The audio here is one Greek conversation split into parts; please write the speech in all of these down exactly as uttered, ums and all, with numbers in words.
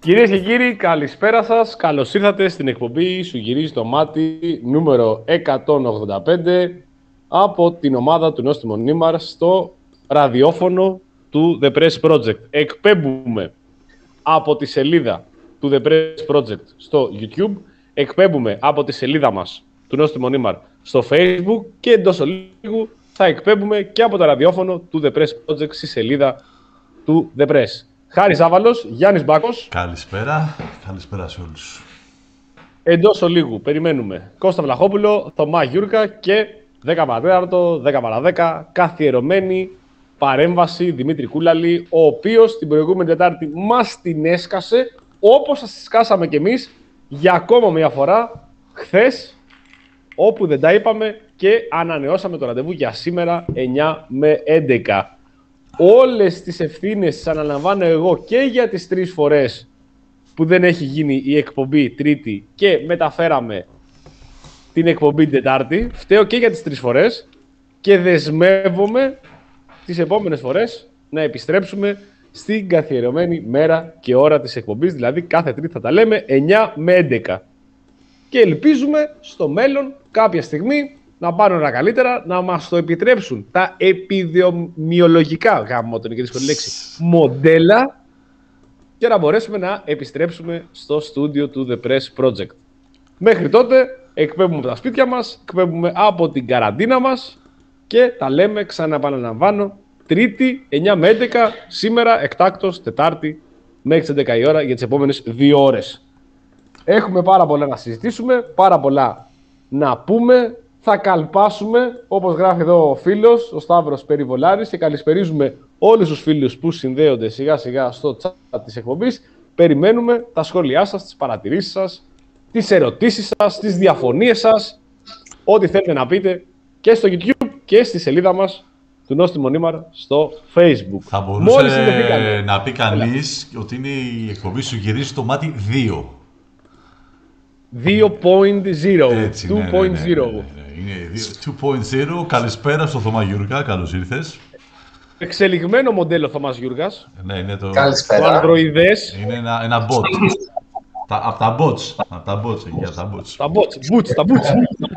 Κυρίες και κύριοι, καλησπέρα σας. Καλώς ήρθατε στην εκπομπή Σου γυρίζει το μάτι νούμερο εκατόν ογδόντα πέντε από την ομάδα του Νόστιμο Νίμαρ στο ραδιόφωνο του The Press Project. Εκπέμπουμε από τη σελίδα του The Press Project στο YouTube, εκπέμπουμε από τη σελίδα μας του Νόστιμο Νίμαρ στο Facebook και εντός ολίγου θα εκπέμπουμε και από το ραδιόφωνο του The Press Project στη σελίδα του The Press. Χάρης Άβαλος, Γιάννης Μπάκος. Καλησπέρα, καλησπέρα σε όλους. Εντός ολίγου περιμένουμε Κώστα Βλαχόπουλο, Θωμά Γιούρκα και δέκα παρά τέταρτο, δέκα παρά δέκα, καθιερωμένη παρέμβαση Δημήτρη Κούλαλη, ο οποίος την προηγούμενη Τετάρτη μας την έσκασε, όπως σας σκάσαμε κι εμείς για ακόμα μια φορά χθες, όπου δεν τα είπαμε και ανανεώσαμε το ραντεβού για σήμερα εννιά με έντεκα. Όλες τις ευθύνες τις αναλαμβάνω εγώ και για τις τρεις φορές που δεν έχει γίνει η εκπομπή Τρίτη και μεταφέραμε την εκπομπή την Τετάρτη. Φταίω και για τις τρεις φορές και δεσμεύομαι τις επόμενες φορές να επιστρέψουμε στην καθιερωμένη μέρα και ώρα της εκπομπής, δηλαδή κάθε Τρίτη θα τα λέμε εννιά με έντεκα. Και ελπίζουμε στο μέλλον κάποια στιγμή να πάρουν ένα καλύτερα, να μας το επιτρέψουν τα επιδημιολογικά, γάμο τον και δύσκολη λέξη, μοντέλα και να μπορέσουμε να επιστρέψουμε στο στούντιο του The Press Project. Μέχρι τότε εκπέμπουμε από τα σπίτια μας, εκπέμπουμε από την καραντίνα μας και τα λέμε, ξαναπαναλαμβάνω, Τρίτη εννιά με έντεκα, σήμερα εκτάκτος Τετάρτη μέχρι τις έντεκα η ώρα για τις επόμενες δύο ώρες. Έχουμε πάρα πολλά να συζητήσουμε, πάρα πολλά να πούμε. Θα καλπάσουμε, όπως γράφει εδώ ο φίλος, ο Σταύρος Περιβολάρης, και καλησπερίζουμε όλους τους φίλους που συνδέονται σιγά σιγά στο chat της εκπομπής. Περιμένουμε τα σχόλιά σας, τις παρατηρήσεις σας, τις ερωτήσεις σας, τις διαφωνίες σας, ό,τι θέλετε να πείτε και στο YouTube και στη σελίδα μας του Νόστιμο Νίμαρ στο Facebook. Θα μπορούσε να πει κανείς ότι είναι η εκπομπή Σου γυρίζει το μάτι δύο. δύο κόμμα μηδέν. Έτσι, ναι, ναι, ναι, ναι, ναι. Είναι δύο κόμμα μηδέν. Καλησπέρα στο Θωμά Γιούργα, καλώς ήρθες. Εξελιγμένο μοντέλο Θωμάς Γιούργας. Ναι, είναι το... Καλησπέρα. Το ανδροειδές. Είναι ένα, ένα bot. τα, από τα bots. Από τα bots, εκεί, από τα bots. Τα bots, boots, τα boots.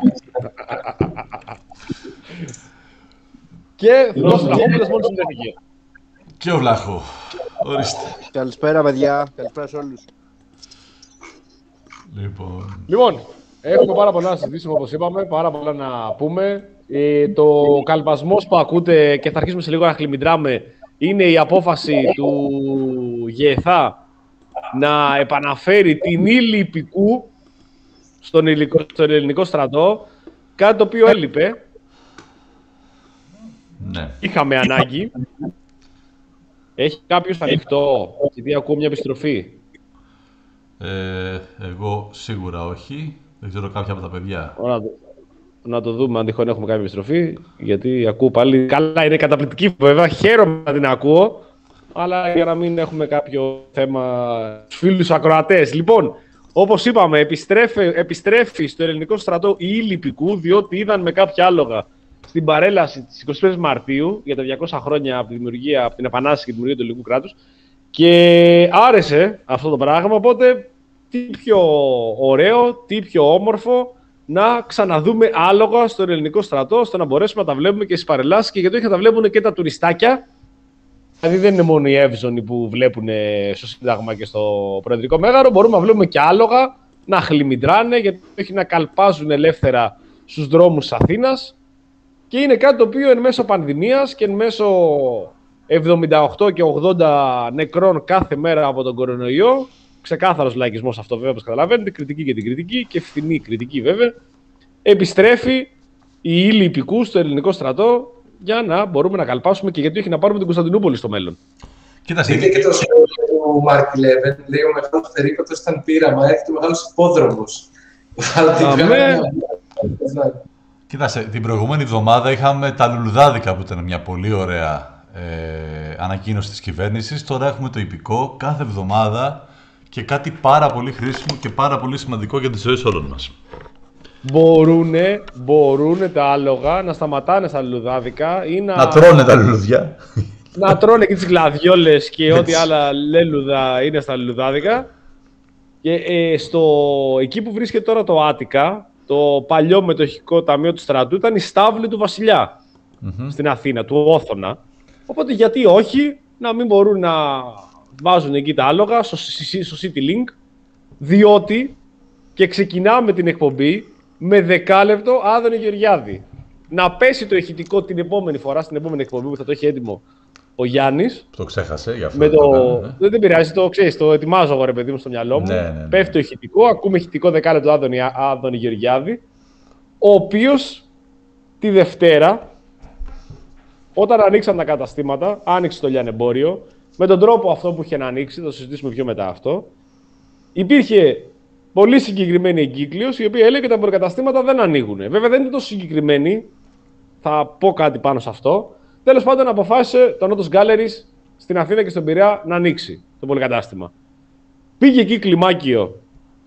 Και Θεός Βλαχόπουλος μόλις συνδέθηκε. Και ο Βλάχο. Ορίστε. Καλησπέρα, παιδιά. Καλησπέρα σε όλους. Λοιπόν... Λοιπόν, έχουμε πάρα πολλά να συζητήσουμε, όπως είπαμε, πάρα πολλά να πούμε. Ε, το καλπασμός που ακούτε και θα αρχίσουμε σε λίγο να χλιμιντράμε είναι η απόφαση του ΓΕΘΑ να επαναφέρει την ύλη υπηκού στον, υλικό, στον ελληνικό στρατό, κάτι το οποίο έλειπε. Ναι. Είχαμε ανάγκη. Έχει κάποιος ανοιχτό, γιατί ακούω μια επιστροφή. Ε, εγώ σίγουρα όχι. Δεν ξέρω κάποια από τα παιδιά. Ωραία, να το δούμε αν τυχόν έχουμε κάποια επιστροφή. Γιατί ακούω πάλι. Καλά, είναι καταπληκτική βέβαια. Χαίρομαι να την ακούω. Αλλά για να μην έχουμε κάποιο θέμα στους φίλους ακροατές. Λοιπόν, όπως είπαμε, επιστρέφει, επιστρέφει στο ελληνικό στρατό η ύλη υπηκού, διότι είδαν με κάποια άλογα στην παρέλαση της εικοστή πέμπτη Μαρτίου για τα διακόσια χρόνια από, τη δημιουργία, από την Επανάσταση και τη δημιουργία του ελληνικού κράτους. Και άρεσε αυτό το πράγμα, οπότε τι πιο ωραίο, τι πιο όμορφο να ξαναδούμε άλογα στον ελληνικό στρατό, ώστε να μπορέσουμε να τα βλέπουμε και στις παρελάσεις, και γιατί όχι να τα βλέπουν και τα τουριστάκια. Δηλαδή δεν είναι μόνο οι εύζωνοι που βλέπουν στο Σύνταγμα και στο Προεδρικό Μέγαρο, μπορούμε να βλέπουμε και άλογα να χλιμιντράνε, γιατί όχι να καλπάζουν ελεύθερα στους δρόμους της Αθήνας. Και είναι κάτι το οποίο εν μέσω πανδημίας και εν μέσω εβδομήντα οκτώ και ογδόντα νεκρών κάθε μέρα από τον κορονοϊό, ξεκάθαρος λαϊκισμός αυτό βέβαια, όπως καταλαβαίνετε, κριτική και την κριτική και φθηνή κριτική βέβαια, επιστρέφει η ύλη υπηκού στο ελληνικό στρατό για να μπορούμε να καλπάσουμε, και γιατί όχι να πάρουμε την Κωνσταντινούπολη στο μέλλον. Κοίταξε, είναι και το σχόλιο του Μάρκ Λέβεν, λέει ο μεγάλος περίπατος ήταν πείραμα, έρχεται ο μεγάλος υπόδρομος. Κοίταξε, την προηγούμενη εβδομάδα είχαμε τα λουλουδάδικα που ήταν μια πολύ ωραία ε, ανακοίνωση της κυβέρνησης. Τώρα έχουμε το υπηκό κάθε εβδομάδα και κάτι πάρα πολύ χρήσιμο και πάρα πολύ σημαντικό για τις ζωές όλων μας. Μπορούνε, μπορούνε τα άλογα να σταματάνε στα λουλουδάδικα ή να... Να τρώνε τα λουλουδιά. Να τρώνε και τις γλαδιόλες και ό,τι άλλα λέλουδα είναι στα λουλουδάδικα Και ε, στο, εκεί που βρίσκεται τώρα το Άτικα, το παλιό μετοχικό ταμείο του στρατού, ήταν η στάβλη του βασιλιά mm-hmm. στην Αθήνα, του Όθωνα. Οπότε γιατί όχι να μην μπορούν να βάζουν εκεί τα άλογα στο, στο CityLink, διότι και ξεκινάμε την εκπομπή με δεκάλεπτο Άδωνη Γεωργιάδη. Να πέσει το ηχητικό την επόμενη φορά, στην επόμενη εκπομπή που θα το έχει έτοιμο ο Γιάννης. Το ξέχασε, γι' αυτό με το... το... το ναι. Δεν πειράζει, το ξέρεις, το ετοιμάζω εγώ ρε παιδί μου στο μυαλό μου. Ναι, ναι, ναι. Πέφτει το ηχητικό, ακούμε ηχητικό δεκάλεπτο Άδωνη, Άδωνη Γεωργιάδη, ο οποίος τη Δευτέρα, όταν ανοίξαν τα καταστήματα, άνοιξε το λιανεμπόριο, με τον τρόπο αυτό που είχε να ανοίξει, θα το συζητήσουμε πιο μετά αυτό, υπήρχε πολύ συγκεκριμένη εγκύκλειος, η οποία έλεγε ότι τα εμποροκαταστήματα δεν ανοίγουν. Βέβαια δεν είναι τόσο συγκεκριμένη, θα πω κάτι πάνω σε αυτό. Τέλος πάντων, αποφάσισε το Νότος Galleries στην Αθήνα και στον Πειραιά να ανοίξει το πολυκατάστημα. Πήγε εκεί κλιμάκιο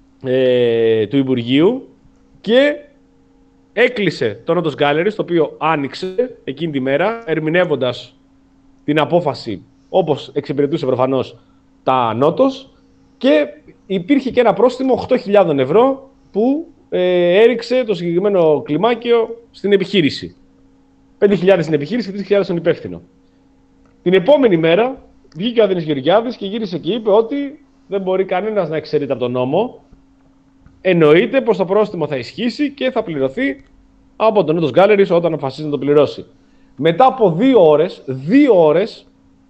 ε, του Υπουργείου και έκλεισε το Νότος Galleries, το οποίο άνοιξε εκείνη τη μέρα, ερμηνεύοντας την απόφαση όπως εξυπηρετούσε προφανώς τα Νότος, και υπήρχε και ένα πρόστιμο οκτώ χιλιάδες ευρώ που ε, έριξε το συγκεκριμένο κλιμάκιο στην επιχείρηση. πέντε χιλιάδες στην επιχείρηση και τρεις χιλιάδες στον υπεύθυνο. Την επόμενη μέρα βγήκε ο Άδωνης Γεωργιάδης και γύρισε και είπε ότι δεν μπορεί κανένας να εξαιρείται από τον νόμο. Εννοείται πως το πρόστιμο θα ισχύσει και θα πληρωθεί από τον Νότος Galleries όταν αποφασίσει να το πληρώσει. Μετά από δύο ώρες, δύο ώρες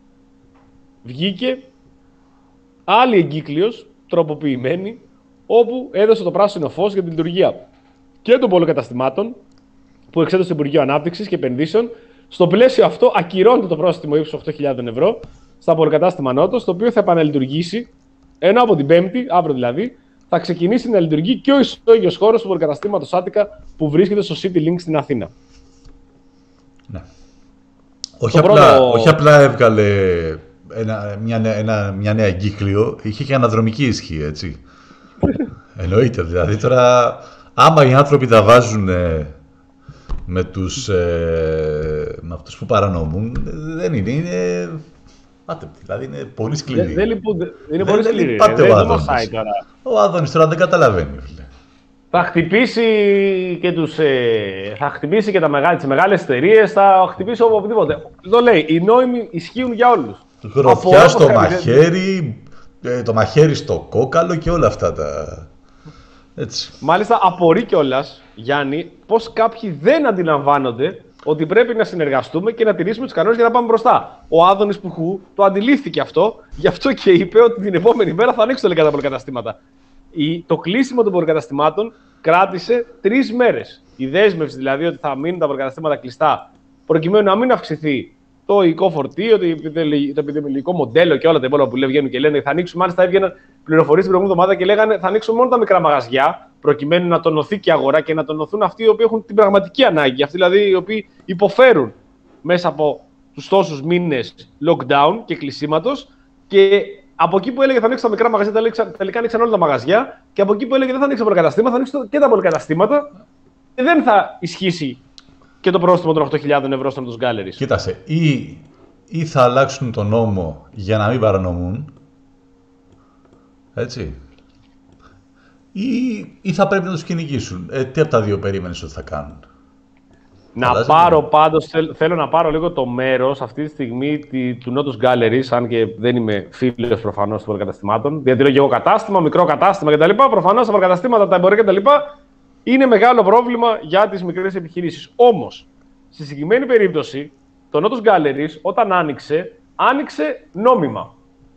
βγήκε άλλη εγκύκλειος, τροποποιημένη, όπου έδωσε το πράσινο φως για την λειτουργία και των πολυκαταστημάτων που εξέδωσε το Υπουργείο Ανάπτυξης και Επενδύσεων. Στο πλαίσιο αυτό ακυρώνεται το πρόστιμο ύψους οκτώ χιλιάδες ευρώ στα πολυκατάστημα Νότος, το οποίο θα επαναλειτουργήσει, ενώ από την Πέμπτη, αύριο δηλαδή, θα ξεκινήσει να λειτουργεί και ο ισόγειος χώρος του πολυκαταστήματος Άτικα που βρίσκεται στο CityLink στην Αθήνα. Ναι. Όχι, απλά, πρώτο... όχι απλά έβγαλε ένα, μια, ένα, μια νέα εγκύκλιο, είχε και αναδρομική ισχύ, έτσι. Εννοείται, δηλαδή τώρα, άμα οι άνθρωποι τα βάζουν με, τους, ε, με αυτούς που παρανομούν, δεν είναι, είναι άτεπτοι, δηλαδή είναι πολύ σκληροί. Δεν, δεν, είναι πολύ σκληροί. Δεν ο Άδωνης. Ο Άδωνης τώρα δεν καταλαβαίνει. Θα χτυπήσει και, τους, ε, θα χτυπήσει και τα μεγάλα, τις μεγάλες εταιρείες, θα χτυπήσει οπουδήποτε. Το λέει, οι νόμοι ισχύουν για όλους. Γροθιά στο μαχαίρι, ε, το μαχαίρι στο κόκαλο και όλα αυτά τα... Έτσι. Μάλιστα, απορεί κιόλας, Γιάννη, πως κάποιοι δεν αντιλαμβάνονται ότι πρέπει να συνεργαστούμε και να τηρήσουμε τους κανόνες για να πάμε μπροστά. Ο Άδωνης Πουχού το αντιλήφθηκε αυτό, γι' αυτό και είπε ότι την επόμενη μέρα θα ανοίξουν τα πολυκαταστήματα. Η, το κλείσιμο των πολυκαταστημάτων κράτησε τρεις μέρες. Η δέσμευση δηλαδή ότι θα μείνουν τα πολυκαταστήματα κλειστά προκειμένου να μην αυξηθεί το οικό φορτίο, το επιδημιολογικό μοντέλο και όλα τα υπόλοιπα που λέει, βγαίνουν και λένε θα ανοίξουν. Μάλιστα έβγαιναν πληροφορίες την προηγούμενη εβδομάδα και λέγανε θα ανοίξουν μόνο τα μικρά μαγαζιά προκειμένου να τονωθεί και η αγορά και να τονωθούν αυτοί οι οποίοι έχουν την πραγματική ανάγκη. Αυτοί δηλαδή οι οποίοι υποφέρουν μέσα από τους τόσους μήνες lockdown και κλεισίματος. Και από εκεί που έλεγε θα ανοίξουν τα μικρά μαγαζιά, τελικά ανοίξαν όλα τα μαγαζιά. Και από εκεί που έλεγε δεν θα ανοίξουν πολυκαταστήματα, θα ανοίξουν και τα πολυκαταστήματα. Και δεν θα ισχύσει και το πρόστιμο των οκτώ χιλιάδες ευρώ στον Νότος Galleries. Κοίτασε, ή, ή θα αλλάξουν τον νόμο για να μην παρανομούν, έτσι, ή, ή θα πρέπει να τους κυνηγήσουν. Ε, τι από τα δύο περίμενες ότι θα κάνουν? Να Αλλάζει πάρω και... πάντως, θέλ, θέλω να πάρω λίγο το μέρος αυτή τη στιγμή τη, του Νότος Galleries, αν και δεν είμαι φίλος προφανώς των πολυκαταστημάτων. Διατηρώ και εγώ κατάστημα, μικρό κατάστημα κτλ. Προφανώς τα πολυκαταστήματα, τα εμπορικά κτλ. Είναι μεγάλο πρόβλημα για τις μικρές επιχειρήσεις. Όμως, στη συγκεκριμένη περίπτωση, το Νότος Galleries όταν άνοιξε, άνοιξε νόμιμα.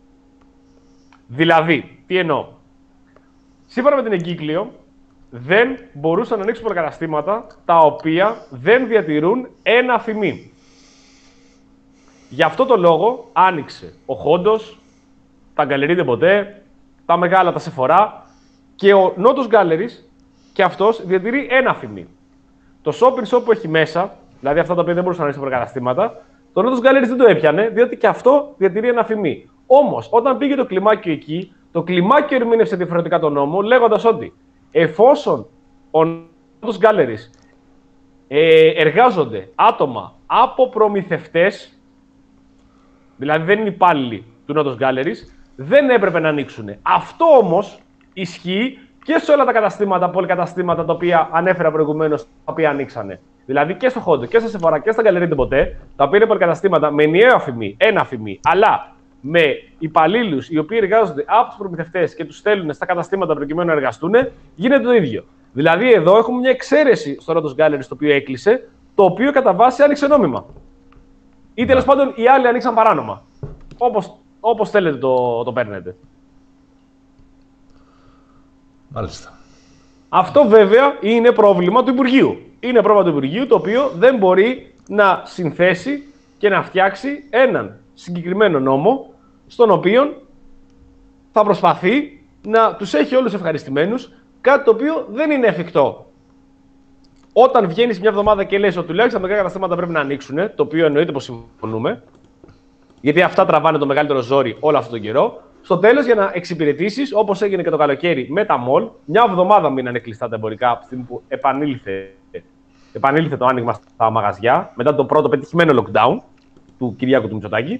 Δηλαδή, τι εννοώ. Σύμφωνα με την εγκύκλιο, δεν μπορούσαν να ανοίξουν πολυκαταστήματα τα οποία δεν διατηρούν ένα αφημί. Γι' αυτό το λόγο άνοιξε ο Χόντος, τα Γκαλερί Ντεμποτέ, τα μεγάλα, τα Σεφορά και ο Νότος Galleries και αυτός διατηρεί ένα αφημί. Το shopping shop που έχει μέσα, δηλαδή αυτά τα οποία δεν μπορούσαν να ανοίξουν πολυκαταστήματα, το Νότος Galleries δεν το έπιανε, διότι και αυτό διατηρεί ένα αφημί. Όμως, όταν πήγε το κλιμάκιο εκεί, το κλιμάκιο ερμήνευσε διαφορετικά τον νόμο, λέγοντας ότι εφόσον ο Νότος Galleries ε, εργάζονται άτομα από προμηθευτές, δηλαδή δεν είναι υπάλληλοι του Νότος Galleries, δεν έπρεπε να ανοίξουν. Αυτό όμως ισχύει και σε όλα τα καταστήματα, πολυκαταστήματα τα οποία ανέφερα προηγουμένως, τα οποία ανοίξανε. Δηλαδή και στο Χόντο και στα Sephora και στα Γκαλερί Ποτέ, τα οποία είναι πολυκαταστήματα με ενιαίο αφημί, ένα αφημί, αλλά με υπαλλήλους οι οποίοι εργάζονται από τους προμηθευτές και τους στέλνουν στα καταστήματα προκειμένου να εργαστούν, γίνεται το ίδιο. Δηλαδή εδώ έχουμε μια εξαίρεση στο Rhodos Gallery, το οποίο έκλεισε, το οποίο κατά βάση άνοιξε νόμιμα. Ή τέλος πάντων οι άλλοι ανοίξαν παράνομα. Όπως, όπως θέλετε το, το παίρνετε. Μάλιστα. Αυτό βέβαια είναι πρόβλημα του Υπουργείου. Είναι πρόβλημα του Υπουργείου, το οποίο δεν μπορεί να συνθέσει και να φτιάξει έναν συγκεκριμένο νόμο, στον οποίο θα προσπαθεί να τους έχει όλους ευχαριστημένους, κάτι το οποίο δεν είναι εφικτό. Όταν βγαίνεις μια εβδομάδα και λες ότι τουλάχιστον μερικά καταστήματα πρέπει να ανοίξουν, το οποίο εννοείται πως συμφωνούμε, γιατί αυτά τραβάνε το μεγαλύτερο ζόρι όλο αυτόν τον καιρό, στο τέλος για να εξυπηρετήσεις, όπως έγινε και το καλοκαίρι με τα μολ, μια εβδομάδα μείνανε κλειστά τα εμπορικά από τη στιγμή που επανήλθε, επανήλθε το άνοιγμα στα μαγαζιά, μετά το πρώτο πετυχημένο lockdown του Κυριάκου του Μητσοτάκη.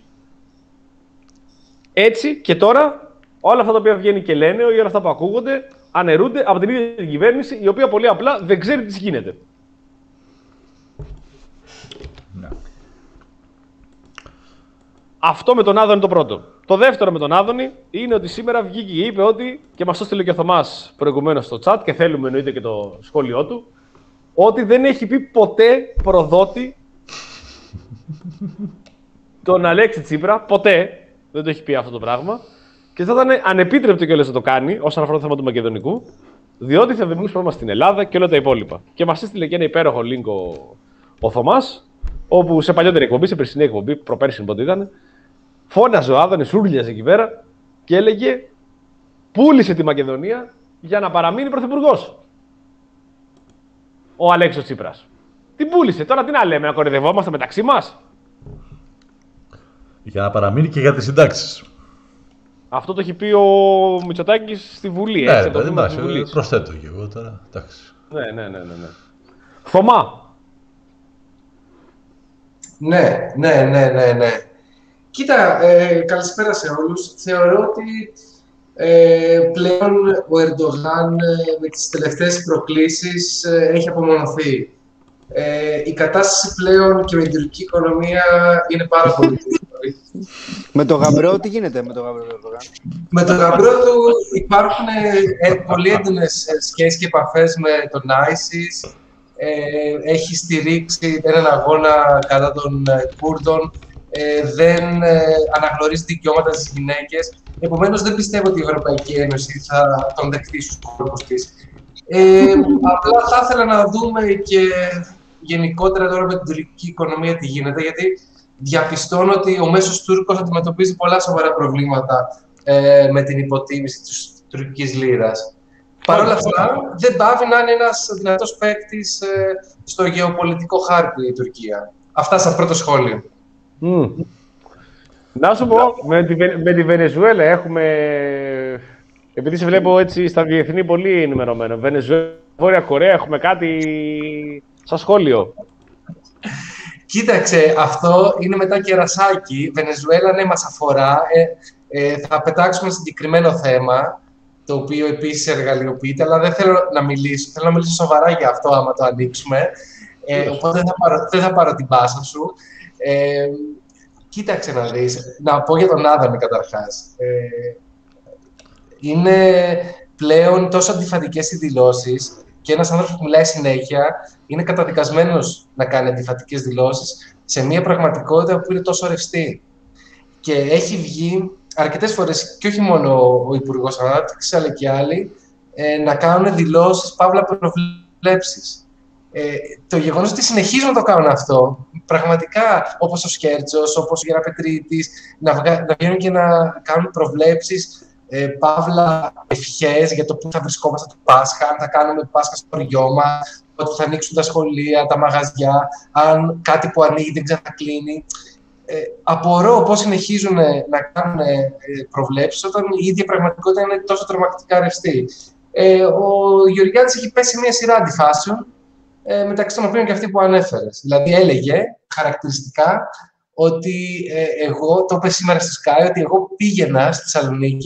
Έτσι και τώρα όλα αυτά τα οποία βγαίνει και λένε, ή όλα αυτά που ακούγονται, αναιρούνται από την ίδια την κυβέρνηση, η οποία πολύ απλά δεν ξέρει τι γίνεται. Ναι. Αυτό με τον Άδωνη είναι το πρώτο. Το δεύτερο με τον Άδωνη είναι ότι σήμερα βγήκε και είπε ότι, και μας το στείλε και ο Θωμάς προηγουμένως στο chat, και θέλουμε εννοείται και το σχόλιο του, ότι δεν έχει πει ποτέ προδότη τον Αλέξη Τσίπρα, ποτέ δεν το έχει πει αυτό το πράγμα, και θα ήταν ανεπίτρεπτο κιόλας να το κάνει όσον αφορά το θέμα του Μακεδονικού, διότι θα δημιουργήσει πρόβλημα στην Ελλάδα και όλα τα υπόλοιπα. Και μας έστειλε και ένα υπέροχο link ο, ο Θωμάς, όπου σε παλιότερη εκπομπή, σε περσινή εκπομπή, προπέρσιν πότε ήταν, φώναζε ο Άδωνης, ούρλιαζε εκεί πέρα και έλεγε πούλησε τη Μακεδονία για να παραμείνει πρωθυπουργός. Ο Αλέξης Τσίπρας. Τι πούλησε, τώρα τι να λέμε, να κορυδευόμαστε μεταξύ μας. Για να παραμείνει και για τις συντάξεις. Αυτό το έχει πει ο Μητσοτάκης στη Βουλή. Ναι, έτσι, δηλαδή, το Βουλή. Προσθέτω και εγώ τώρα. Εντάξει. Ναι, ναι, ναι, ναι, ναι. Θωμά. Ναι, ναι, ναι, ναι, ναι. Κοίτα, ε, καλησπέρα σε όλους. Θεωρώ ότι ε, πλέον ο Ερντογάν ε, με τις τελευταίες προκλήσεις ε, έχει απομονωθεί. Ε, η κατάσταση πλέον και με την τουρκική οικονομία είναι πάρα πολύ δύσκολη. Με το γαμπρό, τι γίνεται με το γαμπρό του Ερντογάν? Με το γαμπρό του υπάρχουν ε, πολύ έντονες σχέσεις και επαφές με τον ISIS. Ε, έχει στηρίξει έναν αγώνα κατά των ε, Κούρδων. Ε, δεν ε, αναγνωρίζει δικαιώματα στις γυναίκες. Επομένως, δεν πιστεύω ότι η Ευρωπαϊκή Ένωση θα τον δεχτεί στους κόρπους της. Ε, απλά θα ήθελα να δούμε και γενικότερα τώρα με την τουρκική οικονομία τι γίνεται, γιατί διαπιστώνω ότι ο μέσος Τούρκος αντιμετωπίζει πολλά σοβαρά προβλήματα ε, με την υποτίμηση της τουρκικής λίρας. Παρ' όλα αυτά, δεν πάβει να είναι ένας δυνατός παίκτης ε, στο γεωπολιτικό χάρτη η Τουρκία. Αυτά σαν πρώτο σχόλιο. Mm. Να σου πω, με τη, με τη Βενεζουέλα έχουμε, επειδή σε βλέπω έτσι στα διεθνή πολύ ενημερωμένο, Βενεζουέλα, Βόρεια Κορέα, έχουμε κάτι σαν σχόλιο. Κοίταξε, αυτό είναι μετά κερασάκι. Βενεζουέλα, ναι, μας αφορά. Ε, ε, θα πετάξουμε συγκεκριμένο θέμα, το οποίο επίσης εργαλειοποιείται, αλλά δεν θέλω να μιλήσω. Θέλω να μιλήσω σοβαρά για αυτό, άμα το ανοίξουμε. Ε, οπότε δεν θα, πάρω, δεν θα πάρω την πάσα σου. Ε, κοίταξε να δεις. Να πω για τον Άδωνη καταρχάς. Ε, είναι πλέον τόσο αντιφατικές οι δηλώσεις και ένας άνθρωπος που μιλάει συνέχεια είναι καταδικασμένος να κάνει αντιφατικές δηλώσεις σε μια πραγματικότητα που είναι τόσο ρευστή. Και έχει βγει αρκετές φορές, και όχι μόνο ο Υπουργός Ανάπτυξης, αλλά και άλλοι, ε, να κάνουν δηλώσεις, παύλα προβλέψεις. Ε, το γεγονός ότι συνεχίζουν να το κάνουν αυτό, πραγματικά, όπως ο Σκέρτσος, όπως ο Γεραπετρίτης, να, βγα... να βγαίνουν και να κάνουν προβλέψεις, ε, παύλα ευχές για το πού θα βρισκόμαστε το Πάσχα, αν θα κάνουμε Πάσχα στο χωριό μας, ότι θα ανοίξουν τα σχολεία, τα μαγαζιά, αν κάτι που ανοίγει δεν ξανακλίνει. Ε, απορώ πώς συνεχίζουν να κάνουν ε, προβλέψεις όταν η ίδια πραγματικότητα είναι τόσο τρομακτικά ρευστή. Ε, ο Γεωργιάδης έχει πέσει σε μια σειρά αντιφάσεων, ε, μεταξύ των οποίων και αυτή που ανέφερες. Δηλαδή έλεγε χαρακτηριστικά ότι ε, εγώ, το είπε σήμερα στη Sky, ότι εγώ πήγαινα στη Θεσσαλονίκη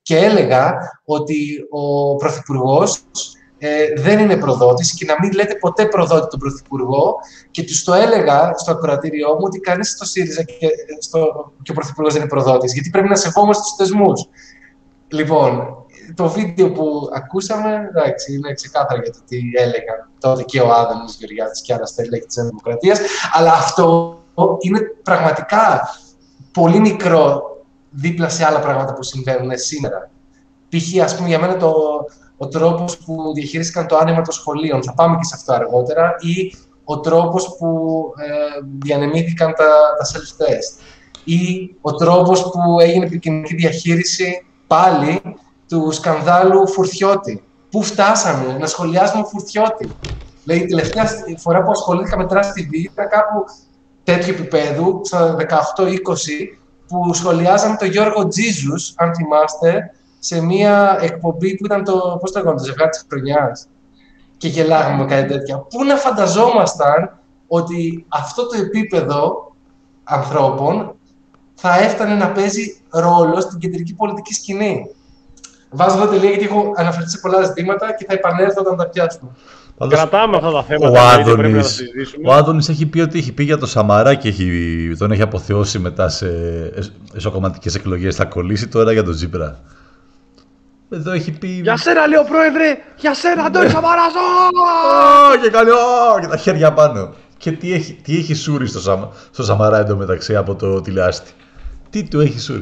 και έλεγα ότι ο Πρωθυπουργός ε, δεν είναι προδότης και να μην λέτε ποτέ προδότη τον Πρωθυπουργό, και τους το έλεγα στο ακροατήριό μου ότι κανείς στο ΣΥΡΙΖΑ και, στο, και ο Πρωθυπουργός δεν είναι προδότης, γιατί πρέπει να σεβόμαστε τους θεσμούς. Λοιπόν, το βίντεο που ακούσαμε, εντάξει, είναι ξεκάθαρο για το τι έλεγαν τότε και ο Άδωνης Γεωργιάδης και άλλα στελέχη της Δημοκρατίας, αλλά αυτό είναι πραγματικά πολύ μικρό δίπλα σε άλλα πράγματα που συμβαίνουν σήμερα. Π.χ. ας πούμε για μένα το, ο τρόπος που διαχειρίστηκαν το άνοιγμα των σχολείων, θα πάμε και σε αυτό αργότερα, ή ο τρόπος που ε, διανεμήθηκαν τα, τα self-test, ή ο τρόπος που έγινε επικοινωνική διαχείριση πάλι του σκανδάλου Φουρτιώτη. Πού φτάσαμε να σχολιάζουμε Φουρτιώτη? Δηλαδή, η τελευταία φορά που ασχολήθηκα με Trust τι βι ήταν κάπου τέτοιου επίπεδου, στα δεκαοκτώ είκοσι, που σχολιάζαμε τον Γιώργο Τζίζους, αν θυμάστε, σε μια εκπομπή που ήταν το, πώς το λέγαμε, το ζευγάρι της χρονιάς. Και γελάγαμε κάτι τέτοια. Πού να φανταζόμασταν ότι αυτό το επίπεδο ανθρώπων θα έφτανε να παίζει ρόλο στην κεντρική πολιτική σκηνή. Βάζω εδώ τελεία γιατί έχω αναφερθεί σε πολλά ζητήματα και θα επανέλθω όταν τα πιάσουμε. Πάντως, κρατάμε αυτά τα θέματα. Ο Άδωνης, ο Άδωνης έχει πει ότι έχει πει για το Σαμαρά και έχει, τον έχει αποθεώσει μετά σε εσωκομματικές εκλογές. Θα κολλήσει τώρα για τον Τζίπρα. Εδώ έχει πει... Για σένα, λέω πρόεδρε! Για σένα, Αντώνη Σαμαράς! Και κάνει και τα χέρια πάνω. Και τι έχει, τι έχει σούρει στο, Σαμα, στο Σαμαρά εντωμεταξύ από το τηλεάστη. Τι του έχει σούρει.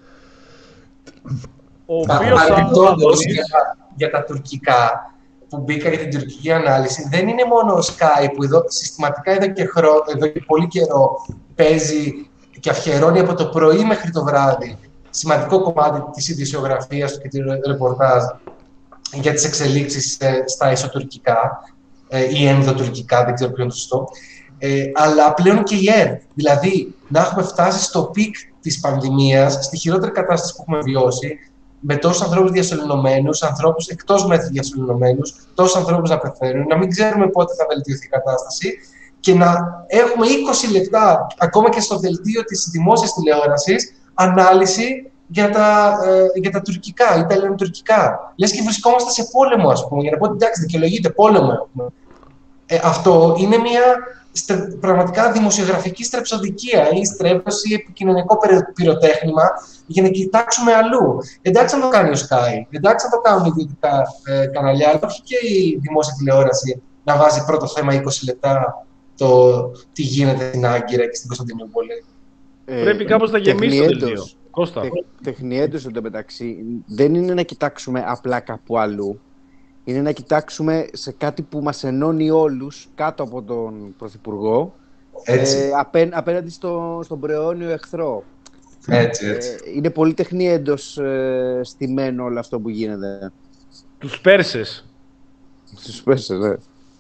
Ο οποίος Άδωνης για, για τα τουρκικά που μπήκα για την τουρκική ανάλυση, δεν είναι μόνο ο Sky που εδώ, συστηματικά εδώ και, χρό, εδώ και πολύ καιρό παίζει και αφιερώνει από το πρωί μέχρι το βράδυ σημαντικό κομμάτι της ειδησιογραφίας του και του ρεπορτάζ για τις εξελίξεις ε, στα ισοτουρκικά ε, ή ενδοτουρκικά, δεν ξέρω ποιο είναι το σωστό, ε, αλλά πλέον και η ΕΡΤ. Δηλαδή, να έχουμε φτάσει στο πικ της πανδημίας, στη χειρότερη κατάσταση που έχουμε βιώσει, με τόσους ανθρώπους διασωληνωμένους, ανθρώπους εκτός μέτρου διασωληνωμένους, τόσους ανθρώπους να πεθαίνουν, να μην ξέρουμε πότε θα βελτιωθεί η κατάσταση και να έχουμε είκοσι λεπτά, ακόμα και στο δελτίο της δημόσιας τηλεόρασης, ανάλυση για τα, ε, για τα τουρκικά ή τα ελληνοτουρκικά. Λες και βρισκόμαστε σε πόλεμο, ας πούμε, για να πω ότι εντάξει, δικαιολογείται πόλεμο. Ε, αυτό είναι μια στρε, πραγματικά δημοσιογραφική στρεψοδικία ή στρέψωση, επικοινωνικό πυροτέχνημα για να κοιτάξουμε αλλού. Εντάξει να το κάνει ο Sky, εντάξει να το κάνουν οι ιδιωτικά ε, καναλιά, αλλά όχι και η δημόσια τηλεόραση να βάζει πρώτο θέμα είκοσι λεπτά το τι γίνεται στην Άγκυρα και στην Κωνσταντινούπολη. Ε, Πρέπει κάπως να γεμίσει το δελτίο. Κώστα. Τεχ, τεχνιέντως εντωμεταξύ δεν είναι να κοιτάξουμε απλά κάπου αλλού. Είναι να κοιτάξουμε σε κάτι που μας ενώνει όλους κάτω από τον Πρωθυπουργό, έτσι. Ε, απέ, απέναντι στο, στον προαιώνιο εχθρό. Έτσι, έτσι. Ε, είναι πολύ τεχνιέντως ε, στημένο όλο αυτό που γίνεται. Τους Πέρσες. Τους Πέρσες, ναι.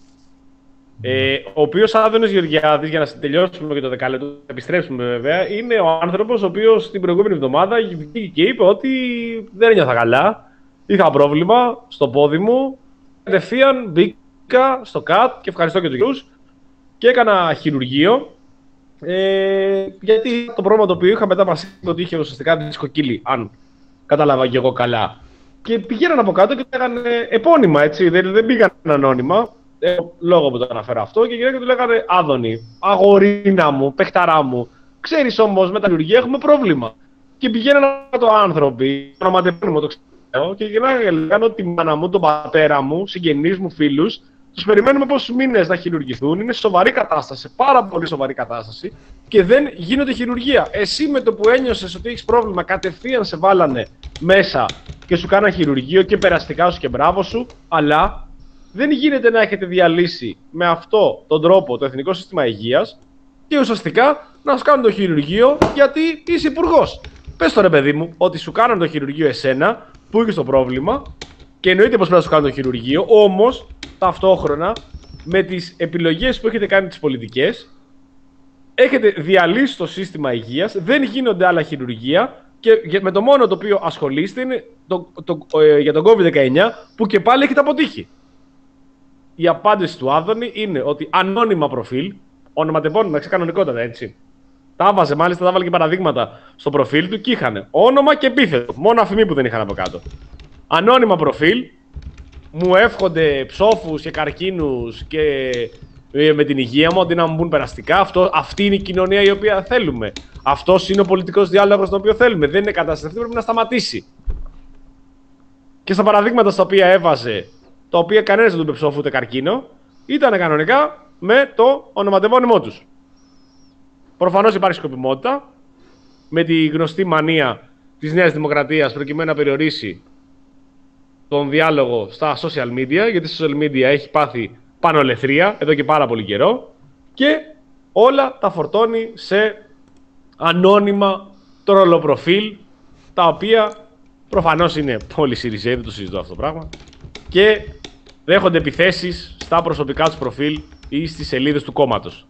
Ε, ο οποίος Άδωνης Γεωργιάδης, για να τελειώσουμε και το δεκάλεπτο, να επιστρέψουμε βέβαια, είναι ο άνθρωπος ο οποίος την προηγούμενη εβδομάδα βγήκε και είπε ότι δεν ένιωθα καλά, είχα πρόβλημα στο πόδι μου, κατευθείαν μπήκα στο ΚΑΤ και ευχαριστώ και τους γιους και έκανα χειρουργείο, ε, γιατί το πρόβλημα το οποίο είχα μετά μας είπε ότι είχε ουσιαστικά δισκοκύλι, αν κατάλαβα και εγώ καλά. Και πηγαίναν από κάτω και λέγανε επώνυμα, έτσι, δεν, δεν πήγαν ανώνυμα. Ε, λόγω που το αναφέρω αυτό, και η γυναίκα του λέγανε Άδωνη, αγορίνα μου, παιχταρά μου, ξέρεις όμως με τα χειρουργία έχουμε πρόβλημα. Και πηγαίνανε το άνθρωποι, ονοματεπώνυμο το ξέρω, και λέγανε ότι τη μάνα μου, τον πατέρα μου, συγγενείς μου, φίλους, τους περιμένουμε πόσους μήνες να χειρουργηθούν, είναι σε σοβαρή κατάσταση, πάρα πολύ σοβαρή κατάσταση και δεν γίνονται χειρουργία. Εσύ με το που ένιωσες ότι έχεις πρόβλημα, κατευθείαν σε βάλανε μέσα και σου κάναν χειρουργείο και περαστικά σου και μπράβο σου, αλλά δεν γίνεται να έχετε διαλύσει με αυτό τον τρόπο το Εθνικό Σύστημα Υγείας και ουσιαστικά να σου κάνουν το χειρουργείο γιατί είσαι υπουργός. Πες το ρε παιδί μου ότι σου κάναν το χειρουργείο εσένα που είχες το πρόβλημα και εννοείται πως πρέπει να σου κάνουν το χειρουργείο, όμως ταυτόχρονα με τις επιλογές που έχετε κάνει τις πολιτικές έχετε διαλύσει το σύστημα υγείας, δεν γίνονται άλλα χειρουργεία και με το μόνο το οποίο ασχολείστε είναι το, το, το, ε, για τον κόβιντ δεκαεννιά που και πάλι έχετε αποτύχει. Η απάντηση του Άδωνη είναι ότι ανώνυμα προφίλ, ονοματεπώνυμα, ξεκανονικότατα έτσι, Τα βάζε, μάλιστα τα βάλε και παραδείγματα στο προφίλ του και είχαν όνομα και επίθετο. Μόνο αφημί που δεν είχαν από κάτω. Ανώνυμα προφίλ, μου εύχονται ψόφους και καρκίνους και με την υγεία μου, αντί να μου μπουν περαστικά. Αυτό, αυτή είναι η κοινωνία η οποία θέλουμε. Αυτός είναι ο πολιτικός διάλογος τον οποίο θέλουμε. Δεν είναι κατάσταση, αυτή πρέπει να σταματήσει. Και στα παραδείγματα στα οποία έβαζε, τα οποία κανένας δεν του είπε ψόφου ούτε καρκίνο, ήταν κανονικά με το ονοματεπώνυμό τους. Προφανώς υπάρχει σκοπιμότητα, με τη γνωστή μανία της Νέας Δημοκρατίας προκειμένου να περιορίσει τον διάλογο στα social media, γιατί στα social media έχει πάθει πανολεθρία εδώ και πάρα πολύ καιρό και όλα τα φορτώνει σε ανώνυμα τρολοπροφίλ, τα οποία προφανώς είναι πολύ σιριζέοι, δεν το συζητώ αυτό το πράγμα, και δέχονται επιθέσεις στα προσωπικά τους προφίλ ή στις σελίδες του κόμματος.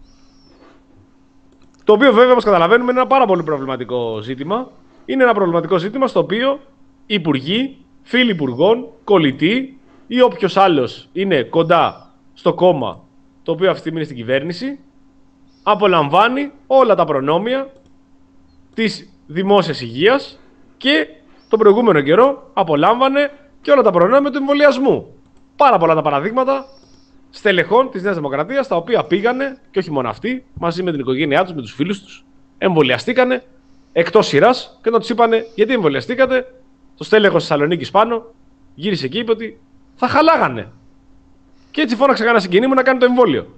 Το οποίο βέβαια, όπως καταλαβαίνουμε, είναι ένα πάρα πολύ προβληματικό ζήτημα. Είναι ένα προβληματικό ζήτημα στο οποίο υπουργοί, φίλοι υπουργών, κολλητοί ή όποιος άλλος είναι κοντά στο κόμμα το οποίο αυτή τη στιγμή είναι στην κυβέρνηση, απολαμβάνει όλα τα προνόμια της δημόσιας υγείας και τον προηγούμενο καιρό απολάμβανε και όλα τα προνόμια του εμβολιασμού. Πάρα πολλά τα παραδείγματα στελεχών της Νέας Δημοκρατίας, τα οποία πήγανε, και όχι μόνο αυτοί, μαζί με την οικογένειά τους, με τους φίλους τους, εμβολιαστήκανε εκτός σειράς και όταν τους είπανε γιατί εμβολιαστήκατε, το στέλεχος της Θεσσαλονίκης πάνω γύρισε εκεί και είπε ότι θα χαλάγανε. Και έτσι φώναξε κανένα συγγενή μου να κάνει το εμβόλιο.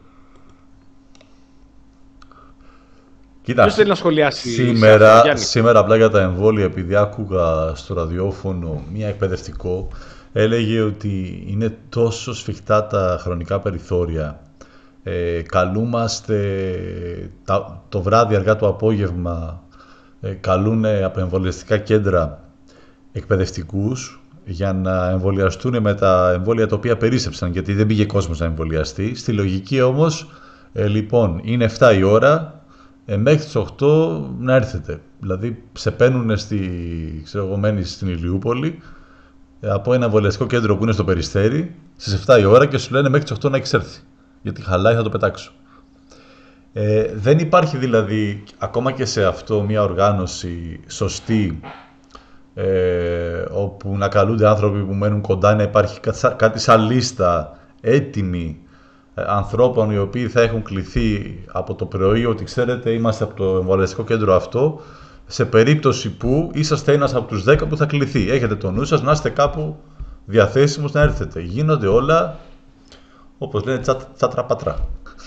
Ποιος θέλει να σχολιάσει σήμερα, αυτό, σήμερα απλά για τα εμβόλια, επειδή άκουγα στο ραδιόφωνο μία εκπαιδευτικό, έλεγε ότι είναι τόσο σφιχτά τα χρονικά περιθώρια. Ε, καλούμαστε τα, το βράδυ αργά το απόγευμα, ε, καλούν από εμβολιαστικά κέντρα εκπαιδευτικούς για να εμβολιαστούν με τα εμβόλια τα οποία περίσσεψαν, γιατί δεν πήγε κόσμος να εμβολιαστεί. Στη λογική όμως, ε, λοιπόν, είναι εφτά η ώρα, ε, μέχρι τις οκτώ να έρθετε. Δηλαδή, σε παίρνουν στη, ξέρω εγώ, μένεις στην Ηλιούπολη, από ένα εμβολιαστικό κέντρο που είναι στο Περιστέρι, στις εφτά η ώρα και σου λένε μέχρι τις οκτώ να έχεις έρθει. Γιατί χαλάει, θα το πετάξω. Ε, δεν υπάρχει δηλαδή, ακόμα και σε αυτό, μια οργάνωση σωστή, ε, όπου να καλούνται άνθρωποι που μένουν κοντά, να υπάρχει κάτι σαν λίστα έτοιμη ε, ανθρώπων οι οποίοι θα έχουν κληθεί από το πρωί ότι ξέρετε είμαστε από το εμβολιαστικό κέντρο αυτό, σε περίπτωση που είσαστε ένας από τους δέκα που θα κληθεί. Έχετε το νου σας να είστε κάπου διαθέσιμος να έρθετε. Γίνονται όλα, όπως λένε, τσάτρα πατρά.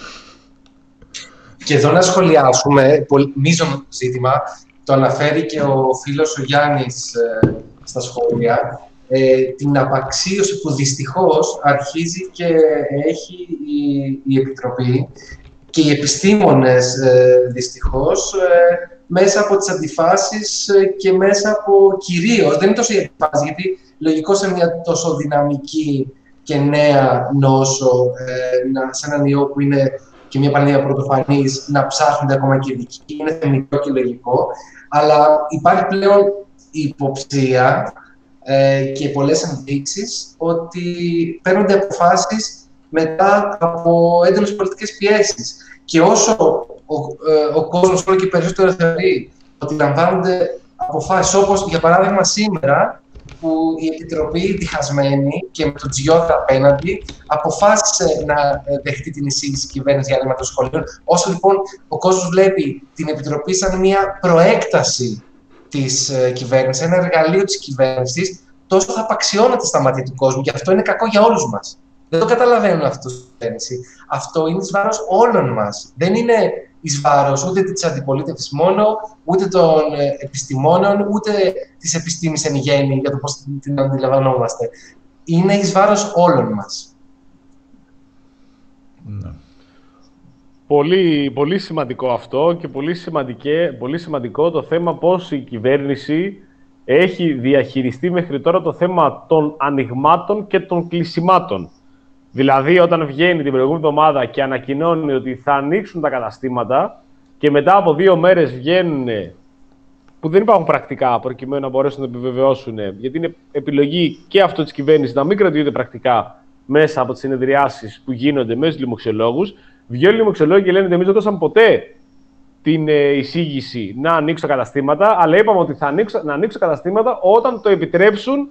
Και εδώ να σχολιάσουμε, μείζον ζήτημα, το αναφέρει και ο φίλος ο Γιάννης ε, στα σχόλια, ε, την απαξίωση που δυστυχώς αρχίζει και έχει η, η Επιτροπή και οι επιστήμονες ε, δυστυχώς ε, μέσα από τις αντιφάσεις και μέσα από κυρίως, δεν είναι τόσο οι αντιφάσεις, γιατί λογικό σε μια τόσο δυναμική και νέα νόσο, ε, να, σε έναν ιό που είναι και μια πανδημία πρωτοφανής, να ψάχνονται ακόμα και ειδικοί, είναι θεμητό και λογικό, αλλά υπάρχει πλέον υποψία ε, και πολλές ενδείξεις ότι παίρνονται αποφάσεις μετά από έντονες πολιτικές πιέσεις. Και όσο ο, ε, ο κόσμος όλο και περισσότερο θεωρεί ότι λαμβάνονται αποφάσεις, όπως για παράδειγμα σήμερα, που η Επιτροπή διχασμένη και με τον Τζιώτα απέναντι αποφάσισε να δεχτεί την εισήγηση της κυβέρνησης για άνοιγμα των σχολείων. Όσο λοιπόν ο κόσμος βλέπει την Επιτροπή σαν μια προέκταση της ε, κυβέρνησης, ένα εργαλείο της κυβέρνησης, τόσο θα απαξιώνεται στα μάτια του κόσμου και αυτό είναι κακό για όλους μας. Δεν το καταλαβαίνουν αυτό στην κυβέρνηση. Αυτό είναι εις βάρος όλων μας. Δεν είναι εις βάρος ούτε της αντιπολίτευσης μόνο, ούτε των επιστημόνων, ούτε της επιστήμης εν γέννη για το πώς την αντιλαμβανόμαστε. Είναι εις βάρος όλων μας. Ναι. Πολύ, πολύ σημαντικό αυτό και πολύ, πολύ σημαντικό το θέμα πώς η κυβέρνηση έχει διαχειριστεί μέχρι τώρα το θέμα των ανοιγμάτων και των κλεισιμάτων. Δηλαδή, όταν βγαίνει την προηγούμενη εβδομάδα και ανακοινώνει ότι θα ανοίξουν τα καταστήματα και μετά από δύο μέρες βγαίνουν, που δεν υπάρχουν πρακτικά προκειμένου να μπορέσουν να επιβεβαιώσουν, γιατί είναι επιλογή και αυτό της κυβέρνησης να μην κρατιούνται πρακτικά μέσα από τις συνεδριάσεις που γίνονται με τους λοιμοξιολόγους, βγαίνουν οι λοιμοξιολόγοι και λένε ότι εμείς δεν δώσαμε ποτέ την ε, εισήγηση να ανοίξουν τα καταστήματα, αλλά είπαμε ότι θα ανοίξουν, να ανοίξουν καταστήματα όταν το επιτρέψουν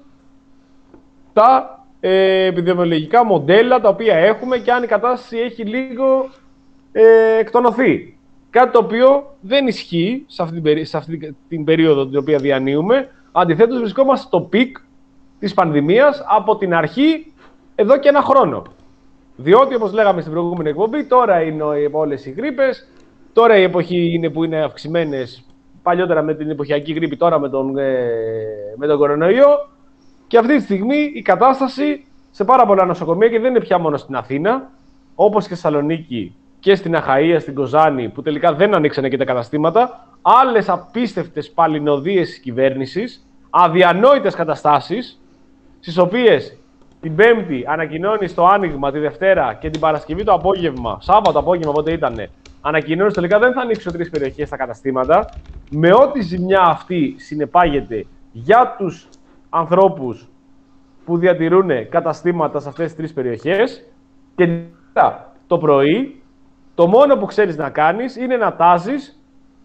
τα ε, επιδημιολογικά μοντέλα τα οποία έχουμε και αν η κατάσταση έχει λίγο ε, εκτονωθεί. Κάτι το οποίο δεν ισχύει σε αυτή, την, σε αυτή την περίοδο την οποία διανύουμε. Αντιθέτως, βρισκόμαστε στο πικ της πανδημίας από την αρχή εδώ και ένα χρόνο. Διότι, όπως λέγαμε στην προηγούμενη εκπομπή, τώρα είναι όλες οι γρίπες, τώρα η εποχή είναι που είναι αυξημένες, παλιότερα με την εποχιακή γρίπη, τώρα με τον, ε, με τον κορονοϊό. Και αυτή τη στιγμή η κατάσταση σε πάρα πολλά νοσοκομεία, και δεν είναι πια μόνο στην Αθήνα, όπως και στη Θεσσαλονίκη και στην Αχαΐα, στην Κοζάνη, που τελικά δεν ανοίξανε και τα καταστήματα, άλλες απίστευτες παλινοδίες της κυβέρνησης, αδιανόητες καταστάσεις, στις οποίες την Πέμπτη ανακοινώνει το άνοιγμα, τη Δευτέρα και την Παρασκευή το απόγευμα, Σάββατο απόγευμα, πότε ήτανε, ανακοινώνει τελικά δεν θα ανοίξουν τρεις περιοχές στα καταστήματα, με ό,τι ζημιά αυτή συνεπάγεται για τους ανθρώπους που διατηρούν καταστήματα σε αυτές τις τρεις περιοχές. Και το πρωί, το μόνο που ξέρεις να κάνεις είναι να τάζεις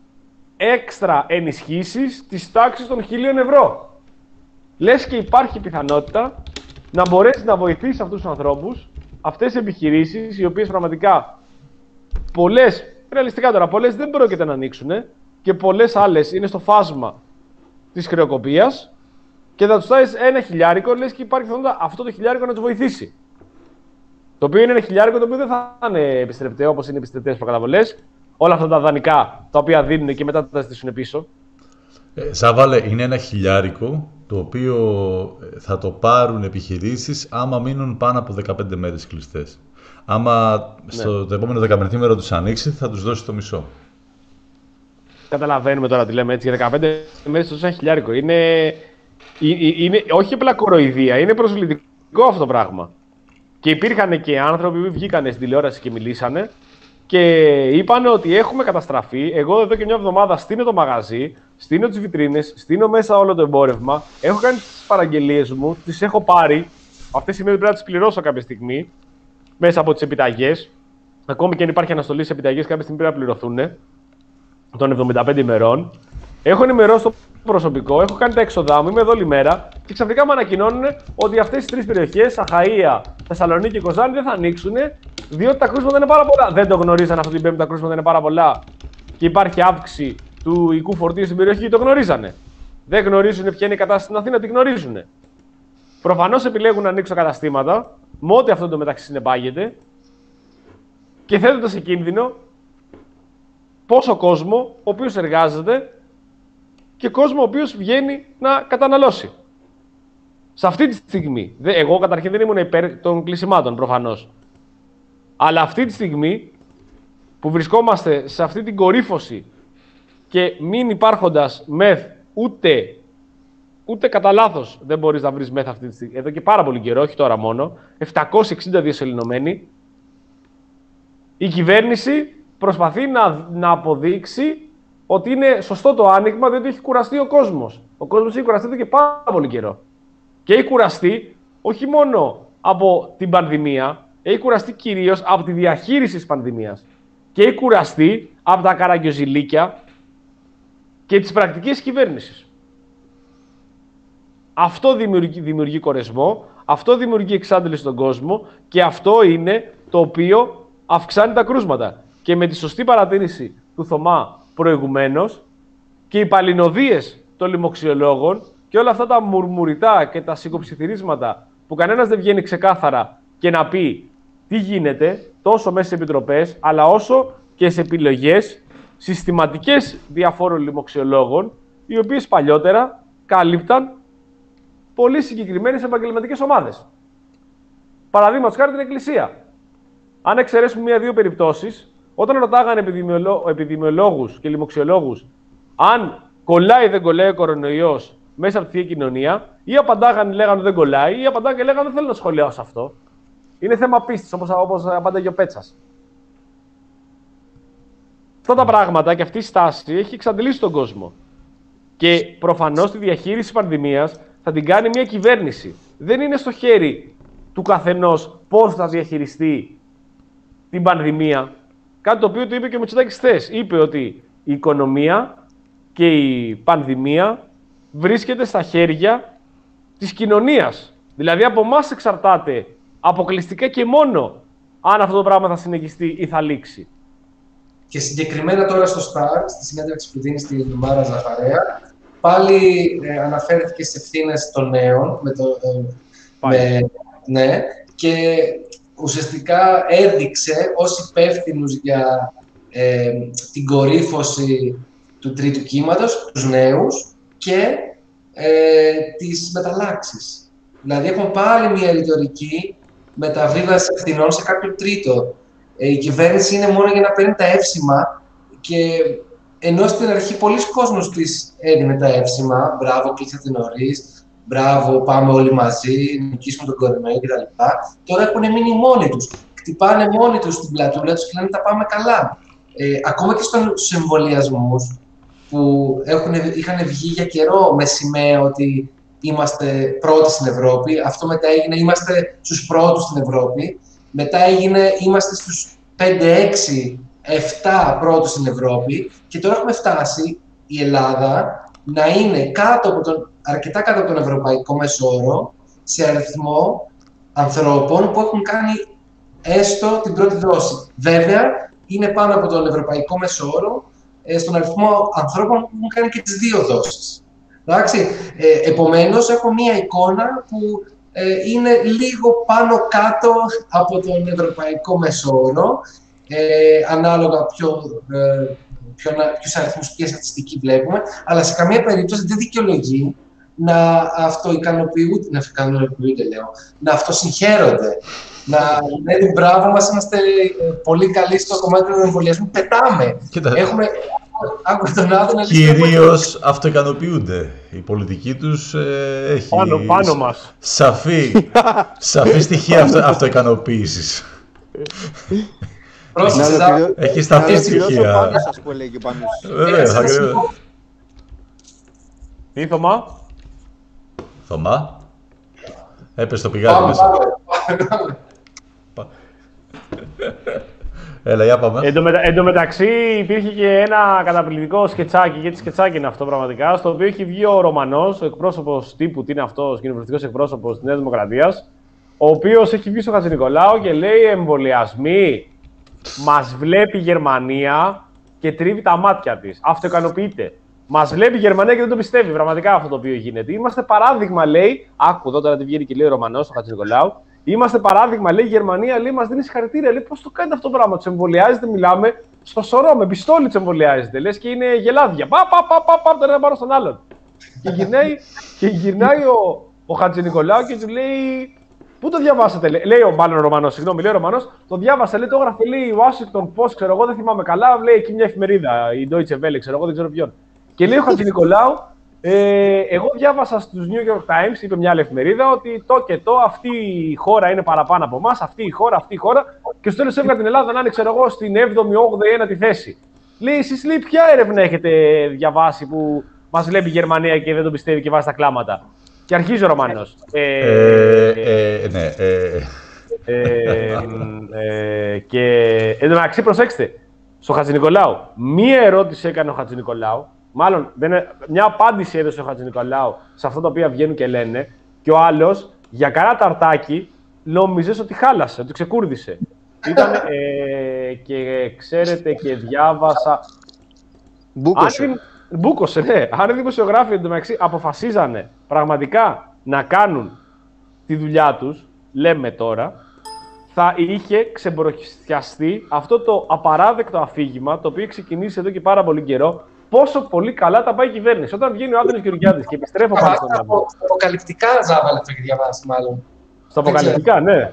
έξτρα ενισχύσεις της τάξης των χίλιων ευρώ. Λες και υπάρχει πιθανότητα να μπορέσεις να βοηθήσεις αυτούς τους ανθρώπους, αυτές τις επιχειρήσεις, οι οποίες πραγματικά πολλές, ρεαλιστικά τώρα, πολλές δεν πρόκειται να ανοίξουν και πολλές άλλες είναι στο φάσμα της χρεοκοπίας, και θα τους στάσεις ένα χιλιάρικο, λες και υπάρχει πιθανότητα αυτό το χιλιάρικο να τους βοηθήσει. Το οποίο είναι ένα χιλιάρικο το οποίο δεν θα είναι επιστρεπτέο, όπως είναι επιστρεπτές προκαταβολές. Όλα αυτά τα δανεικά τα οποία δίνουν και μετά τα ζητήσουν πίσω. Ε, Σάββαλε, είναι ένα χιλιάρικο το οποίο θα το πάρουν επιχειρήσεις άμα μείνουν πάνω από δεκαπέντε μέρες κλειστές. Άμα ναι. στο το επόμενο δεκαπεντήμερο τους ανοίξει, θα τους δώσει το μισό. Καταλαβαίνουμε τώρα τι λέμε έτσι. Για δεκαπέντε μέρες τους ένα χιλιάρικο. Είναι, είναι όχι απλά κοροϊδία, είναι προσβλητικό αυτό το πράγμα. Και υπήρχαν και άνθρωποι που βγήκαν στην τηλεόραση και μιλήσανε και είπαν ότι έχουμε καταστραφεί. Εγώ εδώ και μια εβδομάδα στείνω το μαγαζί, στείνω τις βιτρίνες, στείνω μέσα όλο το εμπόρευμα. Έχω κάνει τις παραγγελίες μου, τις έχω πάρει. Αυτές σημαίνει ότι πρέπει να τις πληρώσω κάποια στιγμή μέσα από τις επιταγές. Ακόμη και αν υπάρχει αναστολή σε επιταγές, κάποια στιγμή πρέπει να πληρωθούν των εβδομήντα πέντε ημερών. Έχω ενημερώσει το προσωπικό, έχω κάνει τα έξοδά μου, είμαι εδώ όλη μέρα και ξαφνικά μου ανακοινώνουν ότι αυτές τις τρεις περιοχές, Αχαΐα, Θεσσαλονίκη και Κοζάνη, δεν θα ανοίξουν, διότι τα κρούσματα είναι πάρα πολλά. Δεν το γνωρίζαν αυτό την Πέμπτη, τα κρούσματα είναι πάρα πολλά και υπάρχει αύξηση του οικού φορτίου στην περιοχή, το γνωρίζανε. Δεν γνωρίζουν ποια είναι η κατάσταση στην Αθήνα, τη γνωρίζουν. Προφανώς επιλέγουν να ανοίξουν καταστήματα, με ό,τι αυτό το μεταξύ συνεπάγεται και θέτοντας σε κίνδυνο πόσο κόσμο ο οποίος εργάζεται και κόσμο ο οποίος βγαίνει να καταναλώσει. Σε αυτή τη στιγμή, εγώ καταρχήν δεν ήμουν υπέρ των κλεισιμάτων προφανώς, αλλά αυτή τη στιγμή που βρισκόμαστε σε αυτή την κορύφωση και μην υπάρχοντας μεθ ούτε, ούτε κατά λάθος δεν μπορείς να βρεις μεθ αυτή τη στιγμή, εδώ και πάρα πολύ καιρό, όχι τώρα μόνο, επτακόσιοι εξήντα δύο σεληνωμένοι, η κυβέρνηση προσπαθεί να, να αποδείξει ότι είναι σωστό το άνοιγμα, διότι έχει κουραστεί ο κόσμος. Ο κόσμος έχει κουραστεί εδώ και πάρα πολύ καιρό. Και έχει κουραστεί όχι μόνο από την πανδημία, έχει κουραστεί κυρίως από τη διαχείριση της πανδημίας. Και έχει κουραστεί από τα καραγκιοζηλίκια και τις πρακτικές κυβέρνησης. Αυτό δημιουργεί, δημιουργεί κορεσμό, αυτό δημιουργεί εξάντληση στον κόσμο και αυτό είναι το οποίο αυξάνει τα κρούσματα. Και με τη σωστή παρατήρηση του Θωμά προηγουμένως και οι παλινοδίες των λοιμοξιολόγων και όλα αυτά τα μουρμουριτά και τα σιγοψιθυρίσματα που κανένας δεν βγαίνει ξεκάθαρα και να πει τι γίνεται τόσο μέσα σε επιτροπές αλλά όσο και σε επιλογές συστηματικές διαφόρων λοιμοξιολόγων οι οποίες παλιότερα κάλυπταν πολύ συγκεκριμένες επαγγελματικές ομάδες. Παραδείγματος χάρη την Εκκλησία. Αν εξαιρέσουμε μία-δύο περιπτώσεις, όταν ρωτάγανε επιδημιολό... επιδημιολόγους και λοιμοξιολόγους αν κολλάει ή δεν κολλάει ο κορονοϊός μέσα από τη Θεία Κοινωνία, ή απαντάγανε λέγανε δεν κολλάει, ή απαντάγανε λέγανε δεν θέλω να σχολιάσω αυτό. Είναι θέμα πίστης, όπως, όπως απάνταγε ο Πέτσας. Αυτά τα πράγματα και αυτή η στάση έχει εξαντλήσει τον κόσμο. Και προφανώς τη διαχείριση της πανδημίας θα την κάνει μια κυβέρνηση. Δεν είναι στο χέρι του καθενός πώς θα διαχειριστεί την πανδημία. Κάτι το οποίο το είπε και ο Μητσοτάκης χθες. Είπε ότι η οικονομία και η πανδημία βρίσκεται στα χέρια της κοινωνίας. Δηλαδή από εμάς εξαρτάται αποκλειστικά και μόνο αν αυτό το πράγμα θα συνεχιστεί ή θα λήξει. Και συγκεκριμένα τώρα στο Star, στη συνέντευξη που δίνει στη Μάρα Ζαχαρέα, πάλι ε, αναφέρθηκε στις ευθύνες των νέων, με το, ε, με, ναι, και ουσιαστικά έδειξε ως υπεύθυνους για ε, την κορύφωση του τρίτου κύματος, τους νέους και ε, τις μεταλλάξεις. Δηλαδή έχουμε πάλι μια ρητορική μεταβίβαση ευθυνών σε κάποιο τρίτο. Ε, η κυβέρνηση είναι μόνο για να παίρνει τα εύσημα και ενώ στην αρχή πολλοί κόσμος της έδινε τα εύσημα, μπράβο, κλείσατε νωρίς, μπράβο, πάμε όλοι μαζί, νικήσουμε τον κορονοϊό κτλ. Τώρα έχουν μείνει μόνοι τους. Χτυπάνε μόνοι τους στην πλατούλα τους και λένε τα πάμε καλά. Ε, ακόμα και στους εμβολιασμούς που έχουν, είχαν βγει για καιρό με σημαία ότι είμαστε πρώτοι στην Ευρώπη, αυτό μετά έγινε είμαστε στους πρώτους στην Ευρώπη, μετά έγινε είμαστε στους πέντε, έξι, επτά πρώτους στην Ευρώπη και τώρα έχουμε φτάσει η Ελλάδα να είναι κάτω από τον, αρκετά κάτω από τον ευρωπαϊκό μεσόρο σε αριθμό ανθρώπων που έχουν κάνει έστω την πρώτη δόση. Βέβαια, είναι πάνω από τον ευρωπαϊκό μεσόρο ε, στον αριθμό ανθρώπων που έχουν κάνει και τις δύο δόσεις. Εντάξει, ε, επομένως, έχω μία εικόνα που ε, είναι λίγο πάνω κάτω από τον ευρωπαϊκό μεσόρο, ε, ανάλογα ποιο, ε, ποιους αριθμούς, ποια στατιστική βλέπουμε, αλλά σε καμία περίπτωση δεν δικαιολογεί να αυτοικανοποιούνται, να αυτοικανοποιούνται, λέω, να αυτοσυγχαίρονται. Να λένε μπράβο μας, είμαστε πολύ καλοί στο κομμάτι του εμβολιασμού, πετάμε. Κοίτα. Έχουμε... Κυρίως αυτοικανοποιούνται. Η πολιτική τους ε, έχει πάνω, πάνω μας. Σαφή, σαφή στοιχεία αυτο, αυτοικανοποίησης. Έχει σταθεί στοιχεία. Πάνω σας που έλεγε πάνω σας. Βέβαια, θα κρίνω. Τι, Θωμά? Θωμά. Έπεσε το πηγάδι μέσα. Έλα, για πάμε. Εν τω μεταξύ υπήρχε και ένα καταπληκτικό σκετσάκι, γιατί σκετσάκι είναι αυτό πραγματικά, στο οποίο έχει βγει ο Ρωμανός, ο εκπρόσωπος τύπου, τι είναι αυτός, κοινοβουλευτικός εκπρόσωπος της Νέας Δημοκρατίας, ο οποίος έχει βγει στο Χατζηνικολάου και λέει εμβολιασμοί, μας βλέπει η Γερμανία και τρίβει τα μάτια της. Αυτοικανοποιείται. Μας βλέπει η Γερμανία και δεν το πιστεύει πραγματικά αυτό το οποίο γίνεται. Είμαστε παράδειγμα, λέει, άκου εδώ τώρα τι βγαίνει και λέει ο Ρωμανός στο Χατζηνικολάου. Είμαστε παράδειγμα, λέει η Γερμανία, λέει, μας δίνει συγχαρητήρια. Λέει, πώς το κάνετε αυτό το πράγμα, τους εμβολιάζετε, μιλάμε στο σωρό, με πιστόλι τους εμβολιάζετε. Λες και είναι γελάδια. Πα, πα, πα, πα, πα, τον ένα πάνω στον άλλον. Και γυρνάει, και γυρνάει ο, ο Χατζηνικολάου και του λέει, πού το διαβάσατε, λέει, λέει ο μάλλον Ρωμανός, συγγνώμη, λέει ο Ρωμανός, το διάβασα, λέει, το έγραφε, λέει, η Washington Post, ξέρω εγώ, δεν θυμάμαι καλά, λέει εκεί μια εφημερίδα, η Deutsche Welle, ξέρω εγώ, δεν ξέρω ποιον. Και λέει ο Χατζηνικολάου, Ε, εγώ διάβασα στους New York Times, είπε μια άλλη εφημερίδα, ότι το και το, αυτή η χώρα είναι παραπάνω από εμάς, αυτή η χώρα, αυτή η χώρα, και στο τέλος έβγαλε την Ελλάδα να είναι, ξέρω εγώ, στην έβδομη, όγδοη, ένατη θέση. Λέει, εσείς, λέει, ποια έρευνα έχετε διαβάσει που μας βλέπει η Γερμανία και δεν το πιστεύει και βάζει τα κλάματα? Και αρχίζει ο Ρωμανός. Ε, ε, ε, ναι, ε, ε, ε, και εν τω μεταξύ, προσέξτε, στο Χατζηνικολάου, μία ερώτηση έκανε ο Χατζηνικολάου. Μάλλον, δεν είναι, μια απάντηση έδωσε ο Χατζηνικολάου σε αυτά τα οποία βγαίνουν και λένε, και ο άλλος για κανένα ταρτάκι νόμιζες ότι χάλασε, ότι ξεκούρδισε. Ήταν, ε, και ξέρετε και διάβασα... Μπούκωσε. Αν, μπούκωσε, ναι. Αν οι δημοσιογράφοι εντωμεταξύ αποφασίζανε πραγματικά να κάνουν τη δουλειά τους, λέμε τώρα, θα είχε ξεμπροστιαστεί αυτό το απαράδεκτο αφήγημα, το οποίο έχει ξεκινήσει εδώ και πάρα πολύ καιρό, πόσο πολύ καλά τα πάει η κυβέρνηση. Όταν βγαίνει ο Άδωνης Γεωργιάδης και επιστρέφω πάλι στον Άδωνη. Στα αποκαλυπτικά Ζάβαλε το έχει διαβάσει, μάλλον. Στα αποκαλυπτικά, ναι.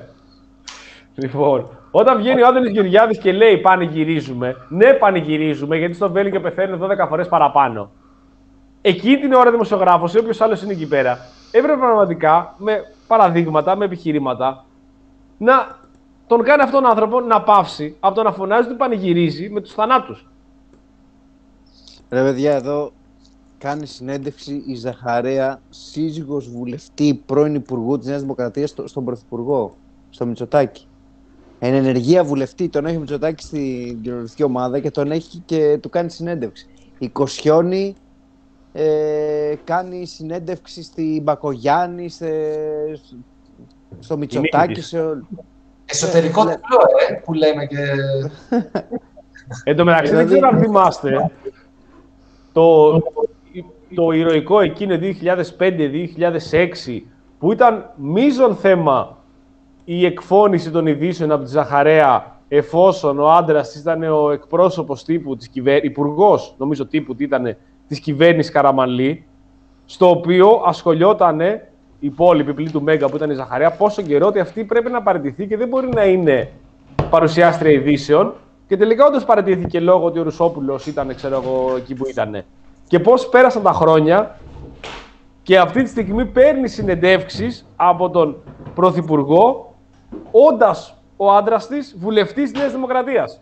Λοιπόν, όταν βγαίνει ο Άδωνης Γεωργιάδης και λέει πανηγυρίζουμε, ναι, πανηγυρίζουμε, γιατί στο Βέλγιο πεθαίνουν δώδεκα φορές παραπάνω. Εκείνη την ώρα δημοσιογράφος ή όποιος άλλος είναι εκεί πέρα, έπρεπε πραγματικά με παραδείγματα, με επιχειρήματα, να τον κάνει αυτόν τον άνθρωπο να παύσει από το να φωνάζει ότι πανηγυρίζει με τους θανάτους. Ρε παιδιά, εδώ κάνει συνέντευξη η Ζαχαρέα, σύζυγος βουλευτή, πρώην υπουργού της Νέας Δημοκρατίας, στο, στον Πρωθυπουργό, στο Μητσοτάκη. εν ενεργεία βουλευτή, τον έχει ο Μητσοτάκης στην κοινωνιστική ομάδα και τον έχει και του κάνει συνέντευξη. Η Κοσιόνη ε, κάνει συνέντευξη στην Μπακογιάννη, σε, στο Μητσοτάκη. Σε... Εσωτερικό ναι, τριό, ε, που λέμε και... Εν τω μεταξύ, δεν ξέρω αν θυμάστε, το, το ηρωικό εκείνο δύο χιλιάδες πέντε δύο χιλιάδες έξι, που ήταν μείζον θέμα η εκφώνηση των ειδήσεων από τη Ζαχαρέα, εφόσον ο άντρας ήταν ο εκπρόσωπος τύπου της κυβέρνησης, υπουργός, νομίζω τύπου τι ήταν, της κυβέρνησης Καραμανλή, στο οποίο ασχολιόταν η υπόλοιπη πλή του Μέγκα που ήταν η Ζαχαρέα, πόσο καιρό ότι αυτή πρέπει να παραιτηθεί και δεν μπορεί να είναι παρουσιάστρια ειδήσεων. Και τελικά όντως παραιτήθηκε λόγω ότι ο Ρουσόπουλος ήταν, ξέρω εγώ, εκεί που ήταν. Και πώς πέρασαν τα χρόνια και αυτή τη στιγμή παίρνει συνεντεύξεις από τον Πρωθυπουργό, όντας ο άντρας της βουλευτής της Νέας Δημοκρατίας.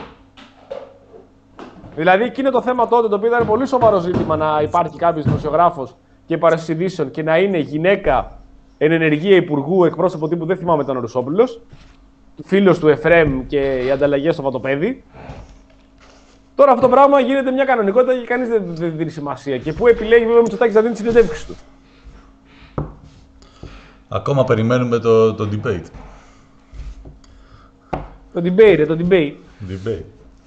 Δηλαδή, εκείνο το θέμα τότε, το οποίο ήταν πολύ σοβαρό ζήτημα να υπάρχει κάποιος δημοσιογράφος και παρουσίαση ειδήσεων και να είναι γυναίκα εν ενεργεία υπουργού, εκπρόσωπο τύπου, δεν θυμάμαι τον Ρουσόπουλος, φίλος του Εφρέμ και οι ανταλλαγές στο Βατοπέδι. Τώρα αυτό το πράγμα γίνεται μια κανονικότητα και κανείς δεν, δεν δίνει σημασία. Και πού επιλέγει βέβαια ο Μητσοτάκης να δίνει τις συνεντεύξεις του. Ακόμα περιμένουμε το, το debate. Το debate, το debate. Debate.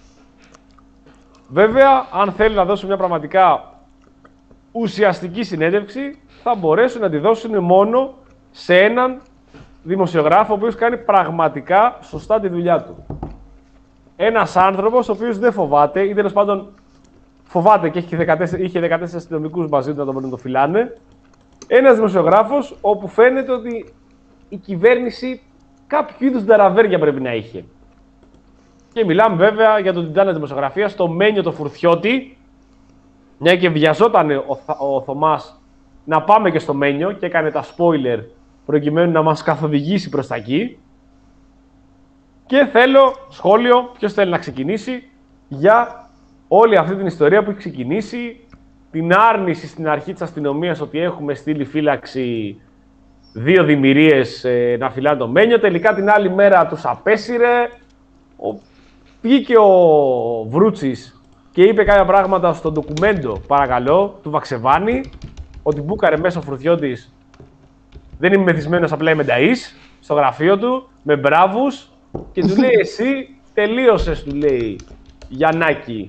Βέβαια, αν θέλει να δώσουν μια πραγματικά ουσιαστική συνέντευξη, θα μπορέσουν να τη δώσουν μόνο σε έναν δημοσιογράφο ο οποίος κάνει πραγματικά σωστά τη δουλειά του. Ένας άνθρωπος ο οποίος δεν φοβάται, ή τέλος πάντων φοβάται και είχε δεκατέσσερα, είχε δεκατέσσερα αστυνομικούς μαζί του να τον μπορούν να το φυλάνε. Ένας δημοσιογράφος όπου φαίνεται ότι η κυβέρνηση κάποιο είδους νταραβέρια πρέπει να είχε. Και μιλάμε βέβαια για τον τιτάνα της δημοσιογραφίας, το Μένιο το Φουρτιώτη, μια και βιαζόταν ο, ο Θωμάς να πάμε και στο Μένιο και έκανε τα spoiler προκειμένου να μας καθοδηγήσει προς τα εκεί. Και θέλω σχόλιο, ποιος θέλει να ξεκινήσει, για όλη αυτή την ιστορία που έχει ξεκινήσει, την άρνηση στην αρχή της αστυνομίας ότι έχουμε στείλει φύλαξη δύο δημιουργίες ε, να φυλάνε το Μένιο, τελικά την άλλη μέρα τους απέσυρε, ο, βγήκε ο Βρούτσης και είπε κάποια πράγματα στο ντοκουμέντο, παρακαλώ, του Βαξεβάνη, ότι μπούκαρε μέσα ο Φουρτιώτης. Δεν είμαι μεθυσμένος, απλά είμαι νταΐς, στο γραφείο του, με μπράβους, και του λέει εσύ τελείωσες, του λέει, Γιαννάκη.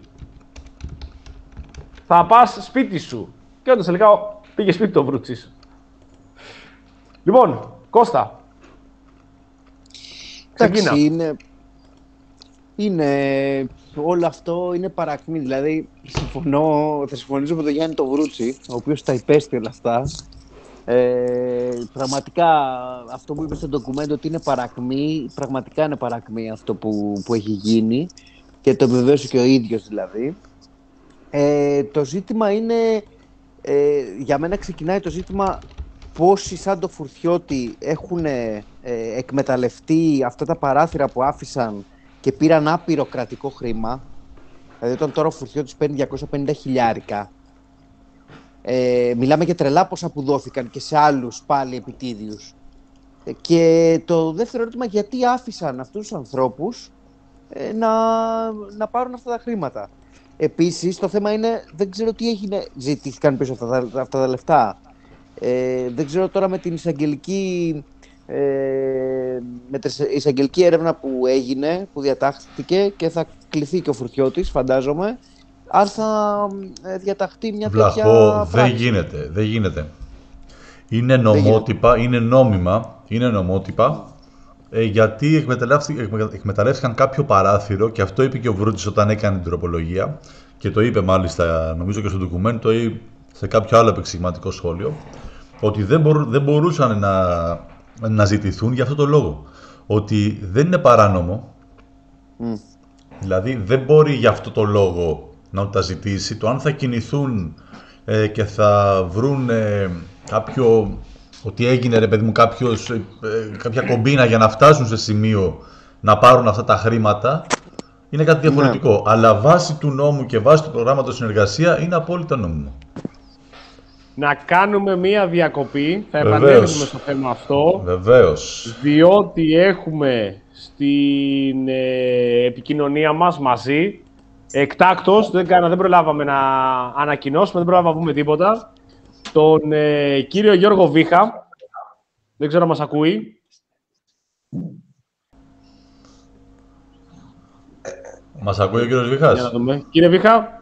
Θα πας σπίτι σου. Και όντως τελικά πήγε σπίτι το Βρούτσης. Λοιπόν, Κώστα. Εντάξει, είναι, είναι, όλο αυτό είναι παρακμή. Δηλαδή, συμφωνώ, θα συμφωνήσω με τον Γιάννη το Βρούτσι, ο οποίος τα υπέστη όλα αυτά. Ε, πραγματικά αυτό που είπε στο ντοκουμέντο ότι είναι παρακμή, πραγματικά είναι παρακμή αυτό που, που έχει γίνει και το επιβεβαίωσε και ο ίδιος δηλαδή. Ε, το ζήτημα είναι, ε, για μένα ξεκινάει το ζήτημα πόσοι σαν το Φουρτιώτη έχουν ε, εκμεταλλευτεί αυτά τα παράθυρα που άφησαν και πήραν άπειρο κρατικό χρήμα. Δηλαδή όταν τώρα ο Φουρτιώτης παίρνει διακόσια πενήντα χιλιάρικα, Ε, μιλάμε για τρελά ποσά που δόθηκαν και σε άλλους πάλι επιτίδιους. Ε, και το δεύτερο ερώτημα, γιατί άφησαν αυτούς τους ανθρώπους ε, να, να πάρουν αυτά τα χρήματα. Επίσης, το θέμα είναι, δεν ξέρω τι έγινε, ζητήθηκαν πίσω αυτά τα, αυτά τα λεφτά. Ε, δεν ξέρω τώρα με την εισαγγελική, ε, με την εισαγγελική έρευνα που έγινε, που διατάχθηκε και θα κληθεί και ο Φουρτιώτης, φαντάζομαι, αν θα διαταχτεί μια Βλαχό, τέτοια δεν γίνεται, δεν γίνεται. Είναι νομότυπα, είναι νόμιμα, είναι νομότυπα, ε, γιατί εκμεταλλεύτηκαν κάποιο παράθυρο και αυτό είπε και ο Βρούτσης όταν έκανε την τροπολογία και το είπε μάλιστα, νομίζω και στο ντοκουμέντο ή σε κάποιο άλλο επεξηγηματικό σχόλιο, ότι δεν, μπορού, δεν μπορούσαν να, να ζητηθούν για αυτό το λόγο. Ότι δεν είναι παράνομο, mm. δηλαδή δεν μπορεί για αυτό το λόγο να τα ζητήσει. Το αν θα κινηθούν ε, και θα βρουν ε, κάποιο, ότι έγινε ρε παιδί μου κάποιος, ε, κάποια κομπίνα για να φτάσουν σε σημείο να πάρουν αυτά τα χρήματα, είναι κάτι διαφορετικό. Ναι. Αλλά βάσει του νόμου και βάσει του προγράμματος συνεργασία είναι απόλυτα νόμιμο. Να κάνουμε μία διακοπή, θα επανέλθουμε στο θέμα αυτό. Βεβαίως. Διότι έχουμε στην ε, επικοινωνία μας μαζί. Εκτάκτος, δεν, κάνα, δεν προλάβαμε να ανακοινώσουμε, δεν προλάβαμε να πούμε τίποτα. Τον ε, κύριο Γιώργο Βίχα, δεν ξέρω αν μας ακούει. Μας ακούει ο κύριος Βίχας. Για να δούμε. Κύριε Βίχα,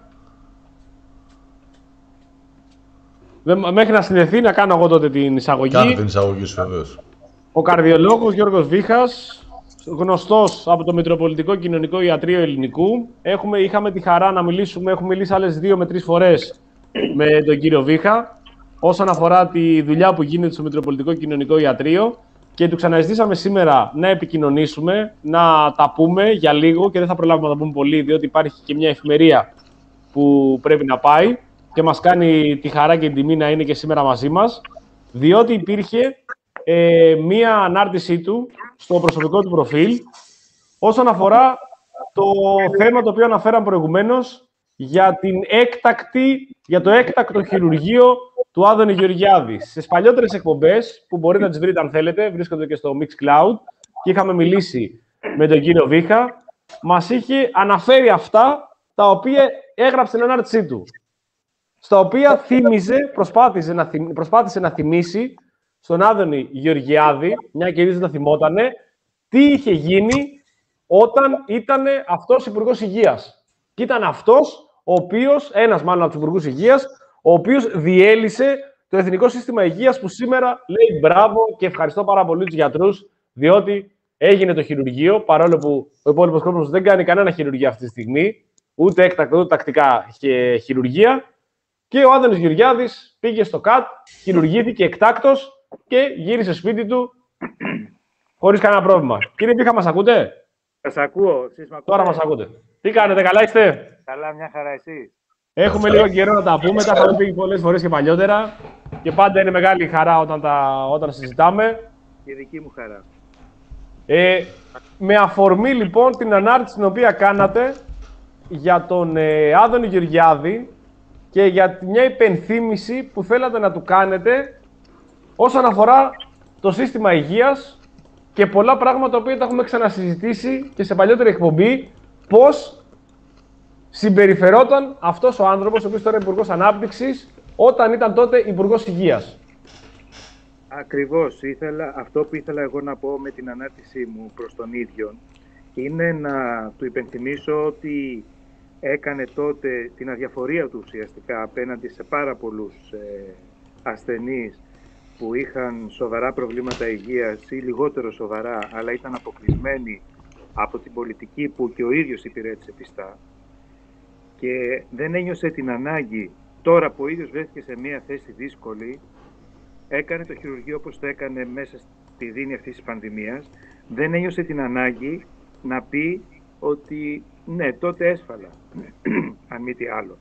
δεν, μέχρι να συνδεθεί να κάνω εγώ τότε την εισαγωγή. Κάνε την εισαγωγή σου, βεβαίως. Ο καρδιολόγος Γιώργος Βίχας, γνωστός από το Μητροπολιτικό Κοινωνικό Ιατρείο Ελληνικού. Έχουμε, είχαμε τη χαρά να μιλήσουμε, έχουμε μιλήσει άλλες δύο με τρεις φορές με τον κύριο Βίχα όσον αφορά τη δουλειά που γίνεται στο Μητροπολιτικό Κοινωνικό Ιατρείο και του ξαναζητήσαμε σήμερα να επικοινωνήσουμε, να τα πούμε για λίγο και δεν θα προλάβουμε να τα πούμε πολύ, διότι υπάρχει και μια εφημερία που πρέπει να πάει και μας κάνει τη χαρά και την τιμή να είναι και σήμερα μαζί μας, διότι υπήρχε ε, μία ανάρτησή του στο προσωπικό του προφίλ όσον αφορά το θέμα το οποίο αναφέραμε προηγουμένως για, την έκτακτη, για το έκτακτο χειρουργείο του Άδωνη Γεωργιάδη. Στις παλιότερες εκπομπές, που μπορείτε να τις βρείτε αν θέλετε, βρίσκονται και στο Mixcloud και είχαμε μιλήσει με τον κύριο Βίχα, μας είχε αναφέρει αυτά τα οποία έγραψε στην ανάρτησή του. Στα οποία θύμιζε, προσπάθησε να, θυμ, προσπάθησε να θυμίσει στον Άδωνη Γεωργιάδη, μια και δεν τα θυμότανε, τι είχε γίνει όταν ήταν αυτός Υπουργός Υγείας. Και ήταν αυτός ο οποίος, ένας μάλλον από τους Υπουργούς Υγείας, ο οποίος διέλυσε το Εθνικό Σύστημα Υγείας που σήμερα λέει μπράβο και ευχαριστώ πάρα πολύ τους γιατρούς, διότι έγινε το χειρουργείο, παρόλο που ο υπόλοιπος κόσμος δεν κάνει κανένα χειρουργείο αυτή τη στιγμή, ούτε έκτακτα ούτε τακτικά χειρουργία. Και ο Άδωνης Γεωργιάδης πήγε στο ΚΑΤ, χειρουργήθηκε εκτάκτος και γύρισε σπίτι του χωρίς κανένα πρόβλημα. Κύριε Βίχα, μας ακούτε? Σας ακούω. Εσείς με ακούτε? Τώρα μας ακούτε. Τι κάνετε, καλά είστε? Καλά, μια χαρά εσείς? Έχουμε λίγο καιρό να τα πούμε, τα έχουμε πει πολλές φορές και παλιότερα και πάντα είναι μεγάλη χαρά όταν, τα, όταν συζητάμε. Η δική μου χαρά. Ε, με αφορμή λοιπόν την ανάρτηση την οποία κάνατε για τον ε, Άδωνη Γεωργιάδη και για μια υπενθύμηση που θέλατε να του κάνετε όσον αφορά το σύστημα υγείας και πολλά πράγματα που τα έχουμε ξανασυζητήσει και σε παλιότερη εκπομπή, πώς συμπεριφερόταν αυτός ο άνθρωπος, ο οποίος τώρα είναι Υπουργός Ανάπτυξης, όταν ήταν τότε Υπουργός Υγείας. Ακριβώς. Ήθελα, αυτό που ήθελα εγώ να πω με την ανάρτησή μου προς τον ίδιο είναι να του υπενθυμίσω ότι έκανε τότε την αδιαφορία του ουσιαστικά απέναντι σε πάρα πολλούς ε, ασθενείς που είχαν σοβαρά προβλήματα υγείας ή λιγότερο σοβαρά, αλλά ήταν αποκλεισμένοι από την πολιτική που και ο ίδιος υπηρέτησε πιστά. Και δεν ένιωσε την ανάγκη, τώρα που ο ίδιος βρέθηκε σε μια θέση δύσκολη, έκανε το χειρουργείο όπως το έκανε μέσα στη δίνη αυτής της πανδημίας, δεν ένιωσε την ανάγκη να πει ότι ναι, τότε έσφαλα, αν μη τι άλλο.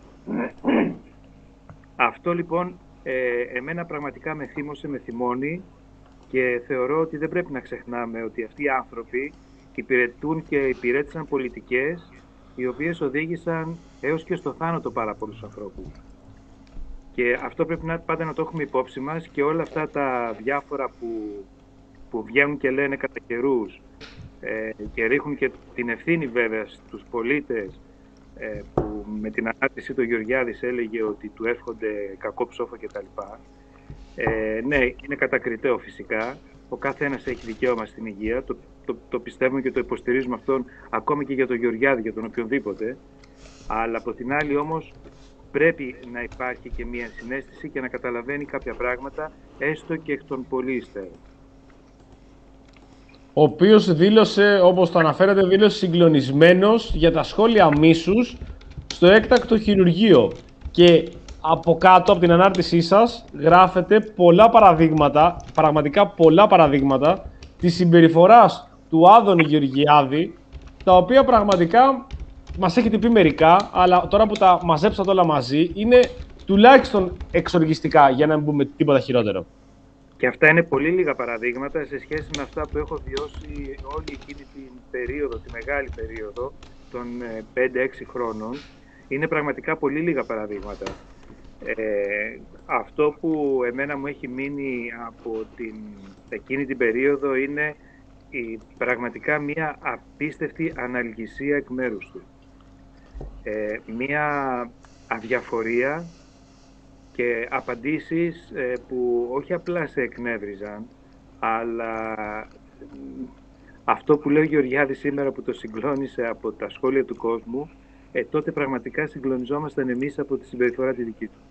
Αυτό λοιπόν ε, εμένα πραγματικά με θύμωσε, με θυμώνει και θεωρώ ότι δεν πρέπει να ξεχνάμε ότι αυτοί οι άνθρωποι υπηρετούν και υπηρέτησαν πολιτικές οι οποίες οδήγησαν έως και στο θάνατο πάρα πολλούς ανθρώπους. Και αυτό πρέπει να, πάντα να το έχουμε υπόψη μας και όλα αυτά τα διάφορα που, που βγαίνουν και λένε κατά καιρούς ε, και ρίχνουν και την ευθύνη βέβαια στους πολίτες ε, που με την ανάρτηση του Γεωργιάδης έλεγε ότι του εύχονται κακό ψόφο κτλ. Ε, ναι, είναι κατακριτέο φυσικά. Ο καθένας έχει δικαίωμα στην υγεία. Το, το, το πιστεύουμε και το υποστηρίζουμε αυτόν ακόμη και για τον Γεωργιάδη, για τον οποιονδήποτε. Αλλά από την άλλη όμως πρέπει να υπάρχει και μια συναίσθηση και να καταλαβαίνει κάποια πράγματα, έστω και εκ των πολύ υστέρων. Ο οποίος δήλωσε, όπως το αναφέρατε, δήλωσε συγκλονισμένος για τα σχόλια μίσους στο έκτακτο χειρουργείο. Και από κάτω, από την ανάρτησή σας, γράφετε πολλά παραδείγματα, πραγματικά πολλά παραδείγματα, της συμπεριφοράς του Άδωνη Γεωργιάδη, τα οποία πραγματικά μας έχετε πει μερικά, αλλά τώρα που τα μαζέψατε όλα μαζί, είναι τουλάχιστον εξοργιστικά, για να μην πούμε τίποτα χειρότερο. Και αυτά είναι πολύ λίγα παραδείγματα σε σχέση με αυτά που έχω βιώσει όλη εκείνη την περίοδο, τη μεγάλη περίοδο των πέντε έξι χρόνων. Είναι πραγματικά πολύ λίγα παραδείγματα. Ε, αυτό που εμένα μου έχει μείνει από την, εκείνη την περίοδο είναι η, πραγματικά μια απίστευτη αναλγησία εκ μέρους του. Ε, μια αδιαφορία και απαντήσεις ε, που όχι απλά σε εκνεύριζαν, αλλά αυτό που λέει ο Γεωργιάδης σήμερα που το συγκλώνησε από τα σχόλια του κόσμου, ε, τότε πραγματικά συγκλονιζόμασταν εμείς από τη συμπεριφορά τη δική του.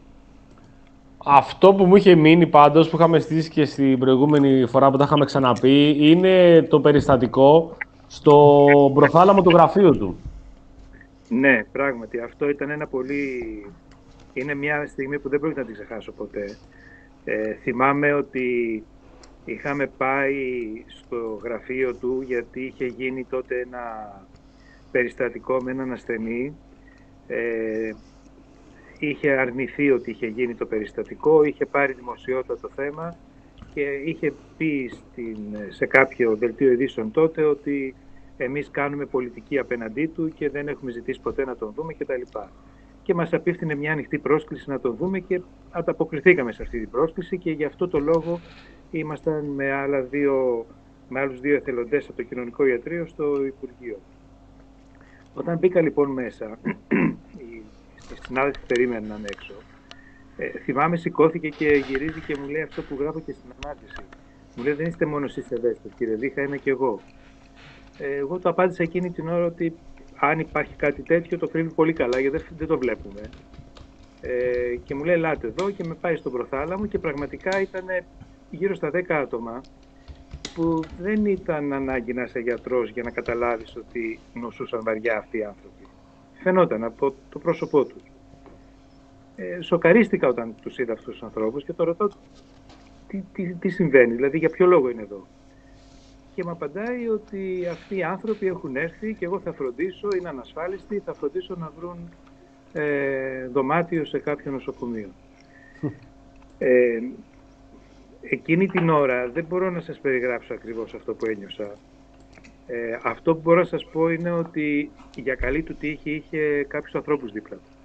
Αυτό που μου είχε μείνει πάντως, που είχαμε στήσει και στην προηγούμενη φορά που τα είχαμε ξαναπεί, είναι το περιστατικό στο προθάλαμο του γραφείου του. Ναι, πράγματι. Αυτό ήταν ένα πολύ... Είναι μια στιγμή που δεν πρόκειται να την ξεχάσω ποτέ. Ε, θυμάμαι ότι είχαμε πάει στο γραφείο του γιατί είχε γίνει τότε ένα περιστατικό με έναν ασθενή. Ε, είχε αρνηθεί ότι είχε γίνει το περιστατικό, είχε πάρει δημοσιότητα το θέμα και είχε πει στην, σε κάποιο δελτίο ειδήσεων τότε ότι εμείς κάνουμε πολιτική απέναντί του και δεν έχουμε ζητήσει ποτέ να τον δούμε κτλ. Και μας απίφθινε μια ανοιχτή πρόσκληση να τον δούμε και ανταποκριθήκαμε σε αυτή την πρόσκληση και γι' αυτό το λόγο ήμασταν με, άλλα δύο, με άλλους δύο εθελοντές από το κοινωνικό ιατρείο στο Υπουργείο. Όταν μπήκα λοιπόν μέσα, οι συνάδελφοι περίμεναν έξω, ε, θυμάμαι σηκώθηκε και γυρίζει και μου λέει αυτό που γράφω και στην ανάρτηση. Μου λέει δεν είστε μόνο εσείς ευαίσθητος κύριε Δίχα, είμαι και εγώ. Ε, εγώ το απάντησα εκείνη την ώρα ότι αν υπάρχει κάτι τέτοιο το κρύβει πολύ καλά γιατί δεν, δεν το βλέπουμε. Ε, και μου λέει ελάτε εδώ και με πάει στον προθάλαμο και πραγματικά ήταν γύρω στα δέκα άτομα που δεν ήταν ανάγκη να είσαι γιατρός για να καταλάβεις ότι νοσούσαν βαριά αυτοί οι άνθρωποι. Φαινόταν από το πρόσωπό τους. Ε, σοκαρίστηκα όταν τους είδα αυτούς τους ανθρώπους και το ρωτώ τι, τι, τι συμβαίνει, δηλαδή για ποιο λόγο είναι εδώ. Και μου απαντάει ότι αυτοί οι άνθρωποι έχουν έρθει και εγώ θα φροντίσω, είναι ανασφάλιστοι, θα φροντίσω να βρουν ε, δωμάτιο σε κάποιο νοσοκομείο. ε, εκείνη την ώρα δεν μπορώ να σας περιγράψω ακριβώς αυτό που ένιωσα. Ε, αυτό που μπορώ να σας πω είναι ότι για καλή του τύχη είχε κάποιους ανθρώπους δίπλα του.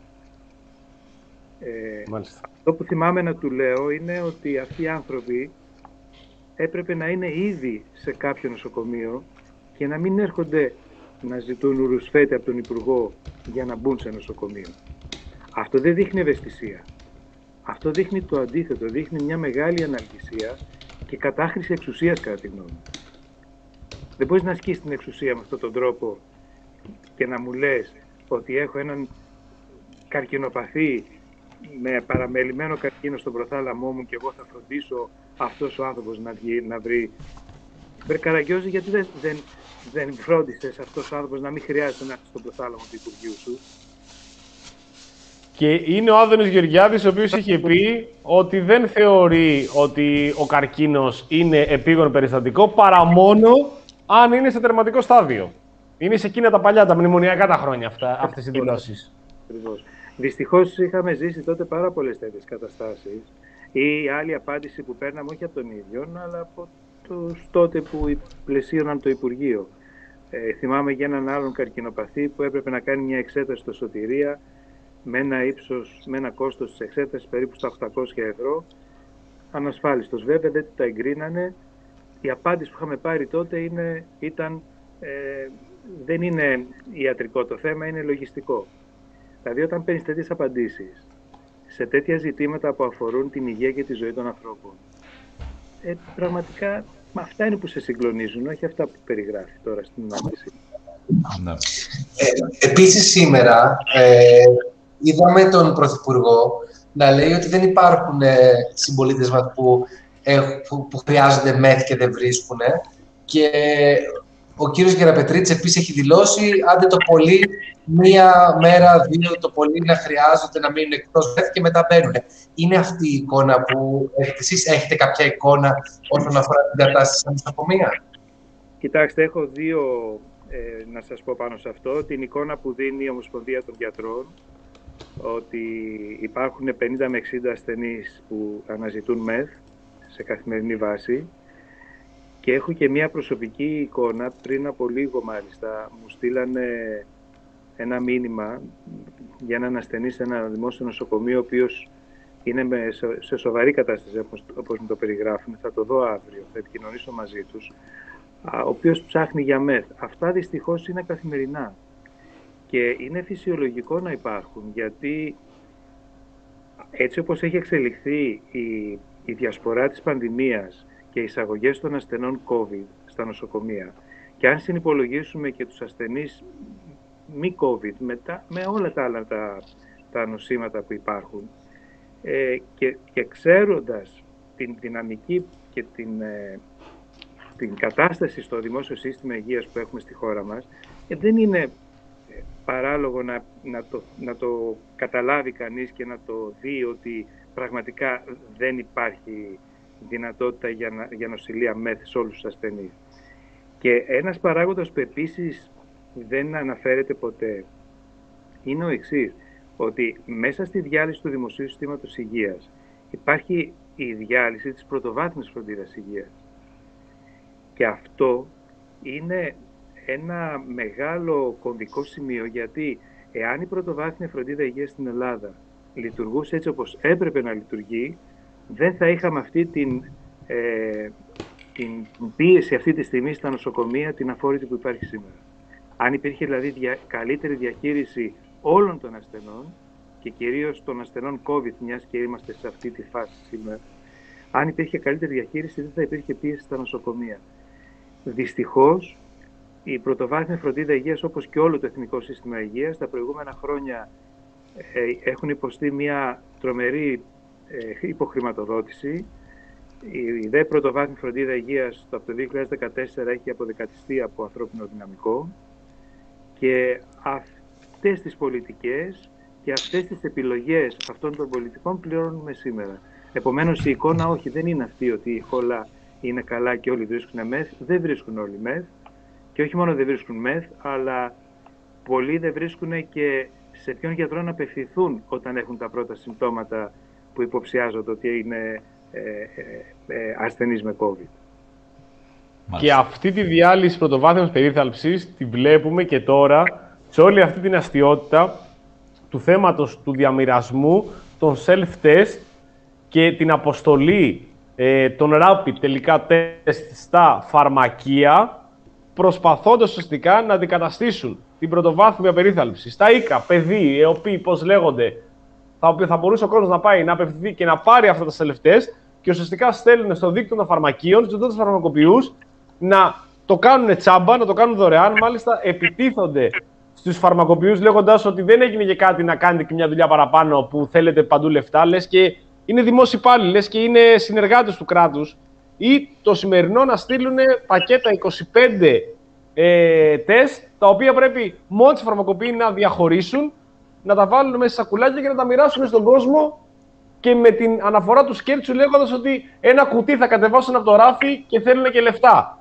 Ε, αυτό που θυμάμαι να του λέω είναι ότι αυτοί οι άνθρωποι έπρεπε να είναι ήδη σε κάποιο νοσοκομείο και να μην έρχονται να ζητούν ουρουσφέτη από τον Υπουργό για να μπουν σε νοσοκομείο. Αυτό δεν δείχνει ευαισθησία. Αυτό δείχνει το αντίθετο, δείχνει μια μεγάλη αναλγησία και κατάχρηση εξουσίας κατά τη γνώμη μου. Δεν μπορείς να ασκείς την εξουσία με αυτόν τον τρόπο και να μου λες ότι έχω έναν καρκινοπαθή με παραμελημένο καρκίνο στον προθάλαμό μου και εγώ θα φροντίσω αυτός ο άνθρωπος να, βγει, να βρει. Μπερκαραγιώζη, γιατί δεν, δεν, δεν φρόντισες αυτός ο άνθρωπος να μην χρειάζεται να έρθει στον προθάλαμο του Υπουργείου σου. Και είναι ο Άδωνης Γεωργιάδης, ο οποίος είχε πει ότι δεν θεωρεί ότι ο καρκίνος είναι επίγον περιστατικό παρά μόνο αν είναι σε τερματικό στάδιο. Είναι σε εκείνα τα παλιά, τα μνημονιακά τα χρόνια αυτά, αυτές οι δηλώσεις. Ακριβώς. Δυστυχώς είχαμε ζήσει τότε πάρα πολλές τέτοιες καταστάσεις ή άλλη απάντηση που παίρναμε όχι από τον ίδιο, αλλά από τους τότε που πλαισίωναν το Υπουργείο. Ε, θυμάμαι για έναν άλλον καρκινοπαθή που έπρεπε να κάνει μια εξέταση στο Σωτηρία με ένα ύψος, με ένα κόστος της εξέτασης περίπου στα οκτακόσια ευρώ. Ανασφάλιστος βέβαια, δεν τα εγκρίνανε. Η απάντηση που είχαμε πάρει τότε είναι, ήταν ε, δεν είναι ιατρικό το θέμα, είναι λογιστικό. Δηλαδή όταν παίρνεις τέτοιες απαντήσεις σε τέτοια ζητήματα που αφορούν την υγεία και τη ζωή των ανθρώπων, ε, πραγματικά αυτά είναι που σε συγκλονίζουν, όχι αυτά που περιγράφει τώρα στην ανάπτυξη. Ναι. Ε, επίσης σήμερα ε, είδαμε τον Πρωθυπουργό να λέει ότι δεν υπάρχουν ε, συμπολίτες μας που, ε, που, που χρειάζονται μεθ και δεν βρίσκουν. Και ο κύριος Γεραπετρίτης επίσης έχει δηλώσει άντε το πολύ μία μέρα, δύο το πολύ να χρειάζονται να μείνουν εκτός μεθ και μετά μπαίνουν. Είναι αυτή η εικόνα που έχετε εσείς, έχετε κάποια εικόνα όσον αφορά την κατάσταση στα νοσοκομεία? Κοιτάξτε, έχω δύο ε, να σας πω πάνω σε αυτό. Την εικόνα που δίνει η Ομοσπονδία των Γιατρών, ότι υπάρχουν πενήντα με εξήντα ασθενείς που αναζητούν μεθ σε καθημερινή βάση. Και έχω και μια προσωπική εικόνα, πριν από λίγο μάλιστα, μου στείλανε ένα μήνυμα για έναν ασθενή σε ένα δημόσιο νοσοκομείο, ο οποίος είναι σε σοβαρή κατάσταση, όπως μου το περιγράφουν. Θα το δω αύριο, θα επικοινωνήσω μαζί τους. ο οποίος ψάχνει για μεθ. Αυτά δυστυχώς είναι καθημερινά και είναι φυσιολογικό να υπάρχουν, γιατί έτσι όπως έχει εξελιχθεί η, η διασπορά της πανδημίας και οι εισαγωγές των ασθενών COVID στα νοσοκομεία, και αν συνυπολογίσουμε και τους ασθενείς μη COVID με, τα, με όλα τα άλλα τα, τα νοσήματα που υπάρχουν, ε, και, και ξέροντας την δυναμική και την, ε, την κατάσταση στο δημόσιο σύστημα υγείας που έχουμε στη χώρα μας, ε, δεν είναι παράλογο να, να, το, να το καταλάβει κανείς και να το δει ότι πραγματικά δεν υπάρχει δυνατότητα για, να, για νοσηλεία μεθ σε όλους τους ασθενείς. Και ένας παράγοντας που επίσης δεν αναφέρεται ποτέ είναι ο εξής, ότι μέσα στη διάλυση του δημοσίου συστήματος υγείας υπάρχει η διάλυση της πρωτοβάθμιας φροντίδας υγείας. Και αυτό είναι ένα μεγάλο κομβικό σημείο, γιατί εάν η πρωτοβάθμια φροντίδα υγείας στην Ελλάδα λειτουργούσε έτσι όπως έπρεπε να λειτουργεί, δεν θα είχαμε αυτή την, ε, την πίεση αυτή τη στιγμή στα νοσοκομεία, την αφόρητη που υπάρχει σήμερα. Αν υπήρχε δηλαδή δια, καλύτερη διαχείριση όλων των ασθενών και κυρίως των ασθενών COVID, μιας και είμαστε σε αυτή τη φάση σήμερα, αν υπήρχε καλύτερη διαχείριση δεν θα υπήρχε πίεση στα νοσοκομεία. Δυστυχώς, η πρωτοβάθμια φροντίδα υγείας, όπως και όλο το εθνικό σύστημα υγείας, τα προηγούμενα χρόνια ε, έχουν υποστεί μια τρομερή ε, υποχρηματοδότηση. Η, η δε πρωτοβάθμια φροντίδα υγείας από το δύο χιλιάδες δεκατέσσερα έχει αποδεκατιστεί από ανθρώπινο δυναμικό, και αυτές τις πολιτικές και αυτές τις επιλογές αυτών των πολιτικών πληρώνουμε σήμερα. Επομένως, η εικόνα όχι, δεν είναι αυτή ότι όλα είναι καλά και όλοι βρίσκουν μεθ. Δεν βρίσκουν όλοι μεθ. Και όχι μόνο δεν βρίσκουν μεθ, αλλά πολλοί δεν βρίσκουν και σε ποιον γιατρό να απευθυνθούν όταν έχουν τα πρώτα συμπτώματα που υποψιάζονται ότι είναι ε, ε, ε, ασθενείς με COVID. Και αυτή τη διάλυση πρωτοβάθμιας περίθαλψης τη βλέπουμε και τώρα σε όλη αυτή την αστιότητα του θέματος του διαμοιρασμού των self-test και την αποστολή ε, των rapid τελικά τεστ στα φαρμακεία, προσπαθώντας ουσιαστικά να αντικαταστήσουν την πρωτοβάθμια περίθαλψη στα οίκα, παιδί, ΕΟΠΗ, πώς λέγονται, τα οποία θα μπορούσε ο κόσμος να πάει να απευθυνθεί και να πάρει αυτά τα self-test, και ουσιαστικά στέλνουν στο δίκτυο των φαρμακείων, ζητώντας τους φαρμακοποιούς να το κάνουν τσάμπα, να το κάνουν δωρεάν. Μάλιστα, επιτίθονται στους φαρμακοποιούς λέγοντας ότι δεν έγινε και κάτι να κάνετε και μια δουλειά παραπάνω που θέλετε παντού λεφτά, λες και είναι δημόσιοι υπάλληλοι, λες και είναι συνεργάτες του κράτους. Ή το σημερινό να στείλουν πακέτα είκοσι πέντε ε, τεστ, τα οποία πρέπει μόνοι οι φαρμακοποιοί να διαχωρίσουν, να τα βάλουν μέσα σε σακουλάκια και να τα μοιράσουν στον κόσμο, και με την αναφορά του σκέρτσου λέγοντας ότι ένα κουτί θα κατεβάσουν από το ράφι και θέλουν και λεφτά.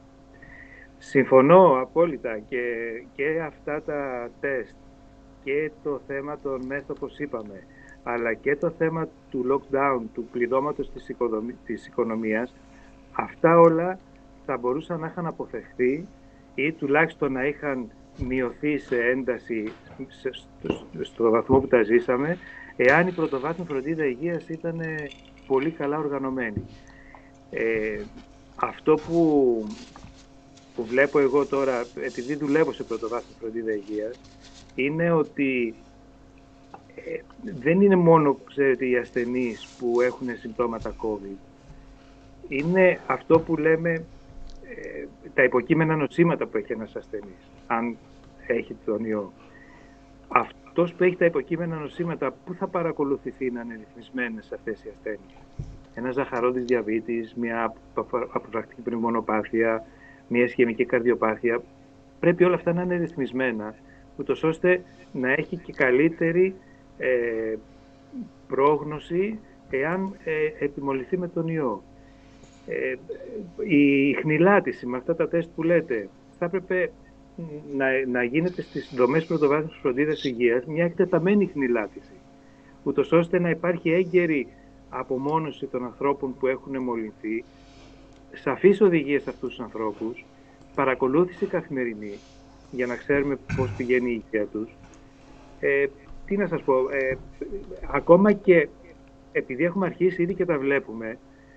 Συμφωνώ απόλυτα, και, και αυτά τα τεστ και το θέμα των μεθ, όπως είπαμε, αλλά και το θέμα του lockdown, του κλειδώματος της, οικοδομη... της οικονομίας, αυτά όλα θα μπορούσαν να είχαν αποφευχθεί ή τουλάχιστον να είχαν μειωθεί σε ένταση σε, στο, στο βαθμό που τα ζήσαμε, εάν η πρωτοβάθμια φροντίδα υγείας ήταν πολύ καλά οργανωμένη. Ε, αυτό που, που βλέπω εγώ τώρα, επειδή δουλεύω σε πρωτοβάθμια φροντίδα υγείας, είναι ότι ε, δεν είναι μόνο, ξέρετε, οι ασθενείς που έχουν συμπτώματα COVID. Είναι αυτό που λέμε ε, τα υποκείμενα νοσήματα που έχει ένας ασθενής, αν έχει τον ιό. Αυτός που έχει τα υποκείμενα νοσήματα, πού θα παρακολουθηθεί να είναι ρυθμισμένες αυτές οι ασθένειες? Ένας ζαχαρόδης διαβήτης, μια αποφρακτική πνευμονοπάθεια, μια ισχαιμική καρδιοπάθεια. Πρέπει όλα αυτά να είναι ρυθμισμένα, ούτως ώστε να έχει και καλύτερη ε, πρόγνωση εάν ε, επιμολυθεί με τον ιό. Ε, η χνηλάτιση με αυτά τα τεστ που λέτε θα έπρεπε να, να γίνεται στις δομές πρωτοβάθμιας φροντίδας υγείας μια εκτεταμένη χνηλάτιση, ούτως ώστε να υπάρχει έγκαιρη απομόνωση των ανθρώπων που έχουν μολυνθεί, σαφείς οδηγίες σε αυτούς τους ανθρώπους, παρακολούθηση καθημερινή για να ξέρουμε πώς πηγαίνει η υγεία τους. Ε, τι να σας πω, ε, ακόμα και επειδή έχουμε αρχίσει ήδη και τα βλέπουμε,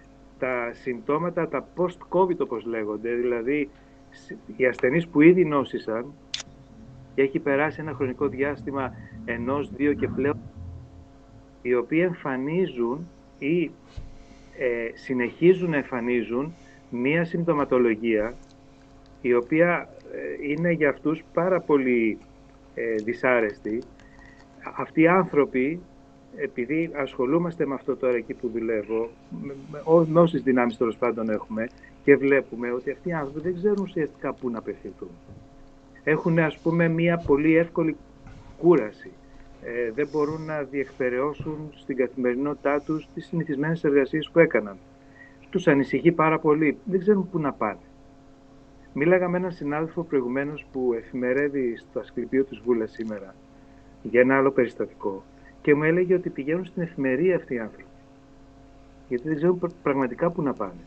τα συμπτώματα, τα post-COVID όπως λέγονται, δηλαδή οι ασθενείς που ήδη νόσησαν και έχει περάσει ένα χρονικό διάστημα ενός, δύο και πλέον, οι οποίοι εμφανίζουν ή ε, συνεχίζουν να εμφανίζουν μία συμπτωματολογία η οποία ε, είναι για αυτούς πάρα πολύ ε, δυσάρεστη. Αυτοί οι άνθρωποι, επειδή ασχολούμαστε με αυτό τώρα εκεί που δουλεύω, με, με, με όσες δυνάμεις τέλος πάντων έχουμε, και βλέπουμε ότι αυτοί οι άνθρωποι δεν ξέρουν ουσιαστικά πού να απευθυνθούν. Έχουν, ας πούμε, μία πολύ εύκολη κούραση. Ε, δεν μπορούν να διεκπεραιώσουν στην καθημερινότητά τους τις συνηθισμένες εργασίες που έκαναν. Τους ανησυχεί πάρα πολύ. Δεν ξέρουν πού να πάνε. Μίλαγα με έναν συνάδελφο προηγουμένως που εφημερεύει στο Ασκληπείο της Βούλας σήμερα για ένα άλλο περιστατικό και μου έλεγε ότι πηγαίνουν στην εφημερία αυτοί οι άνθρωποι γιατί δεν ξέρουν πραγματικά πού να πάνε.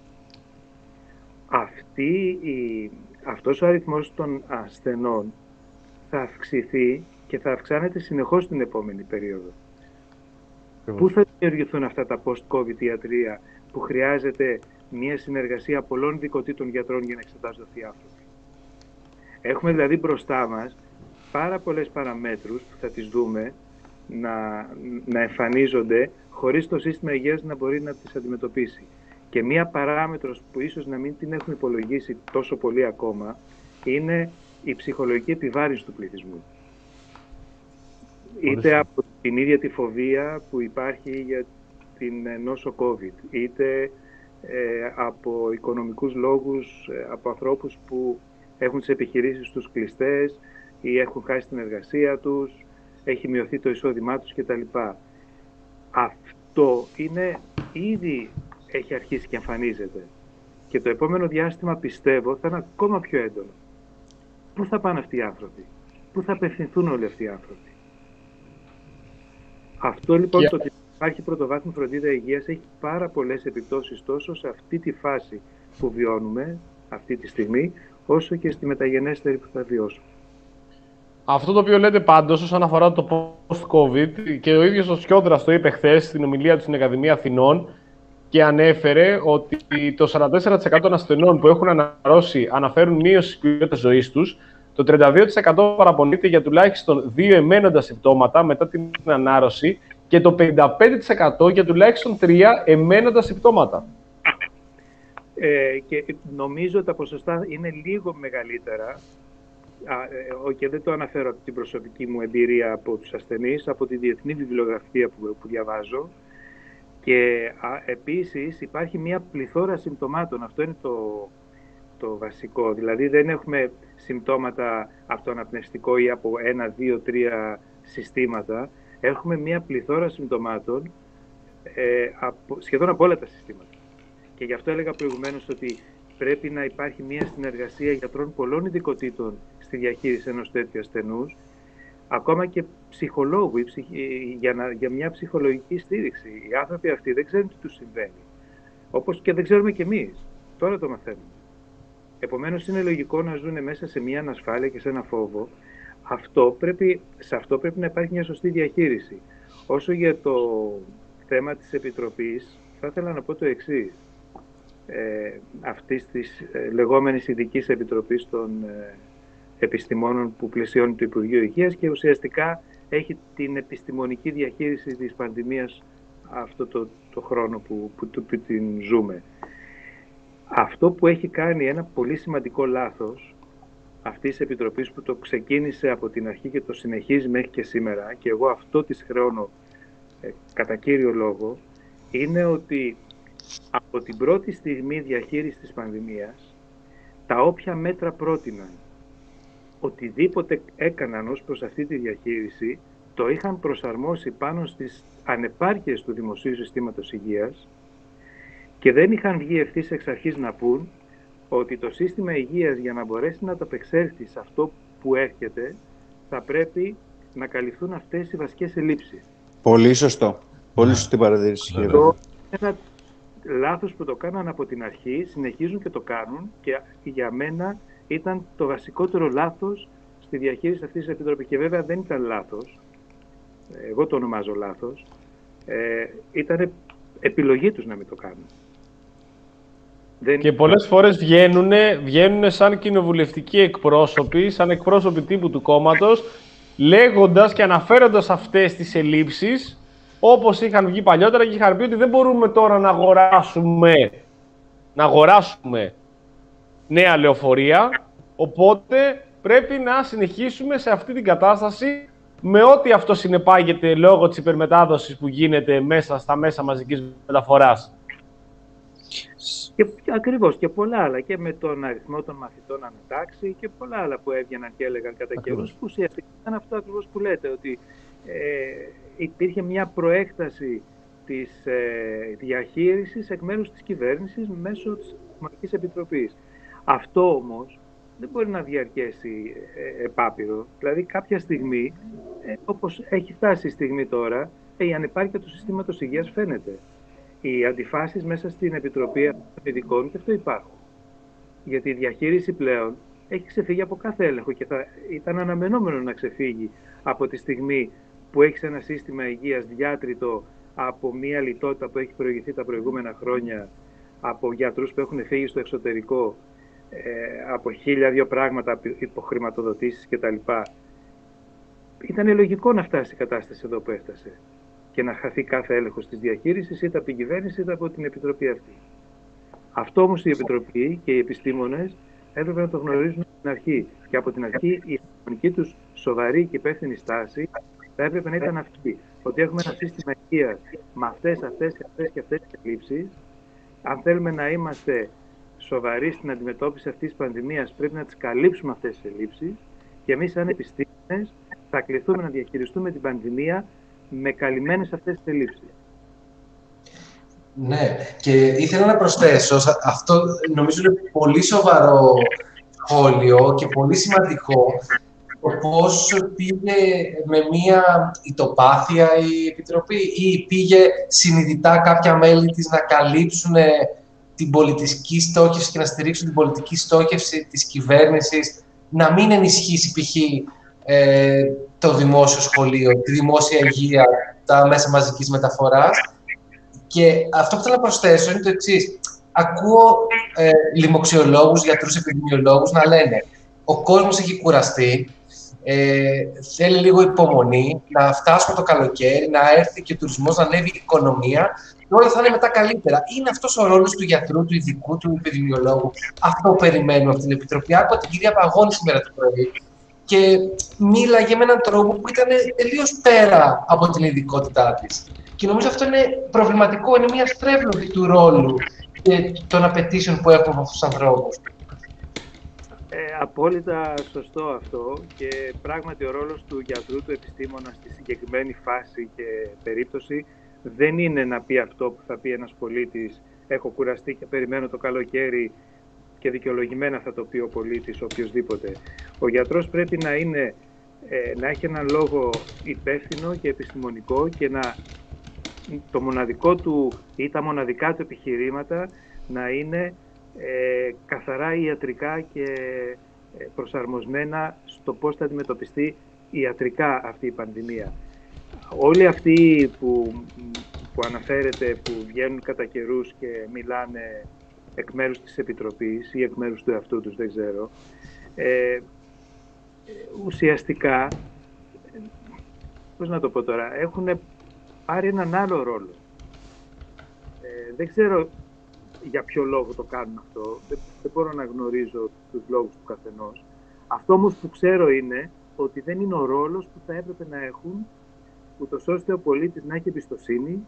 Αυτή η, αυτός ο αριθμός των ασθενών θα αυξηθεί και θα αυξάνεται συνεχώς την επόμενη περίοδο. Πού θα δημιουργηθούν αυτά τα post-COVID ιατρία που χρειάζεται μια συνεργασία πολλών ειδικοτήτων γιατρών για να εξετάζονται αυτοί οι άνθρωποι. Έχουμε δηλαδή μπροστά μας πάρα πολλές παραμέτρους που θα τις δούμε να, να εμφανίζονται χωρίς το σύστημα υγείας να μπορεί να τις αντιμετωπίσει. Και μία παράμετρος που ίσως να μην την έχουμε υπολογίσει τόσο πολύ ακόμα είναι η ψυχολογική επιβάρυνση του πληθυσμού. Είτε από την ίδια τη φοβία που υπάρχει για την νόσο COVID, είτε ε, από οικονομικούς λόγους, ε, από ανθρώπους που έχουν τις επιχειρήσεις τους κλειστές ή έχουν χάσει την εργασία τους, έχει μειωθεί το εισόδημά τους κτλ. Αυτό είναι ήδη έχει αρχίσει και εμφανίζεται. Και το επόμενο διάστημα πιστεύω θα είναι ακόμα πιο έντονο. Πού θα πάνε αυτοί οι άνθρωποι, πού θα απευθυνθούν όλοι αυτοί οι άνθρωποι. Αυτό λοιπόν yeah. το ότι υπάρχει πρωτοβάθμια φροντίδα υγείας έχει πάρα πολλές επιπτώσεις τόσο σε αυτή τη φάση που βιώνουμε αυτή τη στιγμή, όσο και στη μεταγενέστερη που θα βιώσουμε. Αυτό το οποίο λέτε πάντως όσον αφορά το post-COVID, και ο ίδιος ο Σιόδρας το είπε χθες στην ομιλία του στην Ακαδημία Αθηνών και ανέφερε ότι το σαράντα τέσσερα τοις εκατό των ασθενών που έχουν αναρρώσει αναφέρουν μείωση της ποιότητας ζωής τους, το τριάντα δύο τοις εκατό παραπονείται για τουλάχιστον δύο εμένοντα συμπτώματα μετά την ανάρρωση και το πενήντα πέντε τοις εκατό για τουλάχιστον τρία εμένοντα συμπτώματα. Ε, και νομίζω τα ποσοστά είναι λίγο μεγαλύτερα και δεν το αναφέρω από την προσωπική μου εμπειρία από τους ασθενείς, από τη διεθνή βιβλιογραφία που, που διαβάζω. Και α, επίσης υπάρχει μια πληθώρα συμπτωμάτων. Αυτό είναι το, το βασικό. Δηλαδή δεν έχουμε συμπτώματα από το αναπνευστικό ή από ένα, δύο, τρία συστήματα. Έχουμε μια πληθώρα συμπτωμάτων ε, από, σχεδόν από όλα τα συστήματα. Και γι' αυτό έλεγα προηγουμένως ότι πρέπει να υπάρχει μια συνεργασία γιατρών πολλών ειδικοτήτων στη διαχείριση ενός τέτοιου ασθενούς, ακόμα και ψυχολόγου για, να, για μια ψυχολογική στήριξη. Οι άνθρωποι αυτοί δεν ξέρουν τι τους συμβαίνει. Όπως και δεν ξέρουμε κι εμείς. Τώρα το μαθαίνουμε. Επομένως είναι λογικό να ζουν μέσα σε μια ανασφάλεια και σε ένα φόβο. Αυτό πρέπει, σε αυτό πρέπει να υπάρχει μια σωστή διαχείριση. Όσο για το θέμα της Επιτροπής, θα ήθελα να πω το εξής. Ε, αυτής της ε, λεγόμενης ειδικής επιτροπής των ε, επιστημόνων που πλαισιώνει το Υπουργείο Υγείας και ουσιαστικά έχει την επιστημονική διαχείριση της πανδημίας αυτό το, το χρόνο που, που, που, που την ζούμε. Αυτό που έχει κάνει ένα πολύ σημαντικό λάθος αυτής της επιτροπής που το ξεκίνησε από την αρχή και το συνεχίζει μέχρι και σήμερα, και εγώ αυτό της χρεώνω ε, κατά κύριο λόγο, είναι ότι από την πρώτη στιγμή διαχείρισης της πανδημίας, τα όποια μέτρα πρότειναν, οτιδήποτε έκαναν ως προς αυτή τη διαχείριση, το είχαν προσαρμόσει πάνω στις ανεπάρκειες του δημοσίου συστήματος υγείας και δεν είχαν βγει ευθύς εξ αρχής να πούν ότι το σύστημα υγείας για να μπορέσει να ανταπεξέλθει σε αυτό που έρχεται θα πρέπει να καλυφθούν αυτές οι βασικές ελλείψεις. Πολύ σωστό. Πολύ σωστή παρατήρηση. Αυτό είναι ένα λάθος που το κάναν από την αρχή, συνεχίζουν και το κάνουν και για μένα ήταν το βασικότερο λάθος στη διαχείριση αυτής της Επιτροπής. Και βέβαια δεν ήταν λάθος, εγώ το ονομάζω λάθος, ε, ήταν επιλογή τους να μην το κάνουν. Δεν... Και πολλές φορές βγαίνουν, βγαίνουν σαν κοινοβουλευτικοί εκπρόσωποι, σαν εκπρόσωποι τύπου του κόμματος, λέγοντας και αναφέροντας αυτές τις ελλείψεις, όπως είχαν βγει παλιότερα και είχαν πει ότι δεν μπορούμε τώρα να αγοράσουμε, να αγοράσουμε νέα λεωφορεία, οπότε πρέπει να συνεχίσουμε σε αυτή την κατάσταση με ό,τι αυτό συνεπάγεται λόγω της υπερμετάδοσης που γίνεται μέσα στα μέσα μαζικής μεταφοράς. Και, ακριβώς, και πολλά άλλα, και με τον αριθμό των μαθητών ανατάξει και πολλά άλλα που έβγαιναν και έλεγαν κατά καιρούς, που ουσιαστικά ήταν αυτό ακριβώς που λέτε, ότι ε, υπήρχε μια προέκταση της ε, διαχείρισης εκ μέρους της κυβέρνησης μέσω της Οικονομικής Επιτροπής. Αυτό όμως δεν μπορεί να διαρκέσει ε, επάπειρο. Δηλαδή κάποια στιγμή, ε, όπως έχει φτάσει η στιγμή τώρα, ε, η ανεπάρκεια του συστήματος υγείας φαίνεται. Οι αντιφάσεις μέσα στην Επιτροπή των Ειδικών και αυτό υπάρχουν. Γιατί η διαχείριση πλέον έχει ξεφύγει από κάθε έλεγχο και θα ήταν αναμενόμενο να ξεφύγει από τη στιγμή που έχεις ένα σύστημα υγείας διάτριτο από μια λιτότητα που έχει προηγηθεί τα προηγούμενα χρόνια, από γιατρούς που έχουν φύγει στο εξωτερικό, ε, από χίλια δύο πράγματα, υποχρηματοδοτήσεις κτλ. Ήταν λογικό να φτάσει η κατάσταση εδώ που έφτασε και να χαθεί κάθε έλεγχος της διαχείρισης είτε από την κυβέρνηση είτε από την Επιτροπή αυτή. Αυτό όμως η Επιτροπή και οι επιστήμονες έπρεπε να το γνωρίζουν από την αρχή. Και από την αρχή η επιστημονική τους σοβαρή και υπεύθυνη στάση θα έπρεπε να ήταν αυτή. Ότι έχουμε ένα σύστημα υγείας με αυτές, αυτές και αυτές και αυτές τις ελλείψεις. Αν θέλουμε να είμαστε σοβαροί στην αντιμετώπιση αυτής της πανδημίας, πρέπει να τις καλύψουμε αυτές τις ελλείψεις και εμείς, σαν επιστήμονες, θα κληθούμε να διαχειριστούμε την πανδημία με καλυμμένες αυτές τις ελλείψεις. Ναι, και ήθελα να προσθέσω, αυτό νομίζω είναι πολύ σοβαρό σχόλιο και πολύ σημαντικό, το πώς πήγε με μία ητοπάθεια η Επιτροπή ή πήγε συνειδητά κάποια μέλη της να καλύψουν την πολιτική στόχευση και να στηρίξουν την πολιτική στόχευση της κυβέρνησης, να μην ενισχύσει π.χ. Ε, το δημόσιο σχολείο, τη δημόσια υγεία, τα μέσα μαζικής μεταφοράς. Και αυτό που θέλω να προσθέσω είναι το εξής. Ακούω ε, λοιμοξιολόγους, γιατρούς, επιδημιολόγους να λένε ο κόσμος έχει κουραστεί, ε, θέλει λίγο υπομονή, να φτάσουμε το καλοκαίρι, να έρθει και ο τουρισμός, να ανέβει η οικονομία και όλα θα είναι μετά καλύτερα. Είναι αυτός ο ρόλος του γιατρού, του ειδικού, του επιδημιολόγου? Αυτό περιμένουμε από την Επιτροπή. Άκουγα την κυρία Παγώνη σήμερα το πρωί και μίλαγε με έναν τρόπο που ήταν τελείως πέρα από την ειδικότητά της. Και νομίζω αυτό είναι προβληματικό, είναι μια στρέβλωση του ρόλου και των απαιτήσεων που έχουμε από αυτούς τους ανθρώπους. Ε, απόλυτα σωστό αυτό και πράγματι ο ρόλος του γιατρού, του επιστήμονα στη συγκεκριμένη φάση και περίπτωση δεν είναι να πει αυτό που θα πει ένας πολίτης έχω κουραστεί και περιμένω το καλοκαίρι και δικαιολογημένα θα το πει ο πολίτης, οποιοσδήποτε. Ο γιατρός πρέπει να, είναι, ε, να έχει έναν λόγο υπεύθυνο και επιστημονικό και να, το μοναδικό του ή τα μοναδικά του επιχειρήματα να είναι ε, καθαρά ιατρικά και ε, προσαρμοσμένα στο πώς θα αντιμετωπιστεί ιατρικά αυτή η πανδημία. Όλοι αυτοί που, που αναφέρετε, που βγαίνουν κατά καιρούς και μιλάνε εκ μέρους της Επιτροπής ή εκ μέρους του εαυτού τους, δεν ξέρω, ε, ουσιαστικά, πώς να το πω τώρα, έχουν πάρει έναν άλλο ρόλο. Ε, δεν ξέρω για ποιο λόγο το κάνουν αυτό, δεν, δεν μπορώ να γνωρίζω τους λόγους του καθενός. Αυτό όμως που ξέρω είναι ότι δεν είναι ο ρόλος που θα έπρεπε να έχουν, ούτως ώστε ο πολίτης να έχει εμπιστοσύνη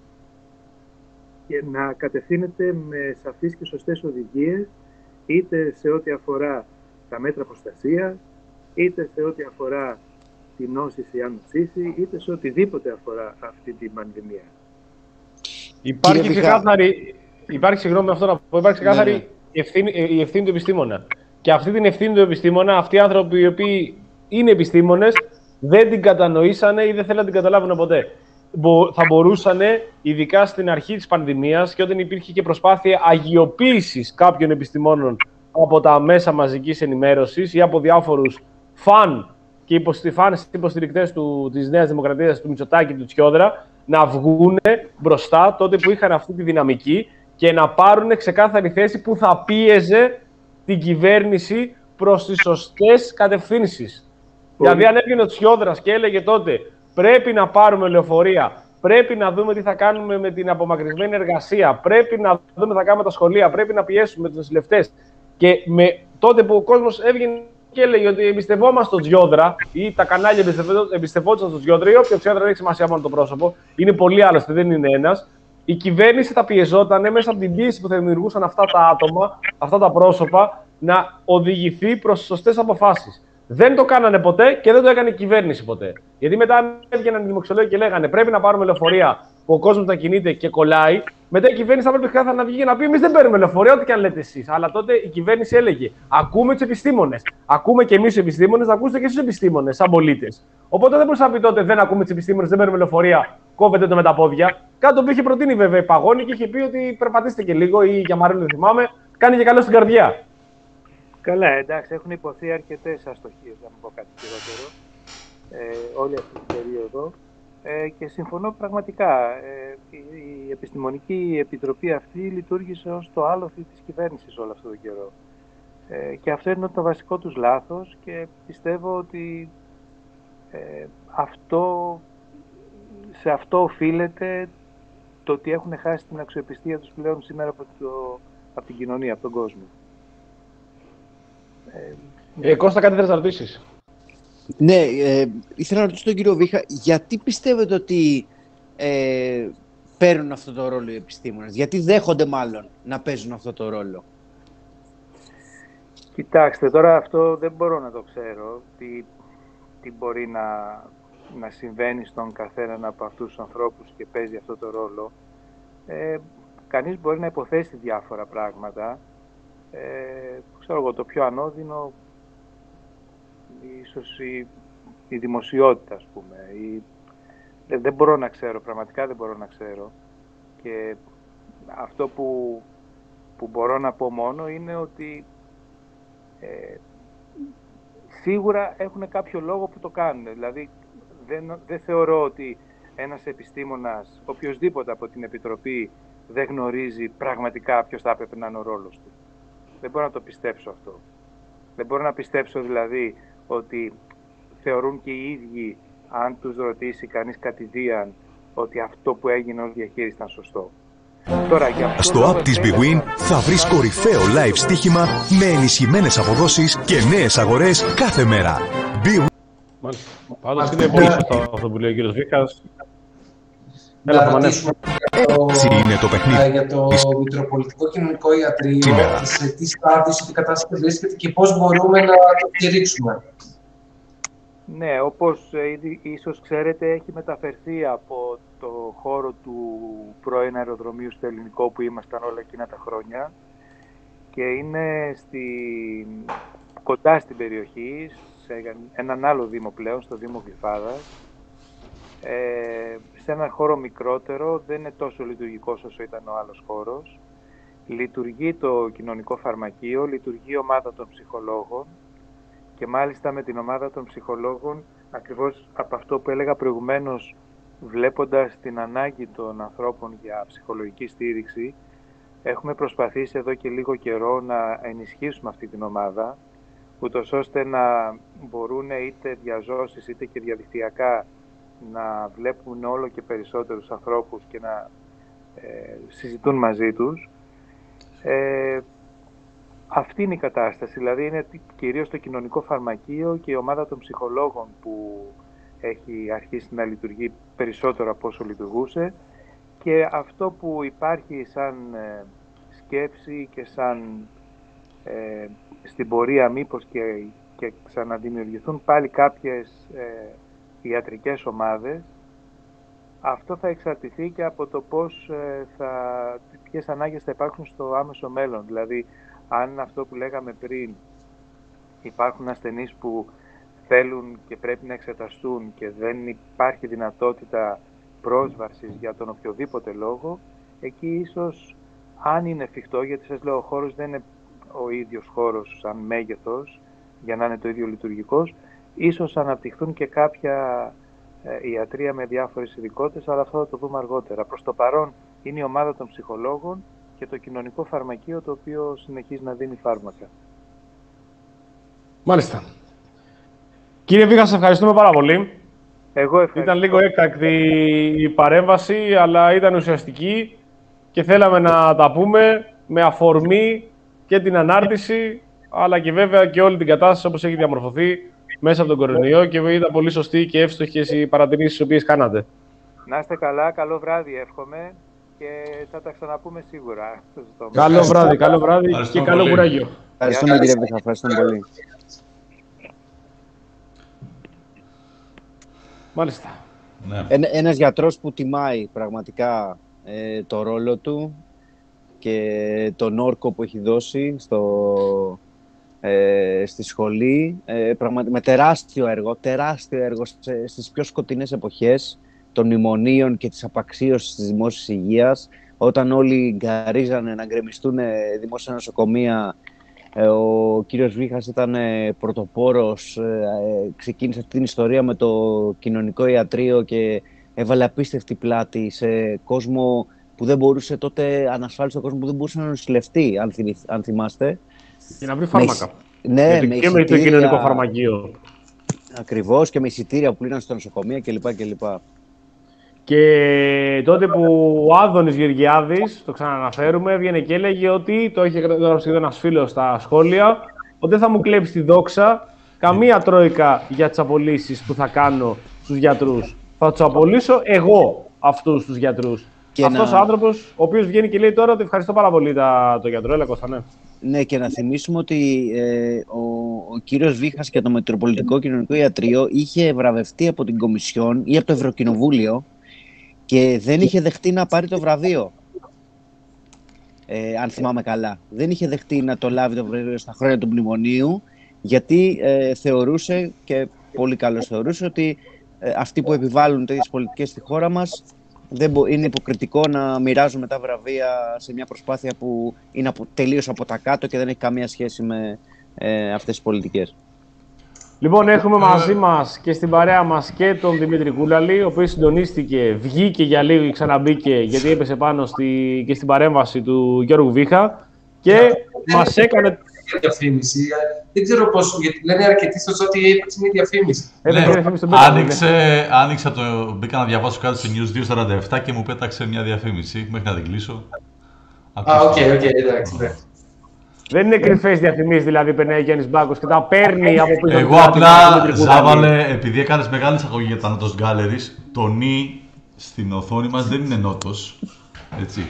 και να κατευθύνεται με σαφείς και σωστές οδηγίες, είτε σε ό,τι αφορά τα μέτρα προστασίας, είτε σε ό,τι αφορά την νόσηση, αν νοσήσει, είτε σε οτιδήποτε αφορά αυτή την πανδημία. Υπάρχει ξεκάθαρη, υπάρχει, συγγνώμη αυτό να πω, υπάρχει ξεκάθαρη ναι, ναι. Η, ευθύνη, η ευθύνη του επιστήμονα. Και αυτή την ευθύνη του επιστήμονα, αυτοί οι άνθρωποι οι οποίοι είναι επιστήμονες, δεν την κατανοήσανε ή δεν θέλουν να την καταλάβουν ποτέ. Θα μπορούσαν, ειδικά στην αρχή της πανδημίας και όταν υπήρχε και προσπάθεια αγιοποίησης κάποιων επιστημόνων από τα μέσα μαζικής ενημέρωσης ή από διάφορους φαν και υποστηρικτές του, της Νέας Δημοκρατίας, του Μητσοτάκη, του Τσιόδρα, να βγουν μπροστά τότε που είχαν αυτή τη δυναμική και να πάρουν ξεκάθαρη θέση που θα πίεζε την κυβέρνηση προς τις σωστές κατευθύνσεις. Δηλαδή, αν έβγαινε ο Τσιόδρας και έλεγε τότε πρέπει να πάρουμε λεωφορεία, πρέπει να δούμε τι θα κάνουμε με την απομακρυσμένη εργασία, πρέπει να δούμε τι θα κάνουμε τα σχολεία, πρέπει να πιέσουμε τους νοσηλευτές. Και με, τότε που ο κόσμος έβγαινε και έλεγε ότι εμπιστευόμαστε στον Τσιόδρα ή τα κανάλια εμπιστευόντουσαν στον Τσιόδρα, ή όποιο Τσιόδρα δεν έχει σημασία μόνο το πρόσωπο, είναι πολλοί άλλωστε, δεν είναι ένας. Η κυβέρνηση θα πιεζόταν μέσα από την πίεση που θα δημιουργούσαν αυτά τα άτομα, αυτά τα πρόσωπα, να οδηγηθεί προς σωστές αποφάσεις. Δεν το κάνανε ποτέ και δεν το έκανε η κυβέρνηση ποτέ. Γιατί μετά έβγαιναν οι δημοξιολόγοι και λέγανε πρέπει να πάρουμε λεωφορεία που ο κόσμος θα κινείται και κολλάει. Μετά η κυβέρνηση θα πρέπει κάθε να βγει και να πει: εμείς δεν παίρνουμε λεωφορεία, ό,τι και αν λέτε εσείς. Αλλά τότε η κυβέρνηση έλεγε: ακούμε τους επιστήμονες. Ακούμε και εμείς τους επιστήμονες, να ακούσετε και εσείς τους επιστήμονες, σαν πολίτες. Οπότε δεν μπορούσα να πει τότε: δεν ακούμε τους επιστήμονες, δεν παίρνουμε λεωφορεία, κόβετε το με τα πόδια. Κάτι το οποίο είχε προτείνει βέβαια η Παγώνη και είχε πει ότι περπατήστε και λίγο, ή για Μαρίνο δεν θυμάμαι, κάνει και καλό στην καρδιά. Καλά, εντάξει, έχουν υποθεί αρκετές αστοχίες, να μην πω κάτι χειρότερο, ε, όλη αυτή την περίοδο. Ε, και συμφωνώ πραγματικά. Ε, η, η Επιστημονική Επιτροπή αυτή λειτουργήσε ως το άλοθη της κυβέρνησης όλο αυτόν τον καιρό. Ε, και αυτό είναι το βασικό τους λάθος και πιστεύω ότι ε, αυτό, σε αυτό οφείλεται το ότι έχουν χάσει την αξιοπιστία τους πλέον σήμερα από, το, από την κοινωνία, από τον κόσμο. Ε, Κώστα, κάτι θέλεις να ρωτήσεις? Ναι, ε, ήθελα να ρωτήσω τον κύριο Βίχα, γιατί πιστεύετε ότι ε, παίρνουν αυτό το ρόλο οι επιστήμονες, γιατί δέχονται μάλλον να παίζουν αυτό το ρόλο? Κοιτάξτε, τώρα αυτό δεν μπορώ να το ξέρω, τι, τι μπορεί να, να συμβαίνει στον καθέναν από αυτούς τους ανθρώπους και παίζει αυτό το ρόλο. Ε, κανείς μπορεί να υποθέσει διάφορα πράγματα. Ε, ξέρω εγώ, το πιο ανώδυνο ίσως η, η δημοσιότητα, ας πούμε. Η, δεν, δεν μπορώ να ξέρω, πραγματικά δεν μπορώ να ξέρω. Και αυτό που, που μπορώ να πω μόνο είναι ότι ε, σίγουρα έχουν κάποιο λόγο που το κάνουν. Δηλαδή δεν, δεν θεωρώ ότι ένας επιστήμονας, οποιοσδήποτε από την Επιτροπή, δεν γνωρίζει πραγματικά ποιος θα έπρεπε να είναι ο ρόλος του. Δεν μπορώ να το πιστέψω αυτό. Δεν μπορώ να πιστέψω δηλαδή ότι θεωρούν και οι ίδιοι, αν τους ρωτήσει κανείς κατηδίαν, ότι αυτό που έγινε ως διαχείριση ήταν σωστό. Τώρα, για στο app της BWIN θα βρεις κορυφαίο live στοίχημα με ενισχυμένες αποδόσεις και νέες αγορές κάθε μέρα. Μάλιστα. Πάντως είναι πολύ σωστό αυτό που λέει ο κύριος Βίχας. Να ρωτήσουμε Έτσι είναι το παιχνίδι. για το Μητροπολιτικό Κοινωνικό Ιατρείο, σε τι στάδιο, σε τι κατάσταση βρίσκεται και πώς μπορούμε να το στηρίξουμε. Ναι, όπως ήδη ίσως ξέρετε, έχει μεταφερθεί από το χώρο του πρώην αεροδρομίου στο Ελληνικό που ήμασταν όλα εκείνα τα χρόνια και είναι στη, κοντά στην περιοχή, σε έναν άλλο δήμο πλέον, στο Δήμο Γλυφάδας, ε, σε έναν χώρο μικρότερο, δεν είναι τόσο λειτουργικός όσο ήταν ο άλλος χώρος. Λειτουργεί το κοινωνικό φαρμακείο, λειτουργεί η ομάδα των ψυχολόγων και μάλιστα με την ομάδα των ψυχολόγων, ακριβώς από αυτό που έλεγα προηγουμένως, βλέποντας την ανάγκη των ανθρώπων για ψυχολογική στήριξη, έχουμε προσπαθήσει εδώ και λίγο καιρό να ενισχύσουμε αυτή την ομάδα, ούτως ώστε να μπορούν είτε διαζώσεις είτε και διαδικτυακά να βλέπουν όλο και περισσότερους ανθρώπους και να ε, συζητούν μαζί τους. Ε, αυτή είναι η κατάσταση, δηλαδή είναι κυρίως το κοινωνικό φαρμακείο και η ομάδα των ψυχολόγων που έχει αρχίσει να λειτουργεί περισσότερο από όσο λειτουργούσε και αυτό που υπάρχει σαν ε, σκέψη και σαν ε, στην πορεία μήπως και, και ξαναδημιουργηθούν πάλι κάποιες ε, ιατρικές ομάδες, αυτό θα εξαρτηθεί και από το πώς ε, θα, ποιες ανάγκες θα υπάρχουν στο άμεσο μέλλον. Δηλαδή, αν αυτό που λέγαμε πριν, υπάρχουν ασθενείς που θέλουν και πρέπει να εξεταστούν και δεν υπάρχει δυνατότητα πρόσβασης για τον οποιοδήποτε λόγο, εκεί ίσως, αν είναι εφικτό, γιατί σας λέω ο χώρος δεν είναι ο ίδιος χώρος σαν μέγεθος για να είναι το ίδιο λειτουργικός, ίσως αναπτυχθούν και κάποια ε, ιατρία με διάφορες ειδικότητες, αλλά αυτό θα το δούμε αργότερα. Προς το παρόν είναι η ομάδα των ψυχολόγων και το κοινωνικό φαρμακείο, το οποίο συνεχίζει να δίνει φάρμακα. Μάλιστα. Κύριε Βίχα, σας ευχαριστούμε πάρα πολύ. Εγώ ευχαριστώ. Ήταν λίγο έκτακτη η παρέμβαση, αλλά ήταν ουσιαστική και θέλαμε να τα πούμε με αφορμή και την ανάρτηση, αλλά και βέβαια και όλη την κατάσταση όπως έχει διαμορφωθεί μέσα από τον κορονοϊό, και ήταν πολύ σωστή και εύστοχες οι παρατηρήσεις τις οποίες κάνατε. Να είστε καλά, καλό βράδυ εύχομαι και θα τα ξαναπούμε σίγουρα. Καλό βράδυ, καλό βράδυ και καλό πολύ. Κουράγιο. Ευχαριστούμε κύριε Βίχα, ευχαριστούμε πολύ. Μάλιστα. Ναι. Ένα, ένας γιατρός που τιμάει πραγματικά ε, το ρόλο του και τον όρκο που έχει δώσει στο, ε, στη σχολή, ε, πραγματι, με τεράστιο έργο, τεράστιο έργο σε, στις πιο σκοτεινές εποχές των μνημονίων και της απαξίωσης της δημόσιας υγείας, όταν όλοι γκαρίζανε να γκρεμιστούν δημόσια νοσοκομεία. Ο κύριος Βίχας ήταν πρωτοπόρος, ξεκίνησε αυτή την ιστορία με το κοινωνικό ιατρείο και έβαλε απίστευτη πλάτη σε κόσμο που δεν μπορούσε τότε, ανασφάλιστο κόσμο που δεν μπορούσε να νοσηλευτεί, αν, θυμ, αν θυμάστε. Για να βρει φάρμακα. Ναι, με και με το κοινωνικό φαρμακείο. Ακριβώς, και με εισιτήρια που πλήραν στο νοσοκομεία κλπ. κλπ. Και τότε που ο Άδωνης Γεωργιάδης, το ξαναναφέρουμε, έβγαινε και έλεγε ότι, το είχε γράψει ένας φίλος στα σχόλια, ότι δεν θα μου κλέψει τη δόξα καμία τρόικα για τις απολύσεις που θα κάνω στους γιατρούς. Θα τους απολύσω εγώ αυτούς τους γιατρούς. Και αυτός να... ο άνθρωπος, ο οποίος βγαίνει και λέει τώρα ότι ευχαριστώ πάρα πολύ τα, το γιατρό. Έλα Κώστα, ναι. Ναι, και να θυμίσουμε ότι ε, ο, ο κύριος Βίχας και το Μητροπολιτικό Κοινωνικό Ιατρείο είχε βραβευτεί από την Κομισιόν ή από το Ευρωκοινοβούλιο και δεν είχε δεχτεί να πάρει το βραβείο, ε, αν θυμάμαι καλά. Δεν είχε δεχτεί να το λάβει το βραβείο στα χρόνια του μνημονίου, γιατί ε, θεωρούσε, και πολύ καλώς θεωρούσε, ότι ε, αυτοί που επιβάλλουν τέτοιες πολιτικές στη χώρα μας δεν μπο, είναι υποκριτικό να μοιράζουν τα βραβεία σε μια προσπάθεια που είναι από, τελείως από τα κάτω και δεν έχει καμία σχέση με ε, αυτές τις πολιτικές. Λοιπόν, έχουμε μαζί μας και στην παρέα μας και τον Δημήτρη Κούλαλη, ο οποίος συντονίστηκε, βγήκε για λίγο και ξαναμπήκε, γιατί έπεσε πάνω στη, και στην παρέμβαση του Γιώργου Βίχα και μας έκανε... Διαφήμιση. Δεν ξέρω πώς, γιατί λένε αρκετοί στο ότι έπαιξε μια διαφήμιση. Ναι, άνοιξε, άνοιξα το, μπήκα να διαβάσω κάτι στο News δύο σαράντα επτά και μου πέταξε μια διαφήμιση, μέχρι να την κλείσω. Α, οκ, οκ, εντάξει, ναι. Δεν είναι κρυφές διαφημίσεις, δηλαδή, περνάει ο Γιάννης Μπάκος και τα παίρνει από πίσω. Εγώ απλά, Ζάβαλε, επειδή έκανες μεγάλη εισαγωγή για τα Νότος Γκάλερις, το νι στην οθόνη μας δεν είναι νότος, έτσι.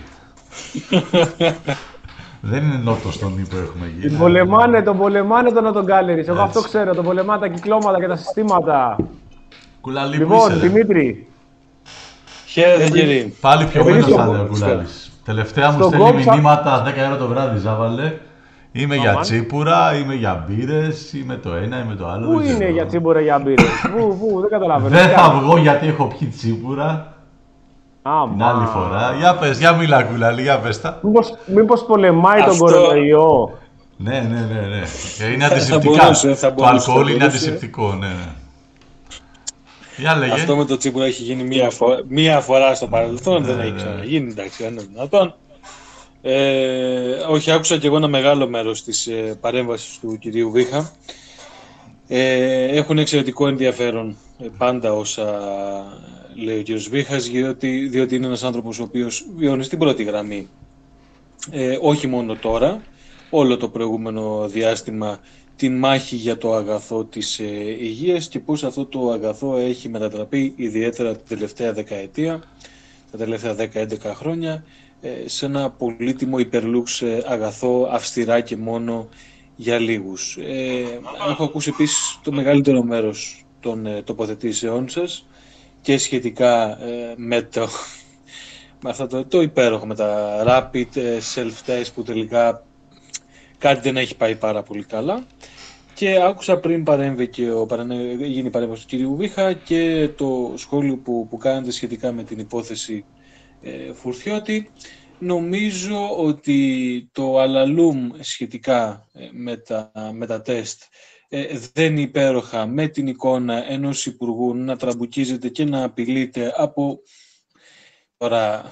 Δεν είναι νότος το νι που έχουμε εκεί. Τον πολεμάνε, τον πολεμάνε τον Νότο Γκάλερις. Εγώ αυτό ξέρω, τον πολεμάνε τα κυκλώματα και τα συστήματα. Κουλαλή, λοιπόν, Δημήτρη. Χαίρετε, κύριε. Πάλι πιο μένος θα είναι ο Κουλάλης. Τελευταία μου στέλνει μηνύματα δέκα ώρα το βράδυ, Ζάβαλε. Είμαι για τσίπουρα, είμαι για μπύρες, είμαι το ένα, είμαι το άλλο. Πού είναι για τσίπουρα, για μπύρες, πού, πού, δεν καταλαβαίνω. Δεν θα βγω γιατί έχω πιει τσίπουρα. Άμα. Την άλλη φορά. Για πες, για μιλά Κουλάλη, για πες τα. Μήπως, μήπως πολεμάει τον κορονοϊό. Ναι, ναι, ναι, ναι. Είναι αντισηπτικά. Το αλκοόλ είναι αντισηπτικό, ναι, ναι. Για λέγε. Αυτό με το τσίπουρα έχει γίνει μία φορά, μία φορά στο παρελθόν, δεν έχει ξαναγίνει, εντάξει, δεν είναι δυνατόν. Ε, όχι, άκουσα και εγώ ένα μεγάλο μέρος της ε, παρέμβασης του κυρίου Βίχα. Ε, έχουν εξαιρετικό ενδιαφέρον ε, πάντα όσα λέει ο κύριος Βίχας, διότι, διότι είναι ένας άνθρωπος ο οποίος βιώνει στην πρώτη γραμμή. Ε, όχι μόνο τώρα, όλο το προηγούμενο διάστημα, την μάχη για το αγαθό της ε, υγείας και πώς αυτό το αγαθό έχει μετατραπεί ιδιαίτερα την τελευταία δεκαετία, τα τελευταία δέκα έντεκα χρόνια, σε ένα πολύτιμο υπερλούξ αγαθό, αυστηρά και μόνο για λίγους. Ε, έχω ακούσει επίσης το μεγαλύτερο μέρος των ε, τοποθετήσεών σας και σχετικά ε, με, το, με αυτό το, το υπέροχο, με τα rapid self-test που τελικά κάτι δεν έχει πάει πάρα πολύ καλά. Και άκουσα πριν παρέμβει και ο, γίνει η παρέμβαση του κυρίου Βίχα και το σχόλιο που, που κάνετε σχετικά με την υπόθεση ε, Φουρτιώτη. Νομίζω ότι το αλαλούμ σχετικά με τα, με τα τεστ ε, δεν είναι υπέροχα με την εικόνα ενός υπουργού να τραμπουκίζεται και να απειλείται από, τώρα,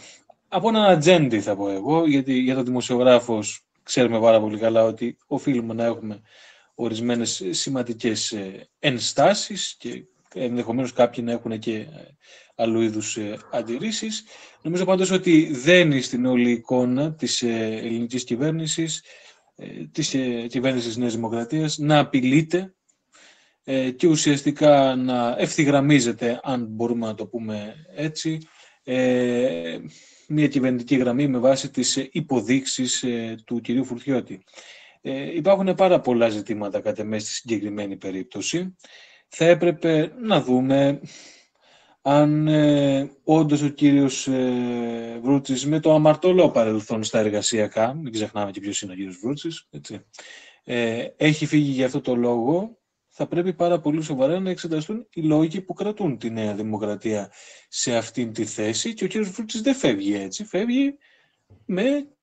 από έναν ατζέντη θα πω εγώ, γιατί για τον δημοσιογράφος ξέρουμε πάρα πολύ καλά ότι οφείλουμε να έχουμε ορισμένες σημαντικές ενστάσεις και ενδεχομένως κάποιοι να έχουν και άλλου είδους αντιρρήσεις. Νομίζω πάντως ότι δένει στην όλη εικόνα της ελληνικής κυβέρνησης, της κυβέρνησης Νέας Δημοκρατίας, να απειλείται και ουσιαστικά να ευθυγραμμίζεται, αν μπορούμε να το πούμε έτσι, μια κυβερνητική γραμμή με βάση τις υποδείξεις του κυρίου Φουρτιώτη. Ε, υπάρχουν πάρα πολλά ζητήματα κατά μέσα στη συγκεκριμένη περίπτωση. Θα έπρεπε να δούμε αν ε, όντως ο κύριος ε, Βρούτσης, με το αμαρτωλό παρελθόν στα εργασιακά, μην ξεχνάμε και ποιος είναι ο κύριος Βρούτσης, έτσι, ε, έχει φύγει για αυτό το λόγο, θα πρέπει πάρα πολύ σοβαρά να εξεταστούν οι λόγοι που κρατούν τη Νέα Δημοκρατία σε αυτήν τη θέση και ο κύριος Βρούτσης δεν φεύγει έτσι, φεύγει με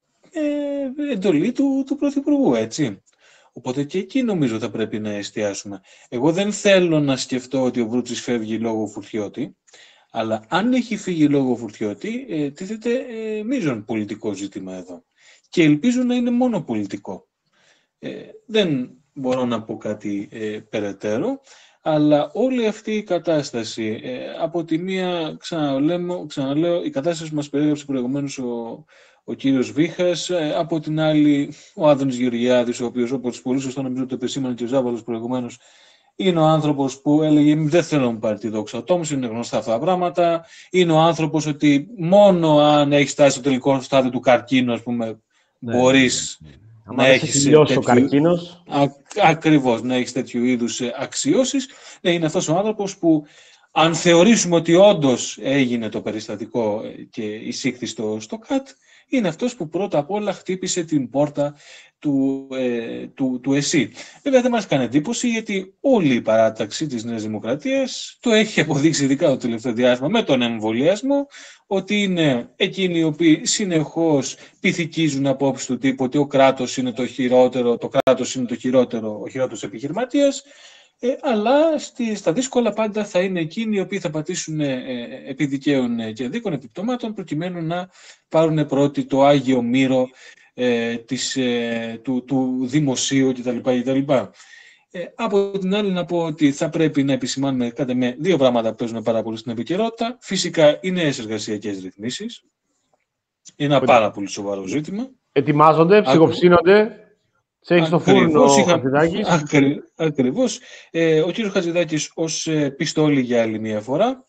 ε, εντολή του, του Πρωθυπουργού, έτσι. Οπότε και εκεί νομίζω θα πρέπει να εστιάσουμε. Εγώ δεν θέλω να σκεφτώ ότι ο Βρούτσης φεύγει λόγω Φουρτιώτη, αλλά αν έχει φύγει λόγω Φουρτιώτη, ε, τίθεται ε, μείζον πολιτικό ζήτημα εδώ. Και ελπίζω να είναι μόνο πολιτικό. Ε, δεν μπορώ να πω κάτι ε, περαιτέρω, αλλά όλη αυτή η κατάσταση, ε, από τη μία, ξαναλέω, ξαναλέω, η κατάσταση που μας περιέγραψε προηγουμένως ο, ο κύριος Βίχας, ε, από την άλλη ο Άδωνης Γεωργιάδης, ο οποίος, όπως πολύ σωστά νομίζω το επεσήμανε και ο Ζάβαλος προηγουμένως, είναι ο άνθρωπος που έλεγε δεν θέλω να μου πάρει τη δόξα ο τόμος, είναι γνωστά αυτά τα πράγματα. Είναι ο άνθρωπος ότι μόνο αν έχεις φτάσει στο τελικό στάδιο του καρκίνου, ας πούμε, ναι, μπορείς ναι, ναι. να έχεις τέτοιου... ο καρκίνος. Α, ακριβώς, να έχεις τέτοιου είδους αξιώσεις. Ναι, είναι αυτός ο άνθρωπος που, αν θεωρήσουμε ότι όντως έγινε το περιστατικό και εισήχθη στο, στο ΚΑΤ, είναι αυτός που πρώτα απ' όλα χτύπησε την πόρτα του, ε, του, του ΕΣΥ. Βέβαια δεν μας κάνει εντύπωση, γιατί όλη η παράταξη της Νέας Δημοκρατίας το έχει αποδείξει, ειδικά το τελευταίο διάστημα με τον εμβολιασμό, ότι είναι εκείνοι οι οποίοι συνεχώς πυθικίζουν απόψεις του τύπου ότι ο κράτος είναι το χειρότερο, το κράτος είναι το χειρότερο, ο χειρότερος επιχειρηματίας. Ε, αλλά στη, στα δύσκολα πάντα θα είναι εκείνοι οι οποίοι θα πατήσουν ε, επί δικαίων ε, και δίκων επιπτωμάτων, προκειμένου να πάρουν πρώτοι το Άγιο Μύρο ε, της, ε, του, του δημοσίου κτλ. κτλ. Ε, από την άλλη να πω ότι θα πρέπει να επισημάνουμε κάτι με δύο πράγματα που παίζουν πάρα πολύ στην επικαιρότητα. Φυσικά οι νέες εργασιακές ρυθμίσεις. Είναι ένα πάρα πολύ σοβαρό ζήτημα. Ετοιμάζονται, ψυχοψύνονται. Σε έχει στο φούρνο ο Χατζηδάκης. Ακρι, ακριβώς. Ε, ο κύριος Χατζηδάκης ως ε, πιστόλι για άλλη μια φορά.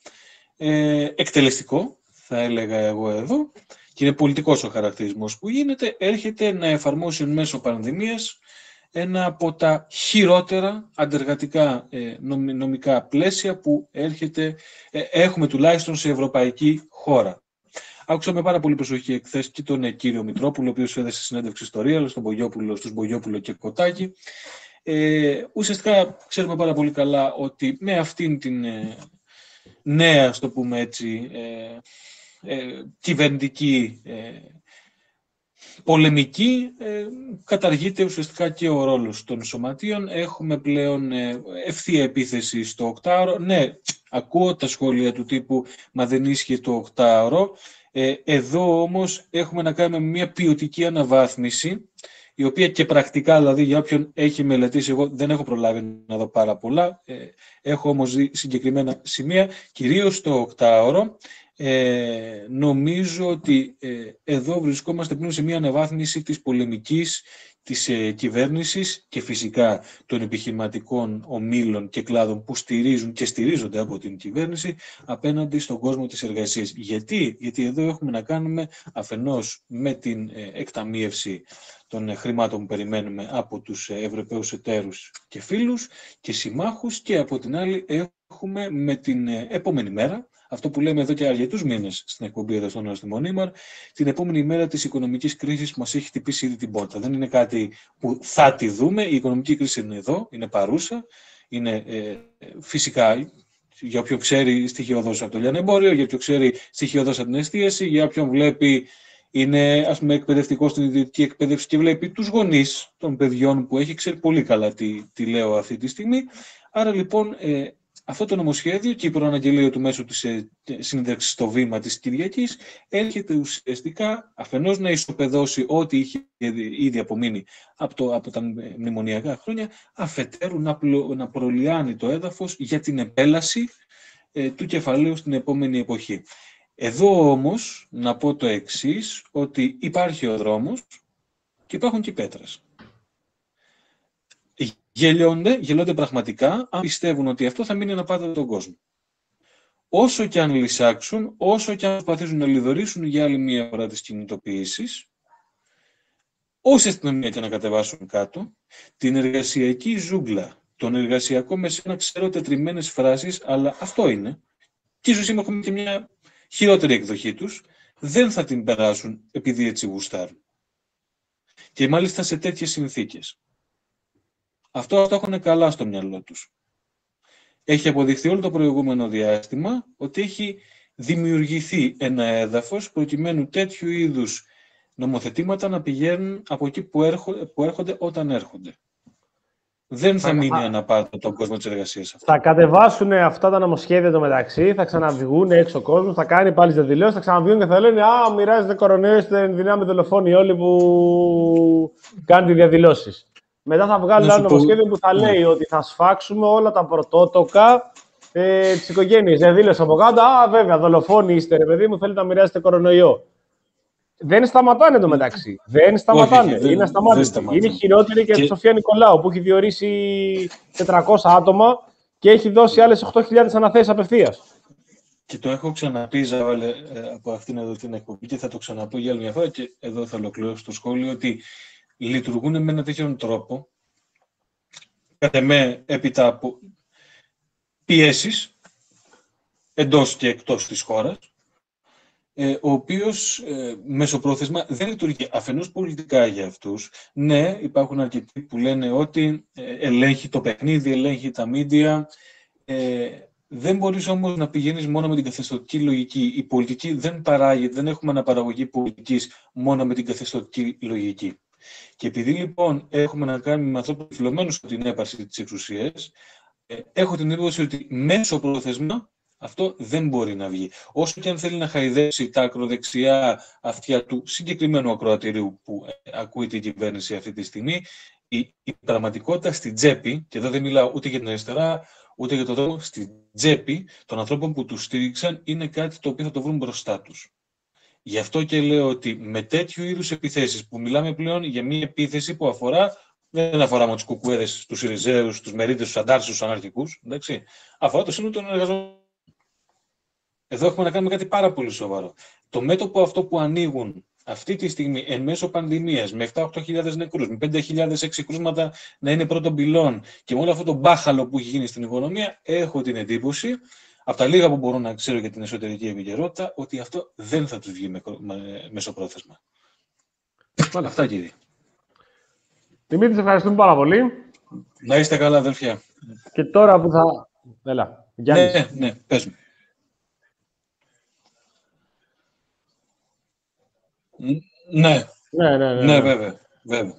Ε, εκτελεστικό, θα έλεγα εγώ εδώ. Και είναι πολιτικός ο χαρακτηρισμός που γίνεται. Έρχεται να εφαρμόσει μέσω πανδημίας ένα από τα χειρότερα αντεργατικά ε, νομικά πλαίσια που έρχεται, ε, έχουμε τουλάχιστον σε ευρωπαϊκή χώρα. Άκουσα με πάρα πολύ προσοχή εχθές και τον ε, κύριο Μητρόπουλο, ο οποίος έδωσε συνέντευξη στο Real, στον Μπογιόπουλο, στους Μπογιόπουλο και Κοτάκη. Ε, ουσιαστικά ξέρουμε πάρα πολύ καλά ότι με αυτήν την ε, νέα, ας το πούμε έτσι, ε, ε, κυβερνητική ε, πολεμική, ε, καταργείται ουσιαστικά και ο ρόλος των σωματείων. Έχουμε πλέον ε, ευθεία επίθεση στο οκτάωρο. Ναι, ακούω τα σχόλια του τύπου «μα δεν ίσχυε το οκτάωρο». Ε, εδώ όμως έχουμε να κάνουμε μια ποιοτική αναβάθμιση, η οποία και πρακτικά, δηλαδή για όποιον έχει μελετήσει, εγώ δεν έχω προλάβει να δω πάρα πολλά, ε, έχω όμως δει συγκεκριμένα σημεία, κυρίως το οκτάωρο. Ε, νομίζω ότι ε, εδώ βρισκόμαστε πλέον σε μια αναβάθμιση της πολεμικής της ε, κυβέρνησης και φυσικά των επιχειρηματικών ομίλων και κλάδων που στηρίζουν και στηρίζονται από την κυβέρνηση απέναντι στον κόσμο της εργασίας. Γιατί, Γιατί εδώ έχουμε να κάνουμε αφενός με την ε, εκταμείευση των ε, χρημάτων που περιμένουμε από τους ε, Ευρωπαίους εταίρους και φίλους και συμμάχους, και από την άλλη έχουμε με την ε, επόμενη μέρα, αυτό που λέμε εδώ και αρκετούς μήνες στην εκπομπή εδώ στον Αστυμονήμαρ, την επόμενη μέρα της οικονομικής κρίσης που μας έχει χτυπήσει ήδη την πόρτα. Δεν είναι κάτι που θα τη δούμε. Η οικονομική κρίση είναι εδώ, είναι παρούσα, είναι ε, φυσικά, για όποιον ξέρει, στοιχειωδώς από το λιανεμπόριο, για όποιον ξέρει, στοιχειωδώς από την εστίαση, για όποιον βλέπει, είναι ας πούμε εκπαιδευτικό στην ιδιωτική εκπαίδευση και βλέπει τους γονείς των παιδιών που έχει, ξέρει πολύ καλά τι, τι λέω αυτή τη στιγμή. Άρα λοιπόν, ε, αυτό το νομοσχέδιο και η προαναγγελία του μέσω της ε, συνέντευξης στο Βήμα της Κυριακής έρχεται ουσιαστικά αφενός να ισοπεδώσει ό,τι είχε ήδη απομείνει από, το, από τα μνημονιακά χρόνια, αφετέρου να, πλο, να προλιάνει το έδαφος για την επέλαση ε, του κεφαλαίου στην επόμενη εποχή. Εδώ όμως να πω το εξής, ότι υπάρχει ο δρόμος και υπάρχουν και οι πέτρες. Γελιώνται, γελιώνται πραγματικά αν πιστεύουν ότι αυτό θα μείνει αναπάντητο τον κόσμο. Όσο και αν λυσάξουν, όσο και αν προσπαθήσουν να λιδωρήσουν για άλλη μία φορά τις κινητοποιήσεις, όση αστυνομία και να κατεβάσουν κάτω, την εργασιακή ζούγκλα, τον εργασιακό μεσαίνα, ξέρω τετριμμένες φράσεις, αλλά αυτό είναι, και ίσως έχουμε και μια χειρότερη εκδοχή τους, δεν θα την περάσουν επειδή έτσι γουστάρουν. Και μάλιστα σε τέτοιες συνθήκες. Αυτό το έχουν καλά στο μυαλό τους. Έχει αποδειχθεί όλο το προηγούμενο διάστημα ότι έχει δημιουργηθεί ένα έδαφος προκειμένου τέτοιου είδους νομοθετήματα να πηγαίνουν από εκεί που έρχονται, που έρχονται όταν έρχονται. Δεν θα, θα μείνει αναπάντητο τον κόσμο της εργασίας αυτό. Θα κατεβάσουν αυτά τα νομοσχέδια το μεταξύ, θα ξαναβγούν έξω ο κόσμος, θα κάνει πάλι διαδηλώσεις, θα ξαναβγούν και θα λένε «Α, μοιράζεται κορονοϊό στην δυνάμει δολοφόνοι όλοι που κάνουν τις διαδηλώσεις». Μετά θα βγάλουν ένα νομοσχέδιο που θα λέει ότι θα σφάξουμε όλα τα πρωτότοκα ε, της οικογένειας. Διαδήλωση από κάτω, «Α, βέβαια, δολοφόνοι είστε, ρε παιδί μου, θέλετε να μοιράζετε κορονοϊό». Δεν σταματάνε το μεταξύ. Δεν σταματάνε. Όχι, είναι ασταμάτητοι. Είναι χειρότερη και η και... Σοφία Νικολάου που έχει διορίσει τετρακόσια άτομα και έχει δώσει άλλες οκτώ χιλιάδες αναθέσεις απευθείας. Και το έχω ξαναπεί, Ζάβαλε, από αυτήν εδώ την εκπομπή και θα το ξαναπώ για άλλη μια φορά και εδώ θα ολοκληρώσω το σχόλιο ότι λειτουργούν με έναν τέτοιον τρόπο, κατά με έπειτα από πιέσεις εντός και εκτός της χώρας, ο οποίος ε, μεσοπρόθεσμα δεν λειτουργεί αφενός πολιτικά για αυτούς. Ναι, υπάρχουν αρκετοί που λένε ότι ε, ελέγχει το παιχνίδι, ελέγχει τα μίντια. Ε, δεν μπορείς όμως να πηγαίνεις μόνο με την καθεστωτική λογική. Η πολιτική δεν παράγει, δεν έχουμε αναπαραγωγή πολιτικής μόνο με την καθεστωτική λογική. Και επειδή λοιπόν έχουμε να κάνουμε με ανθρώπους φιλωμένους από την έπαρση της εξουσίας, ε, έχω την εντύπωση ότι μέσοπρόθεσμα αυτό δεν μπορεί να βγει. Όσο και αν θέλει να χαϊδέψει τα ακροδεξιά αυτιά του συγκεκριμένου ακροατηρίου που ακούει την κυβέρνηση αυτή τη στιγμή, η, η πραγματικότητα στην τσέπη, και εδώ δεν μιλάω ούτε για την αριστερά, ούτε για το δρόμο, στην τσέπη των ανθρώπων που τους στήριξαν είναι κάτι το οποίο θα το βρουν μπροστά τους. Γι' αυτό και λέω ότι με τέτοιου είδους επιθέσεις που μιλάμε πλέον για μια επίθεση που αφορά, δεν αφορά μόνο τους κουκουέδες, τους Ιριζέους, τους Μερίδες, τους Αντάρσους, τους Αναρχικούς, εντάξει, αφορά το σύνολο των εργαζομένων. Εδώ έχουμε να κάνουμε κάτι πάρα πολύ σοβαρό. Το μέτωπο αυτό που ανοίγουν αυτή τη στιγμή εν μέσω πανδημίας με επτά με οκτώ χιλιάδες νεκρούς, με πέντε χιλιάδες έξι κρούσματα να είναι πρώτον πυλών και με όλο αυτό το μπάχαλο που έχει γίνει στην οικονομία, έχω την εντύπωση, από τα λίγα που μπορώ να ξέρω για την εσωτερική επικαιρότητα, ότι αυτό δεν θα τους βγει με, με, μεσοπρόθεσμα. Όλα αυτά, κύριε. Δημήτρη, σε ευχαριστούμε πάρα πολύ. Να είστε καλά, αδελφιά. Και τώρα που θα... Έλα, Γιάννης. Ναι, ναι, πες μου. Ναι. Ναι, ναι, ναι, ναι. Ναι, βέβαια, βέβαια.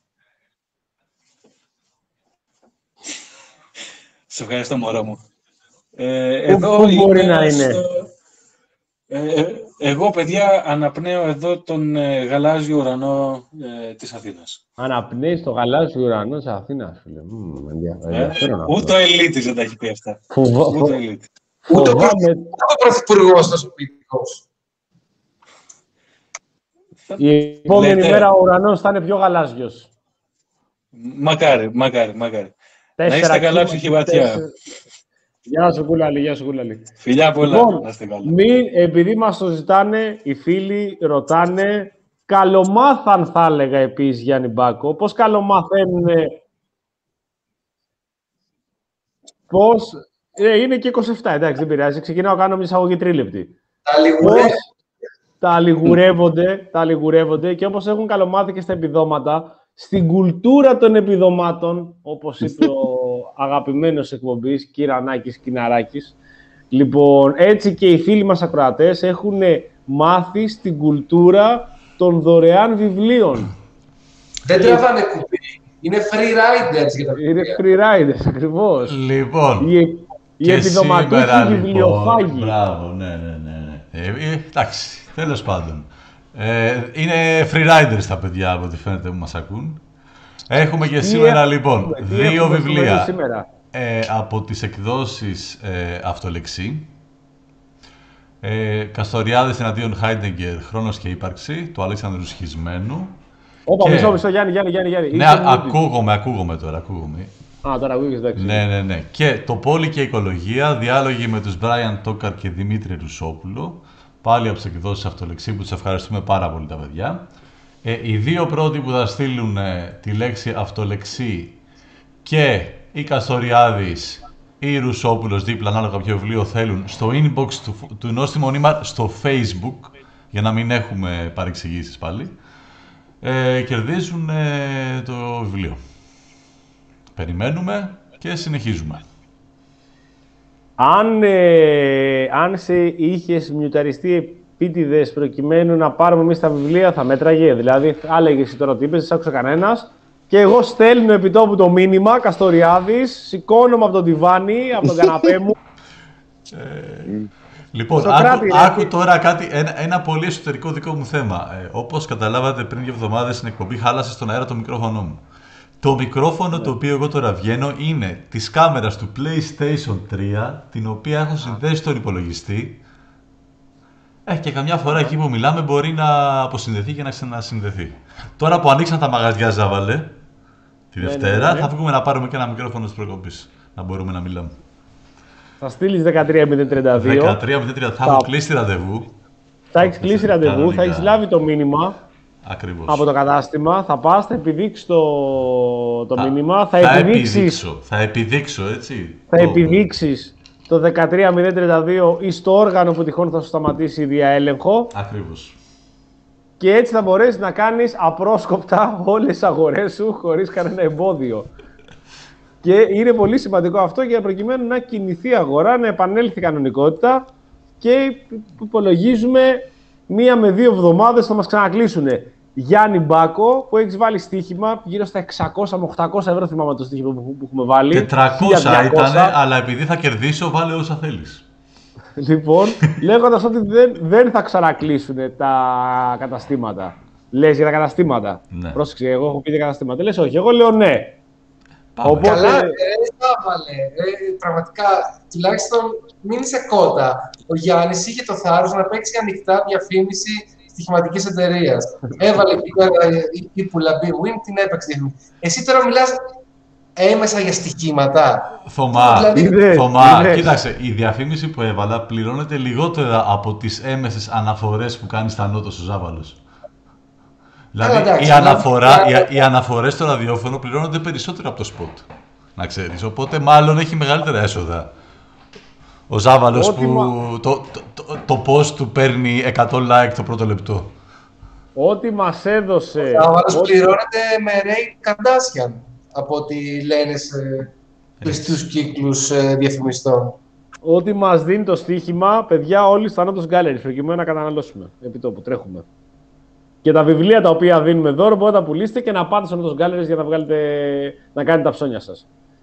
Σε ευχαριστώ, μωρό μου. Ε, Πού, εδώ πού μπορεί να είναι. Στο... Ε, εγώ, παιδιά, αναπνέω εδώ τον ε, γαλάζιο ουρανό ε, της Αθήνας. Αναπνέεις το γαλάζιο ουρανό της Αθήνας, φίλε. Μ, ενδιαφέρον. Ούτε ο Ελίτης δεν τα έχει πει αυτά. Φοβα... Ούτε ο Ελίτης. Ούτε ο Πρωθυπουργός τόσο ποιητικός. Η επόμενη Λέτε. μέρα ο ουρανός θα είναι πιο γαλάζιος. Μακάρι, μακάρι, μακάρι. Τέσσερα να είστε καλά, κύμα, ψυχή βαθιά. τέσσερα... Γεια σου, Κούλαλη, γεια σου, Κούλαλη. Φιλιά πολλά, Λοιπόν, να είστε καλά. μην, επειδή μας το ζητάνε, οι φίλοι ρωτάνε, καλομάθαν θα έλεγα επίσης, Γιάννη Μπάκο. Πώς καλομαθαίνουν, πώς... Ε, είναι και είκοσι επτά, εντάξει, δεν πειράζει. Ξεκινάω, κάνω μια εισαγωγή τρίλεπτη. Τα λιγουρεύονται. Τα λιγουρεύονται, τα λιγουρεύονται και όπως έχουν καλομάθει και στα επιδόματα, στην κουλτούρα των επιδομάτων, όπως είπε ο αγαπημένος εκπομπής, Κυρανάκης Κιναράκης, λοιπόν, έτσι και οι φίλοι μας ακροατές έχουν μάθει στην κουλτούρα των δωρεάν βιβλίων. Δεν τραβάνε κουμπί. Είναι free riders για τα βιβλία. Είναι free riders, ακριβώς. Λοιπόν. Η, Οι επιδοματούχοι βιβλιοφάγοι. Λοιπόν, μπράβο, ναι, ναι, ναι. ναι. Ε, ε, εντάξει, τέλος πάντων. Ε, είναι freeriders τα παιδιά από ό,τι φαίνεται που μας ακούν. Έχουμε και σήμερα λοιπόν τι δύο έχουμε βιβλία σήμερα. Ε, από τις εκδόσεις ε, Αυτολεξή. Ε, Καστοριάδες εναντίον Χάιντεγκερ, Χρόνος και ύπαρξη, του Αλέξανδρου Σχισμένου. Όπα, και... μισό, μισό, Γιάννη, Γιάννη, Γιάννη. Γιάννη. Ναι, α, ακούγομαι, ακούγομαι τώρα, ακούγομαι. Α, τώρα ακούγεσαι, εντάξει. Ναι, ναι, ναι. Και το Πόλη και η Οικολογία, διάλογοι με τους Μπράιαν Τόκαρ και Δημήτρη Ρουσόπουλο. Πάλι από τις εκδόσεις Αυτολεξή, που τους ευχαριστούμε πάρα πολύ τα παιδιά. Ε, οι δύο πρώτοι που θα στείλουν ε, τη λέξη Αυτολεξή και η Καστοριάδης ή Ρουσόπουλος δίπλα, ανάλογα ποιο βιβλίο θέλουν, στο inbox του, του Νόστιμο Νήμα στο Facebook, για να μην έχουμε παρεξηγήσεις πάλι, ε, κερδίζουν ε, το βιβλίο. Περιμένουμε και συνεχίζουμε. Αν, ε, αν σε είχες μιουταριστεί επίτηδες προκειμένου να πάρουμε εμείς τα βιβλία, θα μέτραγε. Δηλαδή, έλεγε εσύ τώρα τι είπες, δεν σ' άκουσε κανένας. Και εγώ στέλνω επί τόπου το μήνυμα, Καστοριάδης, σηκώνομαι από τον τιβάνι, από τον καναπέ μου. Ε, λοιπόν, άκου, κράτη, άκου τώρα κάτι, ένα, ένα πολύ εσωτερικό δικό μου θέμα. Ε, όπως καταλάβατε πριν δύο εβδομάδες στην εκπομπή, χάλασε στον αέρα το μικρόφωνο μου. Το μικρόφωνο yeah. το οποίο εγώ τώρα βγαίνω είναι της κάμερας του PlayStation τρία, την οποία έχω συνδέσει στον υπολογιστή. Ε, και καμιά φορά εκεί που μιλάμε μπορεί να αποσυνδεθεί και να ξανασυνδεθεί. Τώρα που ανοίξαν τα μαγαζιά, Ζάβαλε, τη Δευτέρα, ναι, ναι, ναι. θα βγούμε να πάρουμε και ένα μικρόφωνο της προκοπής. Να μπορούμε να μιλάμε. Θα στείλεις δεκατρία μηδέν τριάντα δύο. δεκατρία μηδέν τριάντα δύο, θα έχω κλείσει ραντεβού. Θα έχεις κλείσει ραντεβού, θα έχεις λάβει το μήνυμα. Ακριβώς. Από το κατάστημα, θα πας, θα επιδείξεις το, το θα, μήνυμα, θα, θα επιδείξεις... Επιδείξω, θα επιδείξω, έτσι. Θα το... επιδείξεις το δεκατρία μηδέν τριάντα δύο ή στο όργανο που τυχόν θα σου σταματήσει δια έλεγχο. Ακριβώς. Και έτσι θα μπορέσεις να κάνεις απρόσκοπτα όλες τις αγορές σου χωρίς κανένα εμπόδιο. Και είναι πολύ σημαντικό αυτό για προκειμένου να κινηθεί η αγορά, να επανέλθει η κανονικότητα και υπολογίζουμε μία με δύο εβδομάδες θα μας ξανακλείσουν. Γιάννη Μπάκο, που έχεις βάλει στοίχημα γύρω στα εξακόσια με οχτακόσια ευρώ, θυμάμαι το στοίχημα που, που έχουμε βάλει. τετρακόσια ήταν, αλλά επειδή θα κερδίσω, βάλε όσα θέλεις. Λοιπόν, λέγοντας ότι δεν, δεν θα ξανακλείσουν τα καταστήματα. Λες για τα καταστήματα. Ναι. Πρόσεξε, εγώ έχω πει για καταστήματα. Λες όχι, εγώ λέω ναι. Οπότε... Καλά, ε, έβαλε. Ε, πραγματικά, τουλάχιστον μην είσαι κότα. Ο Γιάννης είχε το θάρρος να παίξει ανοιχτά διαφήμιση στοιχηματικής εταιρείας. Έβαλε εκεί πέρα η Πουλαμπή Win, την έπαιξε. Εσύ τώρα μιλάς έμεσα για στοιχήματα. Θωμά, δηλαδή... είδε, Θωμά είδε. Κοίταξε, η διαφήμιση που έβαλα πληρώνεται λιγότερα από τις έμεσες αναφορές που κάνει στα νότος ο Ζάβαλος. Δηλαδή, εντάξει, η αναφορά, ναι. οι, οι αναφορές στο ραδιόφωνο πληρώνονται περισσότερο από το σποτ, να ξέρεις. Οπότε, μάλλον έχει μεγαλύτερα έσοδα. Ο Ζάβαλος που μα... το, το, το, το post του παίρνει εκατό like το πρώτο λεπτό. Ό,τι μας έδωσε... Ο Ζάβαλος ό,τι... πληρώνεται με Ray Kardashian, από ό,τι λένε στους κύκλους ε, διαφημιστών. Ό,τι μας δίνει το στοίχημα, παιδιά, όλοι στο Ανώτος Gallery, προκειμένου να καταναλώσουμε. Επί τόπου, τρέχουμε. Και τα βιβλία τα οποία δίνουμε δώρο μπορείτε να τα πουλήσετε και να πάτε στο Ανώτος Gallery για να, βγάλετε, να κάνετε τα ψώνια σας.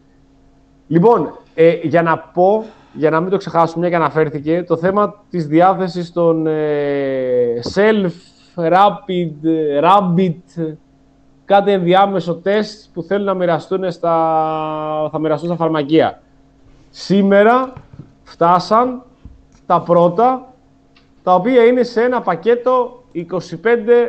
Λοιπόν, ε, για να πω, για να μην το ξεχάσουμε, μια και αναφέρθηκε, το θέμα της διάθεσης των ε, self-rapid, rabbit, κάτι ενδιάμεσο τεστ που θέλουν να μοιραστούν στα, θα μοιραστούν στα φαρμακεία. Σήμερα φτάσαν τα πρώτα, τα οποία είναι σε ένα πακέτο είκοσι πέντε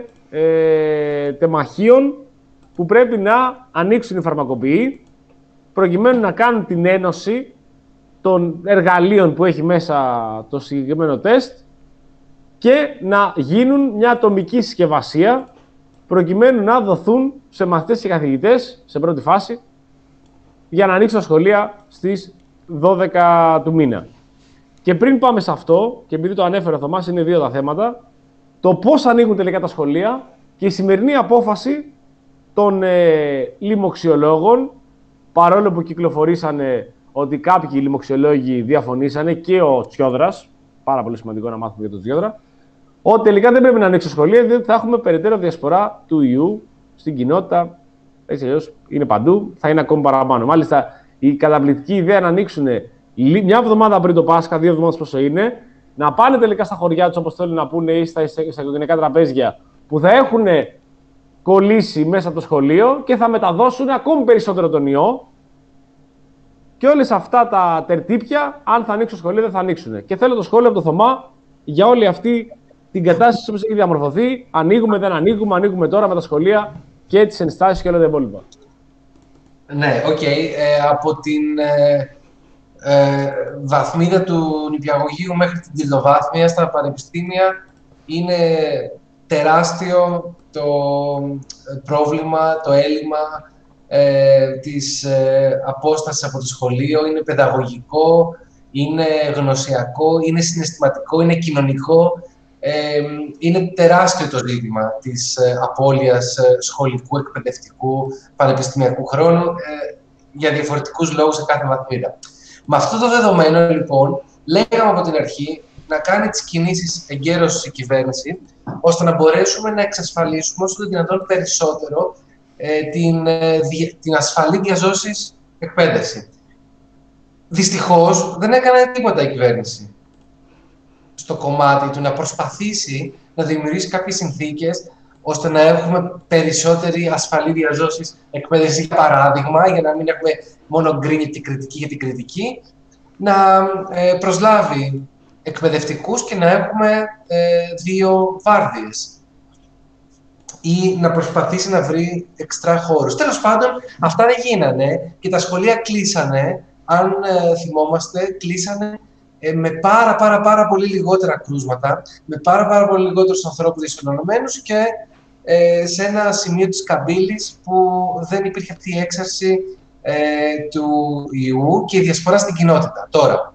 ε, τεμαχίων που πρέπει να ανοίξουν οι φαρμακοποιοί προκειμένου να κάνουν την ένωση των εργαλείων που έχει μέσα το συγκεκριμένο τεστ και να γίνουν μια ατομική συσκευασία προκειμένου να δοθούν σε μαθητές και καθηγητές σε πρώτη φάση για να ανοίξουν τα σχολεία στις δώδεκα του μήνα. Και πριν πάμε σε αυτό, και επειδή το ανέφερε ο Θωμάς, είναι δύο τα θέματα, το πώς ανοίγουν τελικά τα σχολεία και η σημερινή απόφαση των ε, λοιμοξιολόγων, παρόλο που κυκλοφορήσανε ότι κάποιοι λοιμοξιολόγοι διαφωνήσανε και ο Τσιόδρας, πάρα πολύ σημαντικό να μάθουμε για τον Τσιόδρα, ότι τελικά δεν πρέπει να ανοίξει σχολεία, διότι θα έχουμε περαιτέρω διασπορά του ιού στην κοινότητα. Έτσι αλλιώς είναι παντού, θα είναι ακόμη παραπάνω. Μάλιστα, η καταπληκτική ιδέα να ανοίξουν μια εβδομάδα πριν το Πάσχα, δύο εβδομάδες πόσο είναι, να πάνε τελικά στα χωριά τους, όπως θέλουν να πούνε, ή στα οικογενειακά τραπέζια, που θα έχουν κολλήσει μέσα από το σχολείο και θα μεταδώσουν ακόμη περισσότερο τον ιό. Και όλες αυτά τα τερτύπια, αν θα ανοίξουν σχολείο, δεν θα ανοίξουν. Και θέλω το σχόλιο από το Θωμά για όλη αυτή την κατάσταση όπως έχει διαμορφωθεί. Ανοίγουμε, δεν ανοίγουμε, ανοίγουμε τώρα με τα σχολεία και τις ενστάσεις και όλα τα υπόλοιπα. Ναι, οκ. Okay. Ε, από την ε, ε, βαθμίδα του νηπιαγωγείου μέχρι την τηλοβάθμια στα πανεπιστήμια είναι τεράστιο το πρόβλημα, το έλλειμμα ε, της ε, απόστασης από το σχολείο. Είναι παιδαγωγικό, είναι γνωσιακό, είναι συναισθηματικό, είναι κοινωνικό. Ε, είναι τεράστιο το ζήτημα της ε, απώλειας ε, σχολικού, εκπαιδευτικού, πανεπιστημιακού χρόνου ε, για διαφορετικούς λόγους σε κάθε βαθμίδα. Με αυτό το δεδομένο, λοιπόν, λέγαμε από την αρχή να κάνει τις κινήσεις εγκαίρως η κυβέρνηση, ώστε να μπορέσουμε να εξασφαλίσουμε όσο το δυνατόν περισσότερο ε, την, ε, δι, την ασφαλή διαζώσης εκπαίδευση. Δυστυχώς, δεν έκανε τίποτα η κυβέρνηση στο κομμάτι του να προσπαθήσει να δημιουργήσει κάποιες συνθήκες ώστε να έχουμε περισσότερη ασφαλή διαζώση εκπαίδευση. Για παράδειγμα, για να μην έχουμε μόνο γκρίνια και κριτική για την κριτική, να ε, προσλάβει εκπαιδευτικούς και να έχουμε ε, δύο βάρδιες ή να προσπαθήσει να βρει εξτρά χώρους. Τέλος πάντων, αυτά δεν γίνανε και τα σχολεία κλείσανε, αν ε, θυμόμαστε, κλείσανε ε, με πάρα πάρα πάρα πολύ λιγότερα κρούσματα, με πάρα πάρα πολύ λιγότερους ανθρώπους δυσφενωμένους και ε, σε ένα σημείο της καμπύλης που δεν υπήρχε αυτή η έξαρση ε, του ιού και η διασπορά στην κοινότητα. Τώρα,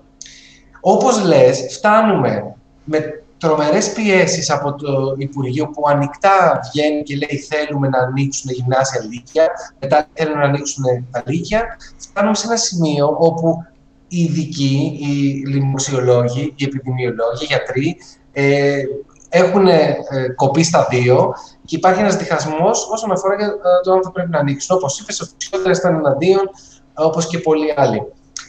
όπως λες, φτάνουμε με τρομερές πιέσεις από το Υπουργείο που ανοιχτά βγαίνει και λέει θέλουμε να ανοίξουν γυμνάσια λύκεια, μετά θέλουν να ανοίξουν τα λύκεια. Φτάνουμε σε ένα σημείο όπου οι ειδικοί, οι λοιμοξιολόγοι, οι επιδημιολόγοι, οι γιατροί ε, έχουν ε, κοπεί στα δύο και υπάρχει ένας διχασμός όσον αφορά για το αν θα πρέπει να ανοίξουν. Όπως είπες, ο φυσιότερες ήταν εναντίον, όπως και πολλοί άλλοι.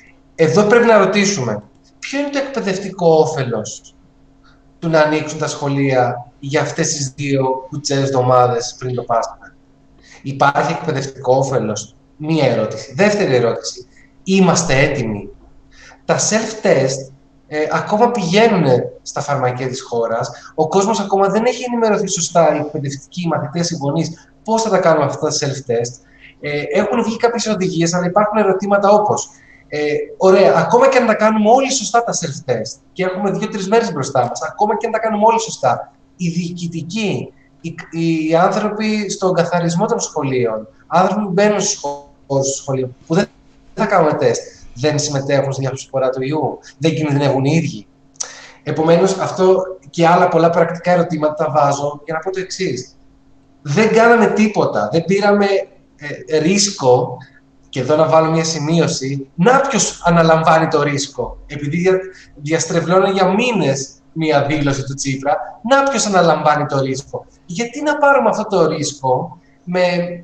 Εδώ πρέπει να ρωτήσουμε, ποιο είναι το εκπαιδευτικό όφελος του να ανοίξουν τα σχολεία για αυτές τις δύο κουτσές εβδομάδες πριν το Πάσχα? Υπάρχει εκπαιδευτικό όφελος? Μία ερώτηση. Δεύτερη ερώτηση. Είμαστε έτοιμοι? Τα self-test ε, ακόμα πηγαίνουν στα φαρμακεία της χώρας. Ο κόσμος ακόμα δεν έχει ενημερωθεί σωστά, οι εκπαιδευτικοί, οι μαθητές, οι γονείς, πώς θα τα κάνουμε αυτά τα self-test. Ε, έχουν βγει κάποιες οδηγίες, αλλά υπάρχουν ερωτήματα όπως Ε, ωραία, ακόμα και αν τα κάνουμε όλοι σωστά τα self-test και έχουμε δύο-τρεις μέρες μπροστά μας, ακόμα και αν τα κάνουμε όλοι σωστά, οι διοικητικοί, οι, οι άνθρωποι στον καθαρισμό των σχολείων, άνθρωποι που μπαίνουν στους σχολείους, που δεν θα κάνουν τεστ, δεν συμμετέχουν στη διασπορά του ιού, δεν κινδυνεύουν οι ίδιοι. Επομένως, αυτό και άλλα πολλά πρακτικά ερωτήματα τα βάζω για να πω το εξής. Δεν κάναμε τίποτα, δεν πήραμε ε, ρίσκο. Και εδώ να βάλω μια σημείωση, να ποιος αναλαμβάνει το ρίσκο. Επειδή δια, διαστρεβλώνω για μήνες μια δήλωση του Τσίπρα, να ποιος αναλαμβάνει το ρίσκο. Γιατί να πάρουμε αυτό το ρίσκο με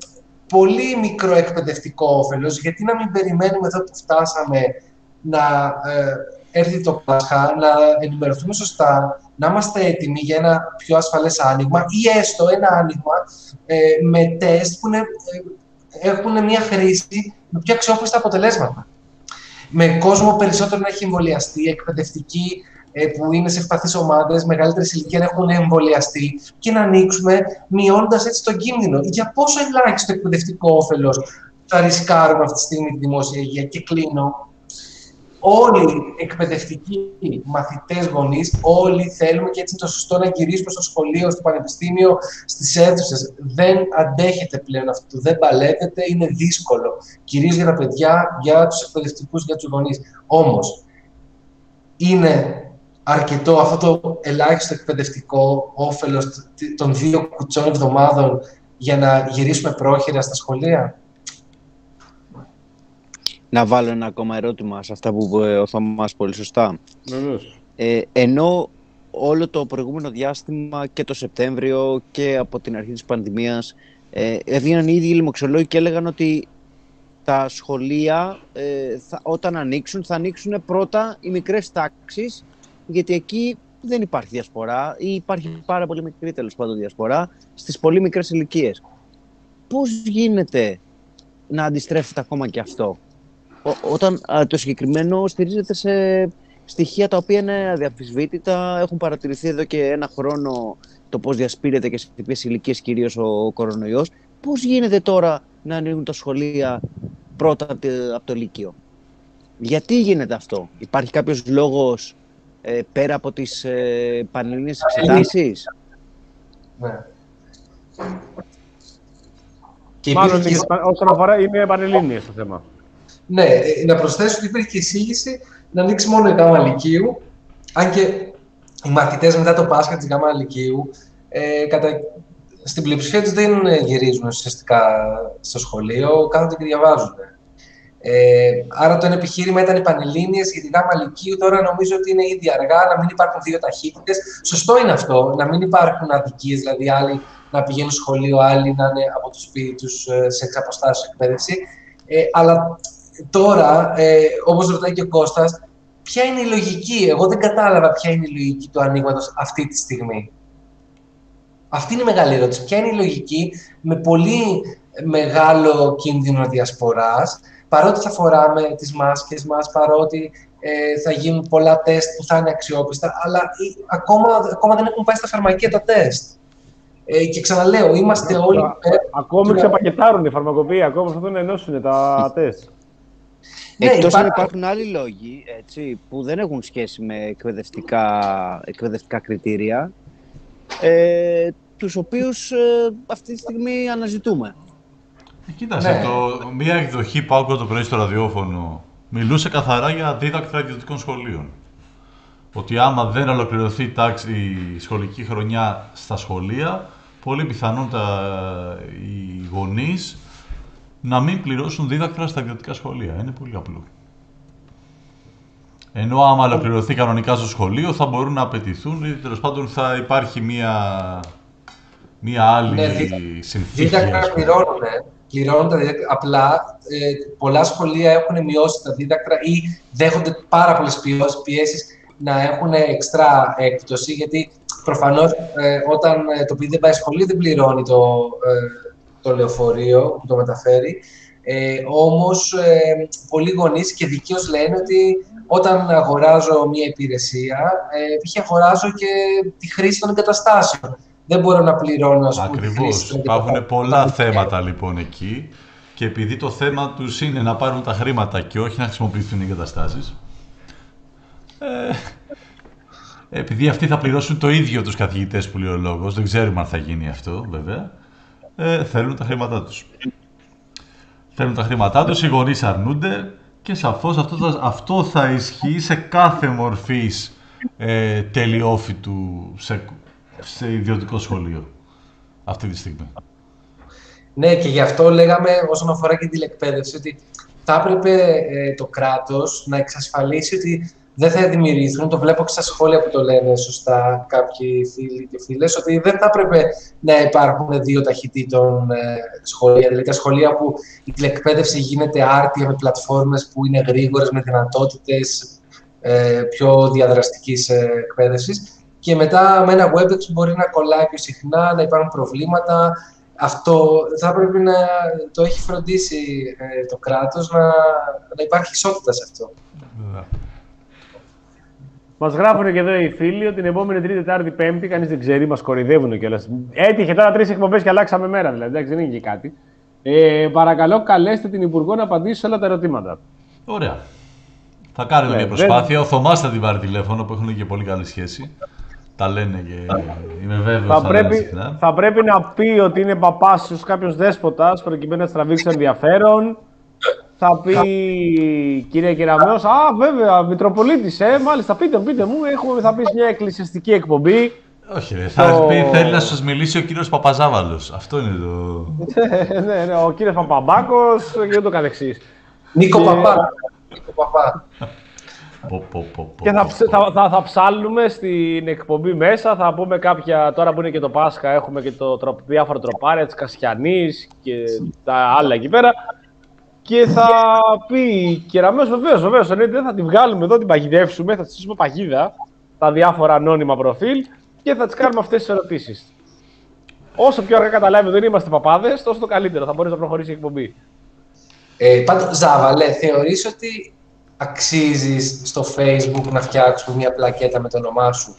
πολύ μικρό εκπαιδευτικό όφελος, γιατί να μην περιμένουμε εδώ που φτάσαμε να ε, έρθει το Πάσχα, να ενημερωθούμε σωστά, να είμαστε έτοιμοι για ένα πιο ασφαλές άνοιγμα ή έστω ένα άνοιγμα ε, με τεστ που είναι, ε, έχουν μια χρήση με πιο αξιόπιστα αποτελέσματα. Με κόσμο περισσότερο να έχει εμβολιαστεί, εκπαιδευτικοί ε, που είναι σε ευπαθείς ομάδες, μεγαλύτερης ηλικία να έχουν εμβολιαστεί και να ανοίξουμε, μειώνοντας έτσι τον κίνδυνο. Για πόσο ελάχιστο εκπαιδευτικό όφελος θα ρισκάρουμε αυτή τη στιγμή τη δημόσια υγεία? Και κλείνω. Όλοι εκπαιδευτικοί, μαθητές, γονείς, όλοι θέλουμε και έτσι είναι το σωστό να γυρίσουμε στο σχολείο, στο πανεπιστήμιο, στις αίθουσες. Δεν αντέχετε πλέον αυτό, δεν παλεύετε, είναι δύσκολο. Κυρίως για τα παιδιά, για τους εκπαιδευτικούς, για τους γονείς. Όμως, είναι αρκετό αυτό το ελάχιστο εκπαιδευτικό όφελος των δύο κουτσών εβδομάδων για να γυρίσουμε πρόχειρα στα σχολεία? Να βάλω ένα ακόμα ερώτημα σε αυτά που είπε ο Θωμάς πολύ σωστά. Ε, ενώ όλο το προηγούμενο διάστημα και το Σεπτέμβριο και από την αρχή της πανδημίας ε, έβγαιναν ήδη οι λοιμοξιολόγοι και έλεγαν ότι τα σχολεία ε, θα, όταν ανοίξουν, θα ανοίξουν πρώτα οι μικρές τάξεις, γιατί εκεί δεν υπάρχει διασπορά ή υπάρχει πάρα πολύ μικρή τέλος πάντων διασπορά στις πολύ μικρές ηλικίες. Πώς γίνεται να αντιστρέφεται ακόμα και αυτό, Ό, όταν α, το συγκεκριμένο στηρίζεται σε στοιχεία τα οποία είναι αδιαμφισβήτητα, έχουν παρατηρηθεί εδώ και ένα χρόνο το πώς διασπείρεται και σε ποιες ηλικίες κυρίως ο, ο κορονοϊός. Πώς γίνεται τώρα να ανοίγουν τα σχολεία πρώτα από το Λύκειο? Γιατί γίνεται αυτό? Υπάρχει κάποιος λόγος ε, πέρα από τις ε, πανελλήνιες εξετάσεις? Ναι. Και Μάλλον και... όσον αφορά είναι πανελλήνιες το θέμα. Ναι, να προσθέσω ότι υπήρχε και εισήγηση να ανοίξει μόνο η Γάμα Λυκείου, αν και οι μαθητές μετά το Πάσχα της Γάμα Λυκείου ε, κατά... στην πλειοψηφία τους δεν γυρίζουν ουσιαστικά στο σχολείο, κάθονται και διαβάζουν. Ε, άρα το ένα επιχείρημα ήταν οι πανελλήνιες για τη Γάμα Λυκείου. Τώρα νομίζω ότι είναι ήδη αργά, να μην υπάρχουν δύο ταχύτητες. Σωστό είναι αυτό, να μην υπάρχουν αδικίες, δηλαδή άλλοι να πηγαίνουν σχολείο, άλλοι να είναι από το σπίτι τους σε εξαποστάσεις εκπαίδευση. Ε, αλλά τώρα, ε, όπως ρωτάει και ο Κώστας, ποια είναι η λογική? Εγώ δεν κατάλαβα ποια είναι η λογική του ανοίγματος αυτή τη στιγμή. Αυτή είναι η μεγάλη ερώτηση. Ποια είναι η λογική με πολύ μεγάλο κίνδυνο διασποράς, παρότι θα φοράμε τις μάσκες μας, παρότι ε, θα γίνουν πολλά τεστ που θα είναι αξιόπιστα, αλλά ε, ακόμα, ακόμα δεν έχουν πάει στα φαρμακεία τα τεστ. Ε, και ξαναλέω, είμαστε όλοι... Ε, ακόμη ξεπακετάρουν οι φαρμακοποιοί, ακόμα προσπαθούν να ενώσουν τα τεστ. Ναι, εκτός αν υπάρχουν άλλοι λόγοι, έτσι, που δεν έχουν σχέση με εκπαιδευτικά, εκπαιδευτικά κριτήρια, ε, τους οποίους ε, αυτή τη στιγμή αναζητούμε. Ε, κοίταξε, ναι. το, μία εκδοχή που άκουγα το πρωί στο ραδιόφωνο μιλούσε καθαρά για δίδακτρα ιδιωτικών σχολείων. Ότι άμα δεν ολοκληρωθεί η, τάξη, η σχολική χρονιά στα σχολεία, πολύ πιθανόν τα, οι γονείς να μην πληρώσουν δίδακτρα στα ιδιωτικά σχολεία. Είναι πολύ απλό. Ενώ άμα ολοκληρωθεί κανονικά στο σχολείο, θα μπορούν να απαιτηθούν ή τέλος πάντων θα υπάρχει μία, μία άλλη ναι, συνθήκη. Δίδακτρα πληρώνουν, πληρώνουν τα δίδακτρα. Απλά ε, πολλά σχολεία έχουν μειώσει τα δίδακτρα ή δέχονται πάρα πολλές πιέσεις να έχουν εξτρά έκπτωση, γιατί προφανώς ε, όταν το παιδί δεν πάει σχολείο δεν πληρώνει το, ε, το λεωφορείο που το μεταφέρει. Ε, όμως ε, πολλοί γονείς και δικαίως λένε ότι όταν αγοράζω μια υπηρεσία, ε, π.χ. αγοράζω και τη χρήση των εγκαταστάσεων. Δεν μπορώ να πληρώνω, ας πούμε, ακριβώς. τη χρήση των Υπάρχουν πολλά θέματα λοιπόν εκεί και επειδή το θέμα τους είναι να πάρουν τα χρήματα και όχι να χρησιμοποιηθούν οι εγκαταστάσεις, ε, επειδή αυτοί θα πληρώσουν το ίδιο τους καθηγητές που λέει ο λόγος, δεν ξέρουμε αν θα γίνει αυτό βέβαια, ε, θέλουν τα χρήματά τους. Θέλουν τα χρήματά τους, οι γονείς αρνούνται και σαφώς αυτό θα, αυτό θα ισχύει σε κάθε μορφής ε, τελειόφοιτου σε, σε ιδιωτικό σχολείο αυτή τη στιγμή. Ναι, και γι' αυτό λέγαμε όσον αφορά και την τηλεκπαίδευση ότι θα έπρεπε ε, το κράτος να εξασφαλίσει ότι δεν θα δημιουργηθούν, το βλέπω και στα σχόλια που το λένε σωστά κάποιοι φίλοι και φίλες, ότι δεν θα έπρεπε να υπάρχουν δύο ταχυτήτων ε, σχολεία. Δηλαδή τα σχολεία που η τηλεκπαίδευση γίνεται άρτια με πλατφόρμες που είναι γρήγορες, με δυνατότητες ε, πιο διαδραστικής ε, εκπαίδευσης. Και μετά με ένα WebEx μπορεί να κολλάει πιο συχνά, να υπάρχουν προβλήματα. Αυτό θα πρέπει να το έχει φροντίσει ε, το κράτος, να, να υπάρχει ισότητα σε αυτό. Yeah. Μας γράφουν και εδώ οι φίλοι ότι την επόμενη Τρίτη, Τετάρτη, Πέμπτη, κανείς δεν ξέρει, μας κοροϊδεύουν κιόλας. Έτυχε τώρα τρεις εκπομπές και αλλάξαμε μέρα, δηλαδή, εντάξει, δεν είναι και κάτι. Ε, παρακαλώ, καλέστε την Υπουργό να απαντήσει σε όλα τα ερωτήματα. Ωραία. Θα κάνουμε μια προσπάθεια. Δεν... Ο Θωμάς θα την πάρει τηλέφωνο, που έχουν και πολύ καλή σχέση. Τα λένε και είμαι βέβαιος θα, πρέπει, θα πρέπει να πει ότι είναι παπάς κάποιος δέσποτας, προκειμένου να στραβήξει ενδιαφέρον. Θα πει, κύριε Κεραμέως, α, βέβαια, Μητροπολίτης, ε, μάλιστα, πείτε μου, πείτε μου, έχουμε, θα πεις μια εκκλησιαστική εκπομπή. Όχι, ρε, θα το... πει, θέλει να σας μιλήσει ο κύριος Παπαζάβαλος. Αυτό είναι το... ναι, ναι, ο κύριος Παπαμπάκος και ούτω καθεξής. Νίκο και... Παπά. Νίκο Παπά. Πο, πο, πο, πο, και θα, πο, πο. θα, θα, θα ψάλουμε στην εκπομπή μέσα, θα πούμε κάποια, τώρα που είναι και το Πάσχα, έχουμε και το τρο, διάφορα τροπάρια της Κασιανής και τα άλλα εκεί πέρα. και θα πει Κεραμέως, βεβαίως, βεβαίως, δεν θα τη βγάλουμε εδώ, την παγιδεύσουμε, θα τη στήσουμε παγίδα τα διάφορα ανώνυμα προφίλ και θα τις κάνουμε αυτές τις ερωτήσεις. Όσο πιο αργά καταλάβει δεν είμαστε παπάδες, τόσο το καλύτερο, θα μπορείς να προχωρήσει η εκπομπή. Ε, πάντως, Ζάβαλε, θεωρείς ότι αξίζεις στο Facebook να φτιάξουμε μια πλακέτα με το όνομά σου?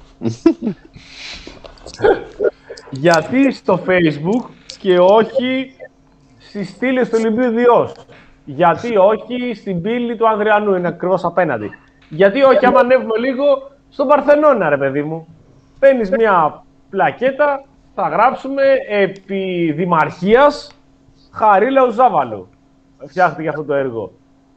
Γιατί στο Facebook και όχι στις στήλες του Ολυμπίου Διός? Γιατί όχι στην πύλη του Ανδριανού, είναι ακριβώς απέναντι? Γιατί όχι, άμα ανέβουμε λίγο στον Παρθενώνα, ρε παιδί μου? Παίρνεις μια πλακέτα, θα γράψουμε επί Δημαρχίας Χαρίλαου Ζάβαλου. Φτιάχτηκε αυτό το έργο.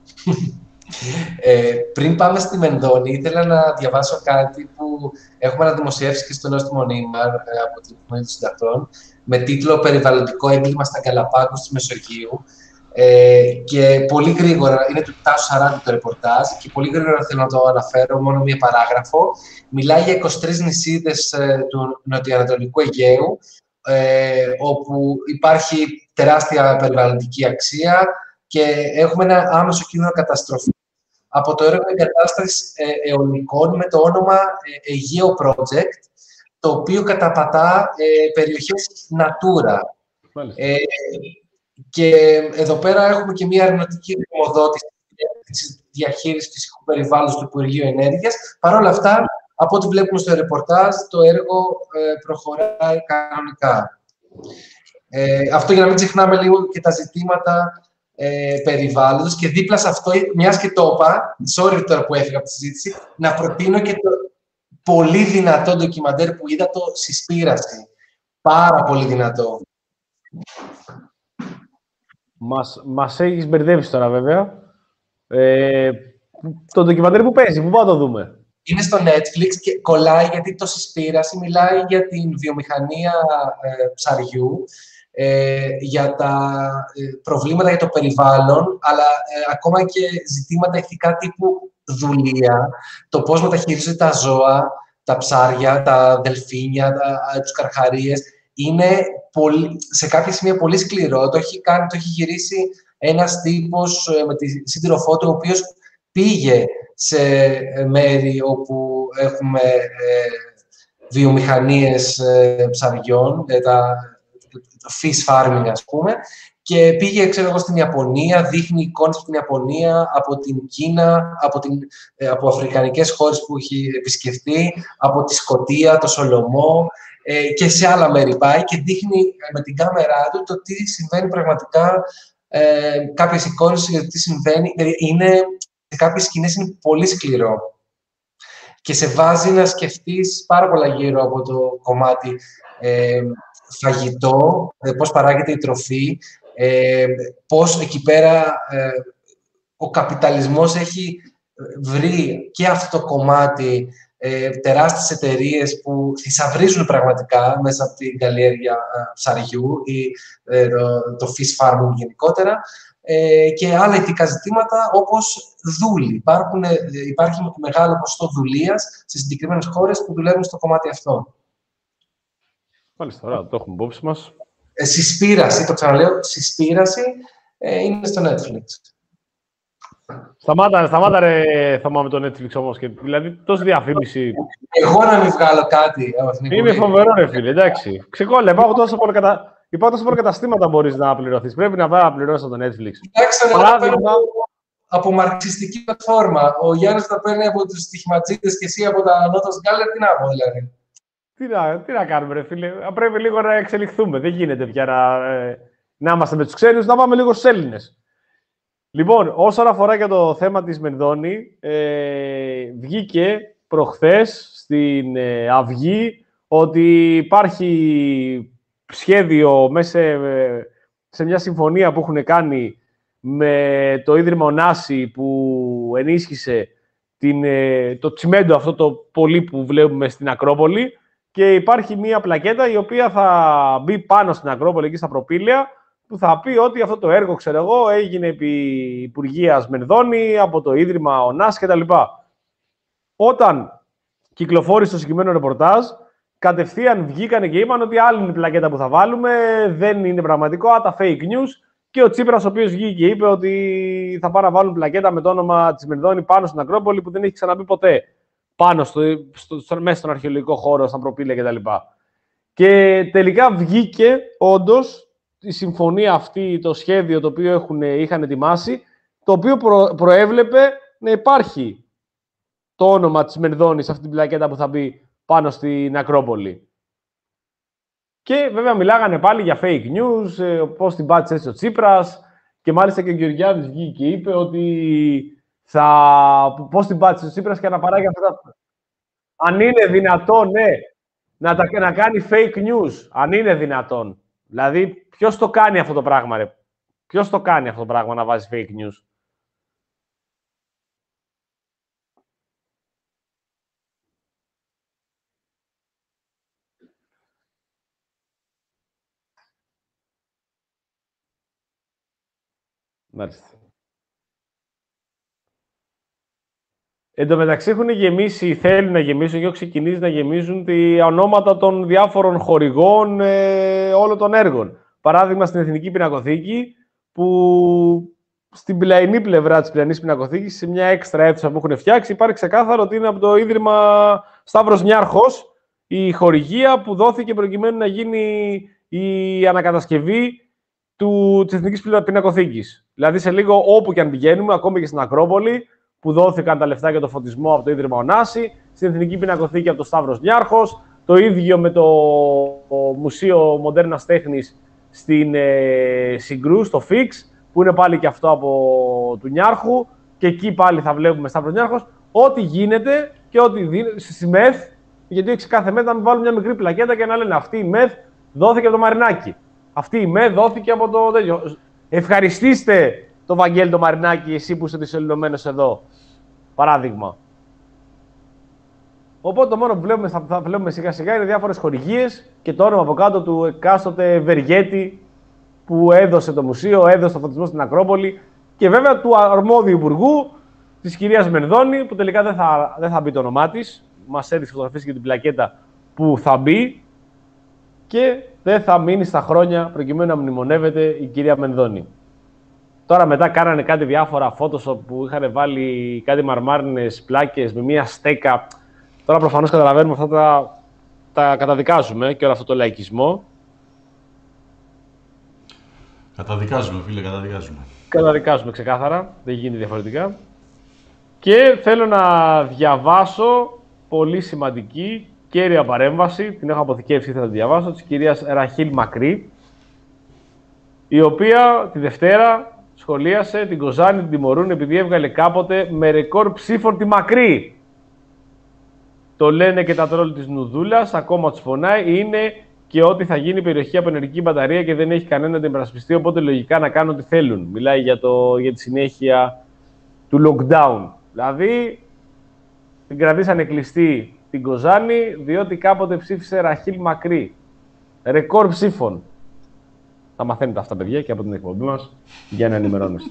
Ε, πριν πάμε στη Μενδώνη, ήθελα να διαβάσω κάτι που έχουμε αναδημοσιεύσει και στο Νόστιμο Νήμα από την Εφημερίδα των Συντακτών, με τίτλο «Περιβαλλοντικό έγκλημα στα Γκαλαπάγκος της Μεσογείου». Ε, και πολύ γρήγορα, είναι του Τάσου Σαράντη το ρεπορτάζ, και πολύ γρήγορα θέλω να το αναφέρω, μόνο μία παράγραφο. Μιλάει για είκοσι τρεις νησίδες ε, του νοτιοανατολικού Αιγαίου, ε, όπου υπάρχει τεράστια περιβαλλοντική αξία και έχουμε ένα άμεσο κίνδυνο καταστροφή από το έργο εγκατάστασης ε, αιωλικών με το όνομα ε, Αιγαίο Project, το οποίο καταπατά ε, περιοχές Natura. Ε, και εδώ πέρα έχουμε και μια αρνητική γνωμοδότηση της διαχείρισης του φυσικού περιβάλλοντος του Υπουργείου Ενέργειας. Παρ' όλα αυτά, από ό,τι βλέπουμε στο ρεπορτάζ, το έργο ε, προχωράει κανονικά. Ε, αυτό για να μην ξεχνάμε λίγο και τα ζητήματα ε, περιβάλλοντος, και δίπλα σε αυτό, μιας και το είπα, sorry τώρα που έφυγα από τη συζήτηση, να προτείνω και το πολύ δυνατό ντοκιμαντέρ που είδα, το Συσπήραση. Πάρα πολύ δυνατό. Μας, μας έχεις μπερδεύσει τώρα, βέβαια. Ε, το ντοκιμαντέρ που παίζει, πού πάω να το δούμε? Είναι στο Netflix και κολλάει γιατί το Συσπήραση μιλάει για την βιομηχανία ε, ψαριού, ε, για τα ε, προβλήματα για το περιβάλλον, αλλά ε, ακόμα και ζητήματα ηθικά τύπου δουλεία, το πώς μεταχειρίζονται τα ζώα, τα ψάρια, τα δελφίνια, τα, τους καρχαρίες. Είναι πολύ, σε κάποια σημεία πολύ σκληρό. Το έχει, κάνει, το έχει γυρίσει ένας τύπος ε, με τη σύντροφό του, ο οποίος πήγε σε μέρη όπου έχουμε ε, βιομηχανίες ε, ψαριών, ε, τα fish farming, ας πούμε, και πήγε, ξέρω εγώ, στην Ιαπωνία, δείχνει εικόνες από την Ιαπωνία, από την Κίνα, από, την, ε, από αφρικανικές χώρες που έχει επισκεφτεί, από τη Σκωτία, το Σολομό, ε, και σε άλλα μέρη πάει και δείχνει ε, με την κάμερά του το τι συμβαίνει πραγματικά, ε, κάποιες εικόνες για το τι συμβαίνει. Είναι, σε κάποιες σκηνές είναι πολύ σκληρό και σε βάζει να σκεφτείς πάρα πολλά γύρω από το κομμάτι ε, φαγητό, ε, πώς παράγεται η τροφή, ε, πώς εκεί πέρα ε, ο καπιταλισμός έχει βρει και αυτό το κομμάτι, ε, τεράστιες εταιρείες που θησαυρίζουν πραγματικά μέσα από την καλλιέργεια ε, ψαριού ή ε, το, το fish farming γενικότερα, ε, και άλλα ηθικά ζητήματα όπως δούλοι. Υπάρχουν, ε, υπάρχει μεγάλο ποσοστό δουλείας σε συγκεκριμένες χώρες που δουλεύουν στο κομμάτι αυτό. Μάλιστα, ωραία, το έχουμε υπόψη μας. Ε, Συσπήραση, το ξαναλέω, Συσπήραση, ε, είναι στο Netflix. Σταμάτα, σταμάτα ρε Θωμά με το Netflix όμως, και, δηλαδή τόση διαφήμιση. Εγώ να μην βγάλω κάτι. Είναι φοβερό ρε φίλε, εντάξει. Ξεκόλλα, υπάρχουν τόσα πολλά, κατα... πολλά καταστήματα μπορείς να πληρωθείς. Πρέπει να πάει να πληρώσεις το Netflix. Εντάξει, παράδειγμα... από μαρξιστική πλατφόρμα. Ο Γιάννης θα παίρνει από τους στοιχηματζίδες και εσύ από τα Νότος Γκάλερ, τι να πω δηλαδή. Τι να, τι να κάνουμε ρε φίλε, πρέπει λίγο να εξελιχθούμε. Δεν γίνεται πια να, ε, να είμαστε με τους ξένους, να πάμε λίγο στους Έλληνες. Λοιπόν, όσον αφορά και το θέμα της Μενδώνη, ε, βγήκε προχθές στην ε, Αυγή ότι υπάρχει σχέδιο μέσα σε, σε μια συμφωνία που έχουν κάνει με το Ίδρυμα Ωνάση που ενίσχυσε την, ε, το τσιμέντο αυτό το πολύ που βλέπουμε στην Ακρόπολη, και υπάρχει μια πλακέτα η οποία θα μπει πάνω στην Ακρόπολη εκεί στα προπήλαια, που θα πει ότι αυτό το έργο, ξέρω εγώ, έγινε επί Υπουργείας Μενδώνη, από το Ίδρυμα Ωνάς κτλ. Όταν κυκλοφόρησε το συγκεκριμένο ρεπορτάζ, κατευθείαν βγήκανε και είπαν ότι άλλη είναι η πλακέτα που θα βάλουμε, δεν είναι πραγματικό, α, τα fake news, Και ο Τσίπρας, ο οποίος βγήκε και είπε ότι θα πάνε να βάλουν πλακέτα με το όνομα της Μενδώνη πάνω στην Ακρόπολη, που δεν έχει ξαναμπεί ποτέ πάνω στο, στο, στο, μέσα στον αρχαιολογικό χώρο, στα προπήλαια κτλ. Και τελικά βγήκε όντως η συμφωνία αυτή, το σχέδιο το οποίο έχουν, είχαν ετοιμάσει, το οποίο προ, προέβλεπε να υπάρχει το όνομα της Μενδώνης σε αυτή την πλακέτα που θα μπει πάνω στην Ακρόπολη. Και βέβαια μιλάγανε πάλι για fake news, πώς την πάτησε έτσι ο Τσίπρας, και μάλιστα και ο Γεωργιάδης βγήκε και είπε ότι θα... πώς την πάτησε ο Τσίπρας και να παράγει αυτά τα... Αν είναι δυνατόν, ναι, να, τα... να κάνει fake news, αν είναι δυνατόν. Δηλαδή, ποιος το κάνει αυτό το πράγμα, ρε. Ποιος το κάνει αυτό το πράγμα, να βάζει fake news. Μάλιστα. Εν τω μεταξύ έχουν γεμίσει, θέλουν να γεμίσουν και έχουν ξεκινήσει να γεμίζουν τα ονόματα των διάφορων χορηγών ε, όλων των έργων. Παράδειγμα, στην Εθνική Πινακοθήκη, που στην πλαϊνή πλευρά της πλαϊνής πινακοθήκης, σε μια έξτρα αίθουσα που έχουν φτιάξει, υπάρχει ξεκάθαρο ότι είναι από το Ίδρυμα Σταύρος Νιάρχος η χορηγία που δόθηκε προκειμένου να γίνει η ανακατασκευή του, της Εθνικής Πινακοθήκης. Δηλαδή, σε λίγο όπου και αν πηγαίνουμε, ακόμη και στην Ακρόπολη, που δόθηκαν τα λεφτά για το φωτισμό από το Ίδρυμα Ωνάση, στην Εθνική Πινακοθήκη από το Σταύρος Νιάρχος, το ίδιο με το Μουσείο Μοντέρνας Τέχνης στην ε, Συγκρού, στο Φίξ, που είναι πάλι και αυτό από του Νιάρχου, και εκεί πάλι θα βλέπουμε Σταύρος Νιάρχος. Ό,τι γίνεται και ό,τι δίνεται στη ΜΕΘ, γιατί έχει κάθε ΜΕΘ να μην βάλουν μια μικρή πλακέτα και να λένε αυτή η ΜΕΘ δόθηκε από το Μαρινάκι. Αυτή η ΜΕΘ δόθηκε από το τέτοιο. Ευχαριστήστε τον Βαγγέλη το Μαρινάκι, εσύ που είσαι δυσελεινωμένος εδώ. Παράδειγμα. Οπότε το μόνο που βλέπουμε, θα, θα βλέπουμε σιγά σιγά είναι διάφορες χορηγίες και το όνομα από κάτω του εκάστοτε Βεργέτη που έδωσε το μουσείο, έδωσε το φωτισμό στην Ακρόπολη, και βέβαια του αρμόδιου υπουργού, της κυρίας Μενδώνη, που τελικά δεν θα, δεν θα μπει το όνομά της. Μας έδειξε φωτογραφίες και την πλακέτα που θα μπει και δεν θα μείνει στα χρόνια προκειμένου να μνημονεύεται η κυρία Μενδώνη. Τώρα μετά κάνανε κάτι διάφορα Photoshop που είχαν βάλει κάτι μαρμάρινες πλάκες με μία στέκα. Τώρα προφανώς καταλαβαίνουμε αυτά τα, τα καταδικάζουμε και όλο αυτό το λαϊκισμό. Καταδικάζουμε, φίλε, καταδικάζουμε. Καταδικάζουμε ξεκάθαρα, δεν γίνεται διαφορετικά. Και θέλω να διαβάσω πολύ σημαντική κέρια παρέμβαση, την έχω αποθηκεύσει, θα τη διαβάσω, της κυρίας Ραχίλ Μακρύ, η οποία τη Δευτέρα σχολίασε την Κοζάνη, την τιμωρούν επειδή έβγαλε κάποτε με ρεκόρ ψήφων τη Μακρύ. Το λένε και τα τρόλ της Νουδούλας, ακόμα τους φωνάει, είναι και ότι θα γίνει περιοχή από ενεργική μπαταρία και δεν έχει κανένα να την υπερασπιστεί, οπότε λογικά να κάνουν ό,τι θέλουν. Μιλάει για, το, για τη συνέχεια του lockdown. Δηλαδή, την κρατήσανε κλειστή την Κοζάνη, διότι κάποτε ψήφισε Ραχίλ Μακρύ. Ρεκόρ ψήφων. Θα μαθαίνετε αυτά, παιδιά, και από την εκπομπή μας, για να ενημερώνεστε.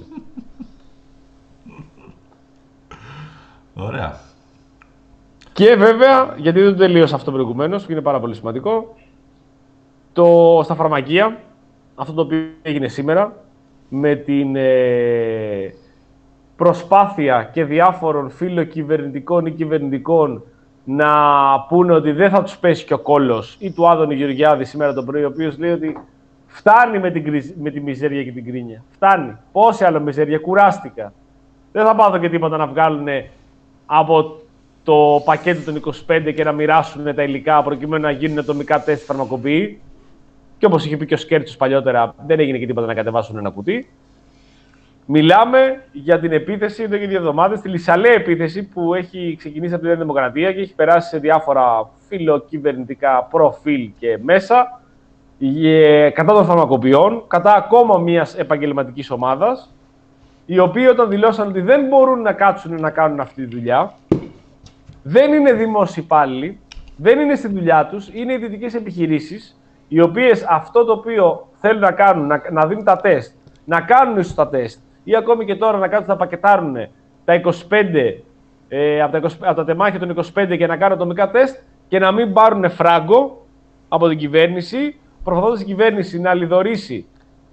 Ωραία. Και βέβαια, γιατί δεν τελείωσα αυτό προηγουμένως, που είναι πάρα πολύ σημαντικό, το, στα φαρμακεία, αυτό το οποίο έγινε σήμερα, με την ε, προσπάθεια και διάφορων φιλοκυβερνητικών ή κυβερνητικών να πούνε ότι δεν θα τους πέσει και ο κόλλος, ή του Άδωνη Γεωργιάδη σήμερα το πρωί, ο οποίος λέει ότι φτάνει με, την, με τη μιζέρια και την κρίνια. Φτάνει. Πόση άλλο μιζέρια, κουράστηκα. Δεν θα πάθω και τίποτα να βγάλουν από το πακέτο των είκοσι πέντε και να μοιράσουν τα υλικά προκειμένου να γίνουν ατομικά τεστ φαρμακοποιοί. Και όπως είχε πει και ο Σκέρτσος παλιότερα, δεν έγινε και τίποτα να κατεβάσουν ένα κουτί. Μιλάμε για την επίθεση εδώ και δύο εβδομάδες, τη λυσαλέα επίθεση που έχει ξεκινήσει από τη Νέα Δημοκρατία και έχει περάσει σε διάφορα φιλοκυβερνητικά προφίλ και μέσα, κατά των φαρμακοποιών, κατά ακόμα μιας επαγγελματικής ομάδας, οι οποίοι όταν δηλώσαν ότι δεν μπορούν να κάτσουν να κάνουν αυτή τη δουλειά, δεν είναι δημόσιοι υπάλληλοι, δεν είναι στη δουλειά τους, είναι ιδιωτικές επιχειρήσεις, οι οποίες αυτό το οποίο θέλουν να κάνουν, να, να δίνουν τα τεστ, να κάνουν ίσως τα τεστ, ή ακόμη και τώρα να κάτσουν να πακετάρουν τα είκοσι πέντε, ε, από, τα είκοσι, από τα τεμάχια των είκοσι πέντε και να κάνουν ατομικά τεστ και να μην πάρουν φράγκο από την κυβέρνηση, προσπαθώντας η κυβέρνηση να λιδωρήσει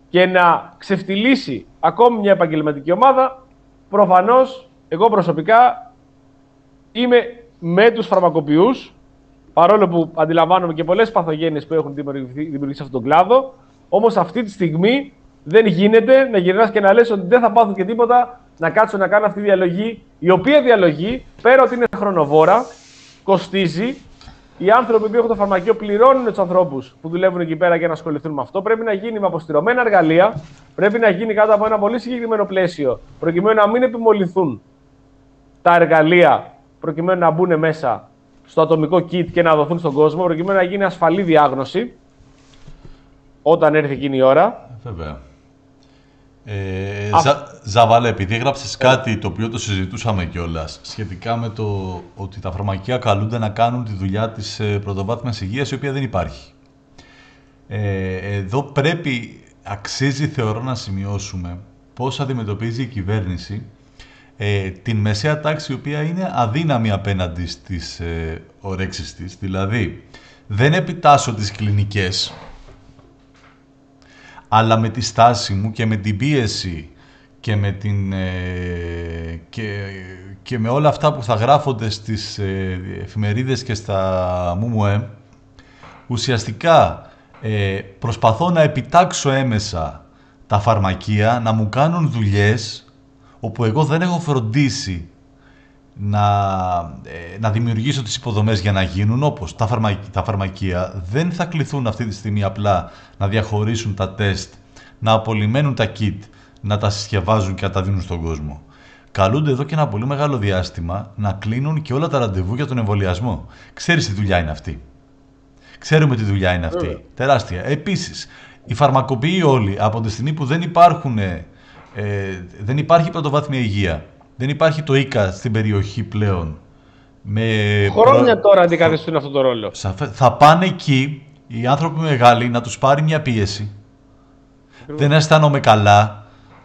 και να ξεφτυλίσει ακόμη μια επαγγελματική ομάδα, προφανώς εγώ προσωπικά είμαι με τους φαρμακοποιούς, παρόλο που αντιλαμβάνομαι και πολλές παθογένειες που έχουν δημιουργήσει αυτόν τον κλάδο, όμως αυτή τη στιγμή δεν γίνεται να γυρνάς και να λες ότι δεν θα πάθουν και τίποτα, να κάτσουν να κάνουν αυτή τη διαλογή, η οποία διαλογή, πέρα ότι είναι χρονοβόρα, κοστίζει. Οι άνθρωποι που έχουν το φαρμακείο πληρώνουν τους ανθρώπους που δουλεύουν εκεί πέρα για να ασχοληθούν με αυτό. Πρέπει να γίνει με αποστηρωμένα εργαλεία, πρέπει να γίνει κάτω από ένα πολύ συγκεκριμένο πλαίσιο, προκειμένου να μην επιμολυνθούν τα εργαλεία, προκειμένου να μπουν μέσα στο ατομικό kit και να δοθούν στον κόσμο, προκειμένου να γίνει ασφαλή διάγνωση όταν έρθει εκείνη η ώρα. Βέβαια. Ε, Α... Ζα, Ζαβάλε, επειδή έγραψες κάτι το οποίο το συζητούσαμε κιόλας σχετικά με το ότι τα φαρμακεία καλούνται να κάνουν τη δουλειά της ε, πρωτοβάθμιας υγείας, η οποία δεν υπάρχει. Ε, εδώ πρέπει, αξίζει θεωρώ να σημειώσουμε πώς αντιμετωπίζει η κυβέρνηση ε, την μεσαία τάξη, η οποία είναι αδύναμη απέναντι στις ε, ορέξεις της. Δηλαδή, δεν επιτάσσω τις κλινικές, αλλά με τη στάση μου και με την πίεση και με, την, ε, και, και με όλα αυτά που θα γράφονται στις ε, εφημερίδες και στα ΜΜΕ, ουσιαστικά ε, προσπαθώ να επιτάξω έμεσα τα φαρμακεία να μου κάνουν δουλειές όπου εγώ δεν έχω φροντίσει να, ε, να δημιουργήσω τις υποδομές για να γίνουν, όπως τα, φαρμα, τα φαρμακεία δεν θα κληθούν αυτή τη στιγμή απλά να διαχωρίσουν τα τεστ, να απολυμμένουν τα kit, να τα συσκευάζουν και να τα δίνουν στον κόσμο. Καλούνται εδώ και ένα πολύ μεγάλο διάστημα να κλείνουν και όλα τα ραντεβού για τον εμβολιασμό. Ξέρεις τι δουλειά είναι αυτή. Ξέρουμε τι δουλειά είναι αυτή. Mm. Τεράστια. Επίσης, οι φαρμακοποιοί όλοι, από τη στιγμή που δεν υπάρχουν, ε, δεν υπάρχει πρωτοβάθμια υγεία, δεν υπάρχει το ΙΚΑ στην περιοχή πλέον. Με χρόνια προ... τώρα αντικαθιστούν αυτό το ρόλο. Θα πάνε εκεί οι άνθρωποι μεγάλοι να τους πάρει μια πίεση. Mm. Δεν αισθάνομαι καλά.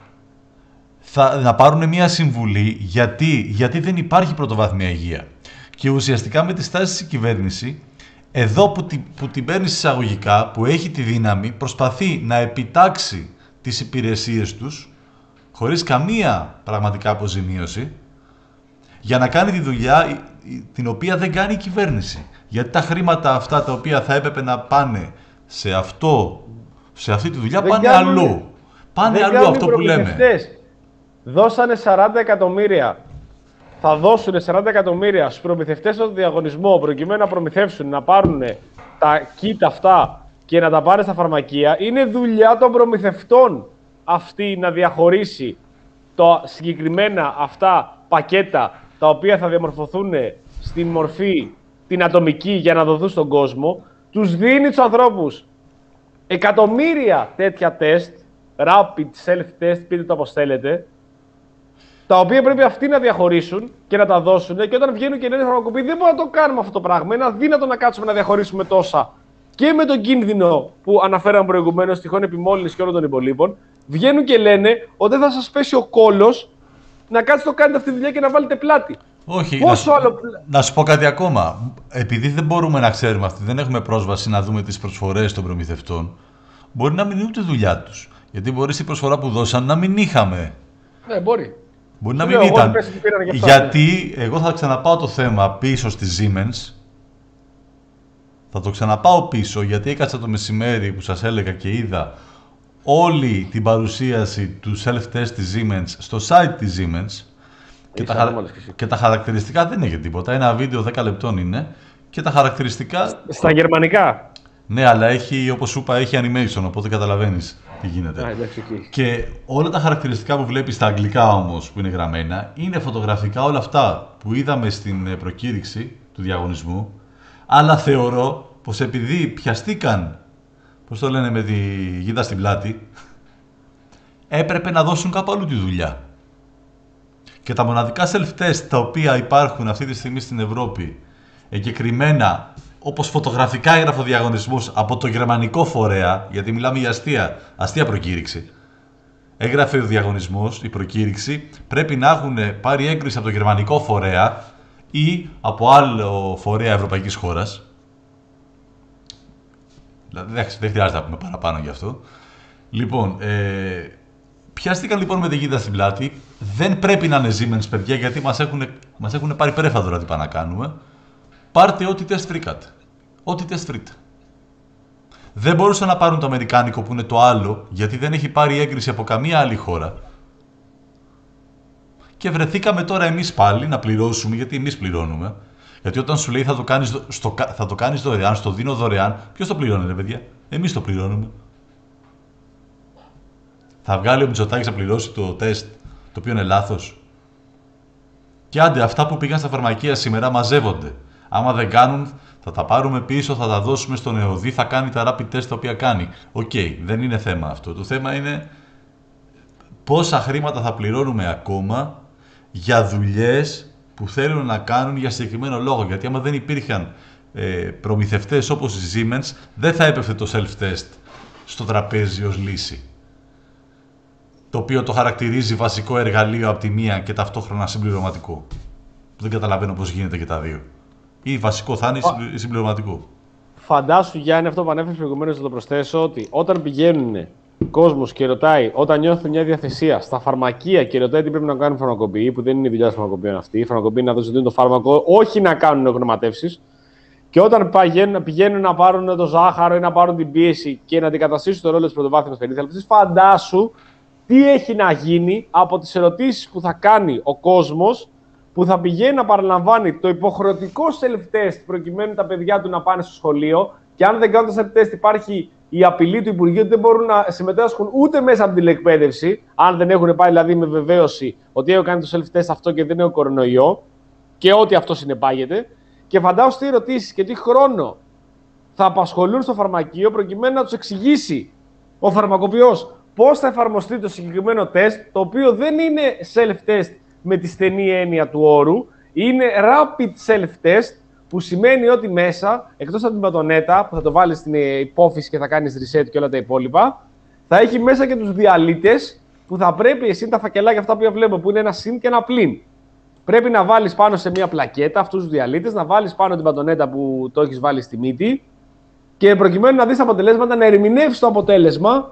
Θα, να πάρουν μια συμβουλή. Γιατί, γιατί δεν υπάρχει πρωτοβάθμια υγεία. Και ουσιαστικά με τη στάση της κυβέρνηση, εδώ που, τη, που την παίρνει εισαγωγικά, που έχει τη δύναμη, προσπαθεί να επιτάξει τις υπηρεσίες τους χωρίς καμία πραγματικά αποζημίωση, για να κάνει τη δουλειά την οποία δεν κάνει η κυβέρνηση. Γιατί τα χρήματα αυτά τα οποία θα έπρεπε να πάνε σε, αυτό, σε αυτή τη δουλειά δεν πάνε κάνουν, αλλού. Πάνε αλλού αυτό που λέμε. Δώσανε σαράντα εκατομμύρια. Θα δώσουν σαράντα εκατομμύρια στους προμηθευτές στον διαγωνισμό προκειμένου να προμηθεύσουν, να πάρουν τα kit αυτά και να τα πάρουν στα φαρμακεία. Είναι δουλειά των προμηθευτών αυτή να διαχωρίσει τα συγκεκριμένα αυτά πακέτα τα οποία θα διαμορφωθούν στη μορφή την ατομική για να δοθούν στον κόσμο. Τους δίνει τους ανθρώπους εκατομμύρια τέτοια τεστ, rapid self-test, πείτε το όπως θέλετε, τα οποία πρέπει αυτοί να διαχωρίσουν και να τα δώσουν. Και όταν βγαίνουν και λένε φαρμακοποιοί, δεν μπορούμε να το κάνουμε αυτό το πράγμα. Είναι αδύνατο να κάτσουμε να διαχωρίσουμε τόσα. Και με τον κίνδυνο που αναφέραμε προηγουμένως, τυχόν επιμόλυνση και όλων των υπολείπων, βγαίνουν και λένε ότι δεν θα σας πέσει ο κόλος να κάτσετε το κάνετε αυτή τη δουλειά και να βάλετε πλάτη. Όχι, Πόσο να, άλλο... να σου πω κάτι ακόμα. Επειδή δεν μπορούμε να ξέρουμε αυτή, δεν έχουμε πρόσβαση να δούμε τις προσφορές των προμηθευτών, μπορεί να μην είναι ούτε δουλειά τους. Γιατί μπορεί στην προσφορά που δώσαν να μην είχαμε. Ναι, μπορεί. Μπορεί να μην λέω, ήταν. Αυτό, γιατί ναι. Εγώ θα ξαναπάω το θέμα πίσω στη Siemens. Θα το ξαναπάω πίσω, γιατί έκατσα το μεσημέρι που σας έλεγα και είδα όλη την παρουσίαση του self-test της Siemens στο site της Siemens. Και τα, χαρα... και τα χαρακτηριστικά δεν έχει τίποτα. Ένα βίντεο δέκα λεπτών είναι. Και τα χαρακτηριστικά... Στα γερμανικά. Ναι, αλλά έχει, όπως σου είπα, έχει animation, οπότε καταλαβαίνεις τι γίνεται. Α, εντάξει, και όλα τα χαρακτηριστικά που βλέπεις στα αγγλικά όμως, που είναι γραμμένα, είναι φωτογραφικά όλα αυτά που είδαμε στην προκήρυξη του διαγωνισμού. Αλλά θεωρώ πως επειδή πιαστήκαν, πώς το λένε, με τη γίδα στην πλάτη, έπρεπε να δώσουν κάπου αλλού τη δουλειά. Και τα μοναδικά self-test τα οποία υπάρχουν αυτή τη στιγμή στην Ευρώπη, εγκεκριμένα όπως φωτογραφικά έγραφε ο διαγωνισμός από το γερμανικό φορέα, γιατί μιλάμε για αστεία, αστεία προκήρυξη. Έγραφε ο διαγωνισμός, η προκήρυξη, πρέπει να έχουν πάρει έγκριση από το γερμανικό φορέα ή από άλλο φορέα ευρωπαϊκής χώρας. Δηλαδή, δεν χρειάζεται να πούμε παραπάνω γι' αυτό. Λοιπόν, ε, πιάστηκαν λοιπόν με την γίδα στην πλάτη. Δεν πρέπει να είναι Siemens, παιδιά, γιατί μας έχουν, μας έχουν πάρει πρέφαδρο τι πάνε να κάνουμε. Πάρτε ό,τι τεστ βρήκατε. Ό,τι τεστ βρείτε. Δεν μπορούσαν να πάρουν το αμερικάνικο που είναι το άλλο, γιατί δεν έχει πάρει έγκριση από καμία άλλη χώρα. Και βρεθήκαμε τώρα εμείς πάλι να πληρώσουμε, γιατί εμείς πληρώνουμε. Γιατί όταν σου λέει θα το κάνεις, στο, θα το κάνεις δωρεάν, στο δίνω δωρεάν, ποιος το πληρώνει, ρε παιδιά? Εμείς το πληρώνουμε. Θα βγάλει ο Μητσοτάκης να πληρώσει το τεστ, το οποίο είναι λάθος. Και άντε, αυτά που πήγαν στα φαρμακεία σήμερα μαζεύονται. Άμα δεν κάνουν, θα τα πάρουμε πίσω, θα τα δώσουμε στον ΕΟΔΗ, θα κάνει τα rapid test τα οποία κάνει. Οκ, okay, δεν είναι θέμα αυτό. Το θέμα είναι πόσα χρήματα θα πληρώνουμε ακόμα για δουλειές που θέλουν να κάνουν για συγκεκριμένο λόγο. Γιατί άμα δεν υπήρχαν ε, προμηθευτές όπως η Siemens, δεν θα έπεφτε το self-test στο τραπέζι ως λύση. Το οποίο το χαρακτηρίζει βασικό εργαλείο από τη μία και ταυτόχρονα συμπληρωματικό. Δεν καταλαβαίνω πώς γίνεται και τα δύο. Ή βασικό θα είναι συμπληρωματικό. Φαντάσου, Γιάννη, αυτό που ανέφερες προηγουμένως, να το προσθέσω, ότι όταν πηγαίνουν κόσμος και ρωτάει, όταν νιώθουν μια διαθεσία στα φαρμακεία και ρωτάει τι πρέπει να κάνουν φαρμακοποιοί, που δεν είναι η δουλειά των φαρμακοποιών αυτή, οι φαρμακοποιοί να δώσουν το φάρμακο, όχι να κάνουν γνωματεύσεις. Και όταν πηγαίνουν, πηγαίνουν να πάρουν το ζάχαρο ή να πάρουν την πίεση και να αντικαταστήσουν το ρόλο της πρωτοβάθμιας περίθαλψης, φαντάσου τι έχει να γίνει από τις ερωτήσεις που θα κάνει ο κόσμος, που θα πηγαίνει να παραλαμβάνει το υποχρεωτικό self-test προκειμένου τα παιδιά του να πάνε στο σχολείο. Και αν δεν κάνουν το self-test, υπάρχει η απειλή του Υπουργείου ότι δεν μπορούν να συμμετάσχουν ούτε μέσα από την τηλεκπαίδευση, αν δεν έχουν πάει δηλαδή με βεβαίωση ότι έχω κάνει το self-test αυτό και δεν έχω κορονοϊό, και ό,τι αυτό συνεπάγεται. Και φαντάσου τι ερωτήσεις και τι χρόνο θα απασχολούν στο φαρμακείο προκειμένου να τους εξηγήσει ο φαρμακοποιός πώς θα εφαρμοστεί το συγκεκριμένο τεστ, το οποίο δεν είναι self-test με τη στενή έννοια του όρου, είναι rapid self-test, που σημαίνει ότι μέσα, εκτός από την πατονέτα που θα το βάλεις στην υπόφυση και θα κάνεις reset και όλα τα υπόλοιπα, θα έχει μέσα και τους διαλύτες που θα πρέπει, εσύ τα φακελάκια αυτά που βλέπω, που είναι ένα συν και ένα πλην. Πρέπει να βάλεις πάνω σε μια πλακέτα αυτούς τους διαλύτες, να βάλεις πάνω την πατονέτα που το έχεις βάλει στη μύτη και προκειμένου να δεις τα αποτελέσματα, να ερμηνεύσεις το αποτέλεσμα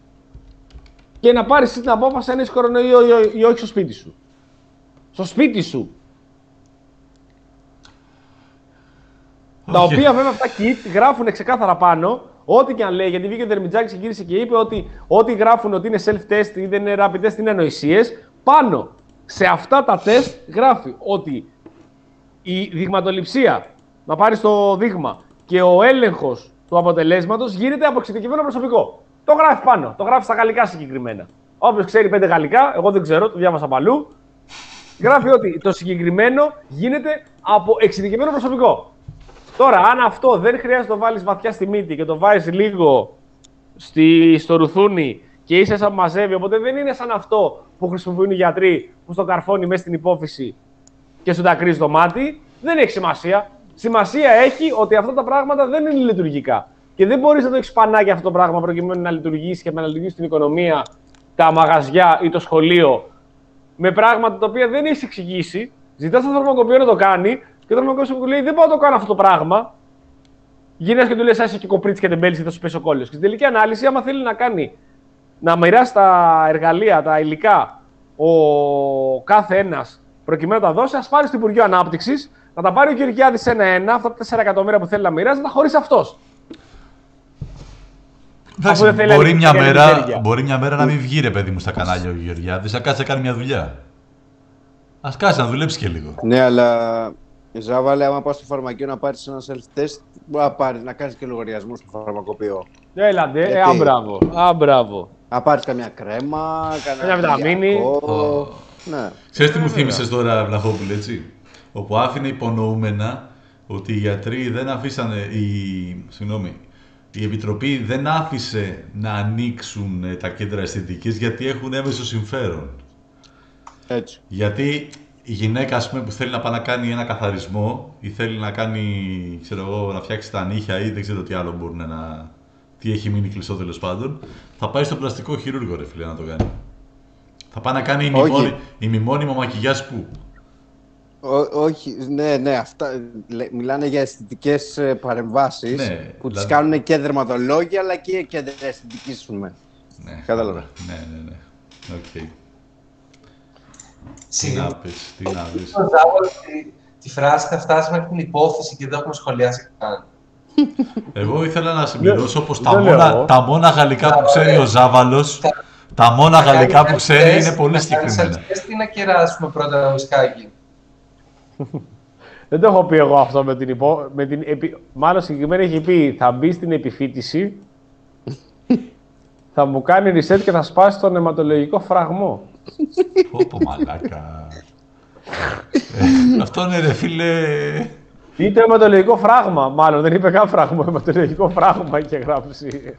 και να πάρεις την απόφαση αν είσαι κορονοϊό ή όχι στο σπίτι σου. Στο σπίτι σου. Okay. Τα οποία βέβαια αυτά kit γράφουν ξεκάθαρα πάνω, ό,τι και αν λέει, γιατί βγήκε ο Δερμιτζάκης και γύρισε και είπε ότι ό,τι γράφουν ότι είναι self-test ή δεν είναι rapid test είναι ανοησίες. Πάνω σε αυτά τα τεστ γράφει ότι η δειγματοληψία, να πάρεις το δείγμα, και ο έλεγχος του αποτελέσματος γίνεται από εξειδικευμένο προσωπικό. Το γράφει πάνω, το γράφει στα γαλλικά συγκεκριμένα. Όποιος ξέρει πέντε γαλλικά, εγώ δεν ξέρω, το διάβασα παλού. Γράφει ότι το συγκεκριμένο γίνεται από εξειδικευμένο προσωπικό. Τώρα, αν αυτό δεν χρειάζεται να το βάλεις βαθιά στη μύτη και το βάζεις λίγο στη, στο ρουθούνι και είσαι σαν μαζεύει, οπότε δεν είναι σαν αυτό που χρησιμοποιούν οι γιατροί που στο καρφώνει μέσα στην υπόφυση και σου τα κρίζει το μάτι, δεν έχει σημασία. Σημασία έχει ότι αυτά τα πράγματα δεν είναι λειτουργικά. Και δεν μπορείς να το έχεις πανάκι αυτό το πράγμα προκειμένου να λειτουργήσει και να λειτουργήσει την οικονομία, τα μαγαζιά ή το σχολείο με πράγματα τα οποία δεν έχει εξηγήσει. Ζητάς τον φαρμακοποιό να το κάνει και ο φαρμακοποιός του λέει: δεν πάω να το κάνω αυτό το πράγμα. Γίνεσαι και του λες: είσαι και κοπρίτσι και τεμπέλης και θα σου πέσει ο κόλλος. Και στην τελική ανάλυση, άμα θέλει να κάνει, να μοιράσει τα εργαλεία, τα υλικά, ο κάθε ένας προκειμένου να τα δώσει, ας πάρει στο Υπουργείο Ανάπτυξης, να τα πάρει ο Γεωργιάδης ένα-ένα, αυτά τα τέσσερα εκατομμύρια που θέλει να μοιράζει, να τα χωρίσει αυτός. Εντάξει, μπορεί, μια μέρα, μπορεί μια μέρα να μην βγει, ρε παιδί μου, στα κανάλια ο Γεωργιάδης, να κάτσει να κάνει μια δουλειά. Ας κάτσει να δουλέψει και λίγο. Ναι, αλλά Ζάβαλε, άμα πας στο φαρμακείο να πάρεις ένα self-test, μπορεί να, πάρεις, να κάνεις και λογαριασμό στο φαρμακοποιό. Έλαντε, ε, α, μπράβο, α, μπράβο. Να πάρεις καμιά κρέμα, καμιά βιταμίνη. Oh. Ναι. Ξέρεις τι μου θύμισες τώρα, Βλαχόπουλε, έτσι. Όπου άφηνε υπονοούμενα ότι οι γιατροί δεν αφήσανε, η, συγγνώμη, η Επιτροπή δεν άφησε να ανοίξουν τα κέντρα αισθητικής γιατί έχουν έμεσο συμφέρον. Έτσι. Γιατί η γυναίκα, ας πούμε, που θέλει να πάει να κάνει ένα καθαρισμό ή θέλει να κάνει, ξέρω εγώ, να φτιάξει τα νύχια ή δεν ξέρω τι άλλο μπορούν να... τι έχει μείνει κλειστό τέλος πάντων, θα πάει στο πλαστικό χειρούργο, ρε φίλε, να το κάνει. Θα πάει να κάνει ημιμόνι... ημιμόνιμο μακιγιάζ που. Ό, όχι, ναι, ναι, αυτά μιλάνε για αισθητικές παρεμβάσεις, ναι, που δηλαδή τις κάνουν και δερματολόγοι αλλά και κέντρα αισθητικής, πούμε. Ναι, Κατάλαβα. Ναι, ναι, ναι. Οκ. Okay. Τι Συγγνώμη. να πεις, τι να πεις. Ο Ζάβαλος τη, τη φράση θα φτάσει μέχρι την υπόθεση και δεν έχουμε σχολιάσει καν. Εγώ ήθελα να συμπληρώσω πως τα δεν λέω μόνα, εγώ. τα μόνα γαλλικά που ξέρει ο Ζάβαλος, τα μόνα γαλλικά που ξέρει είναι πολύ συγκεκριμένα. Τι να κεράσουμε πρώτα το ουισκάκι. Δεν το έχω πει εγώ αυτό με την υπό... Με την επι... Μάλλον συγκεκριμένα έχει πει θα μπει στην επιφύτηση, θα μου κάνει reset και θα σπάσει τον αιματολογικό φραγμό. Πω πω μαλάκα. ε, αυτό είναι ρε φίλε... Ή το αιματολογικό φράγμα, μάλλον δεν είπε καν φράγμα, αιματολογικό φράγμα είχε γράψει.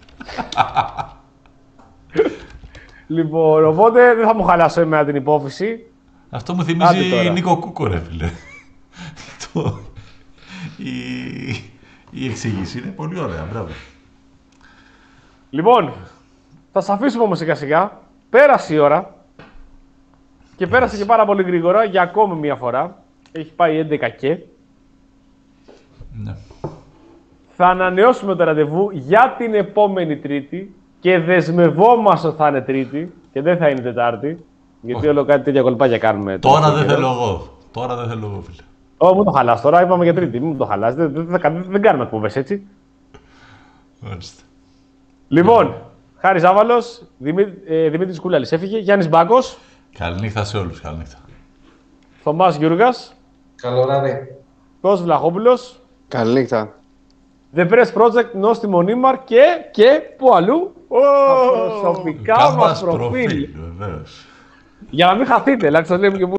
Λοιπόν, οπότε δεν θα μου χαλάσω εμένα την υπόφυση. Αυτό μου Άντε θυμίζει τώρα. Νίκο Κούκο ρε φίλε. Το... η... η εξήγηση είναι πολύ ωραία, μπράβο. Λοιπόν, θα σας αφήσουμε όμως σιγά σιγά. Πέρασε η ώρα. Και πέρασε και πάρα πολύ γρήγορα για ακόμη μία φορά. Έχει πάει έντεκα και. Ναι. Θα ανανεώσουμε το ραντεβού για την επόμενη Τρίτη και δεσμευόμαστε ότι θα είναι Τρίτη και δεν θα είναι Τετάρτη. Γιατί Όχι. όλο κάτι τέτοια κολπάκια κάνουμε. Τώρα τελευταίο δεν καιρό. θέλω εγώ. Τώρα δεν θέλω εγώ, φίλε. Ω, μου το χαλάς τώρα, είπαμε για Τρίτη. Μην μου το χαλάς. Δεν, δεν, δεν, δεν κάνουμε εκπομπές έτσι. Μάλιστα. Λοιπόν, Χάρης Ζάβαλος, Δημή, ε, Δημήτρης Κούλαλης έφυγε, Γιάννης Μπάκος, Καληνύχτα σε όλους, καληνύχτα. Θωμάς Γιούργας, Καλό βράδυ. Κώστας Βλαχόπουλος, Καληνύχτα. The Press Project, Νόστιμο Νίμαρ και, και πού αλλού, τα προσωπικά μας προφίλ. Βεβαίως. Για να μην χαθείτε, δηλαδή σας λέμε και πού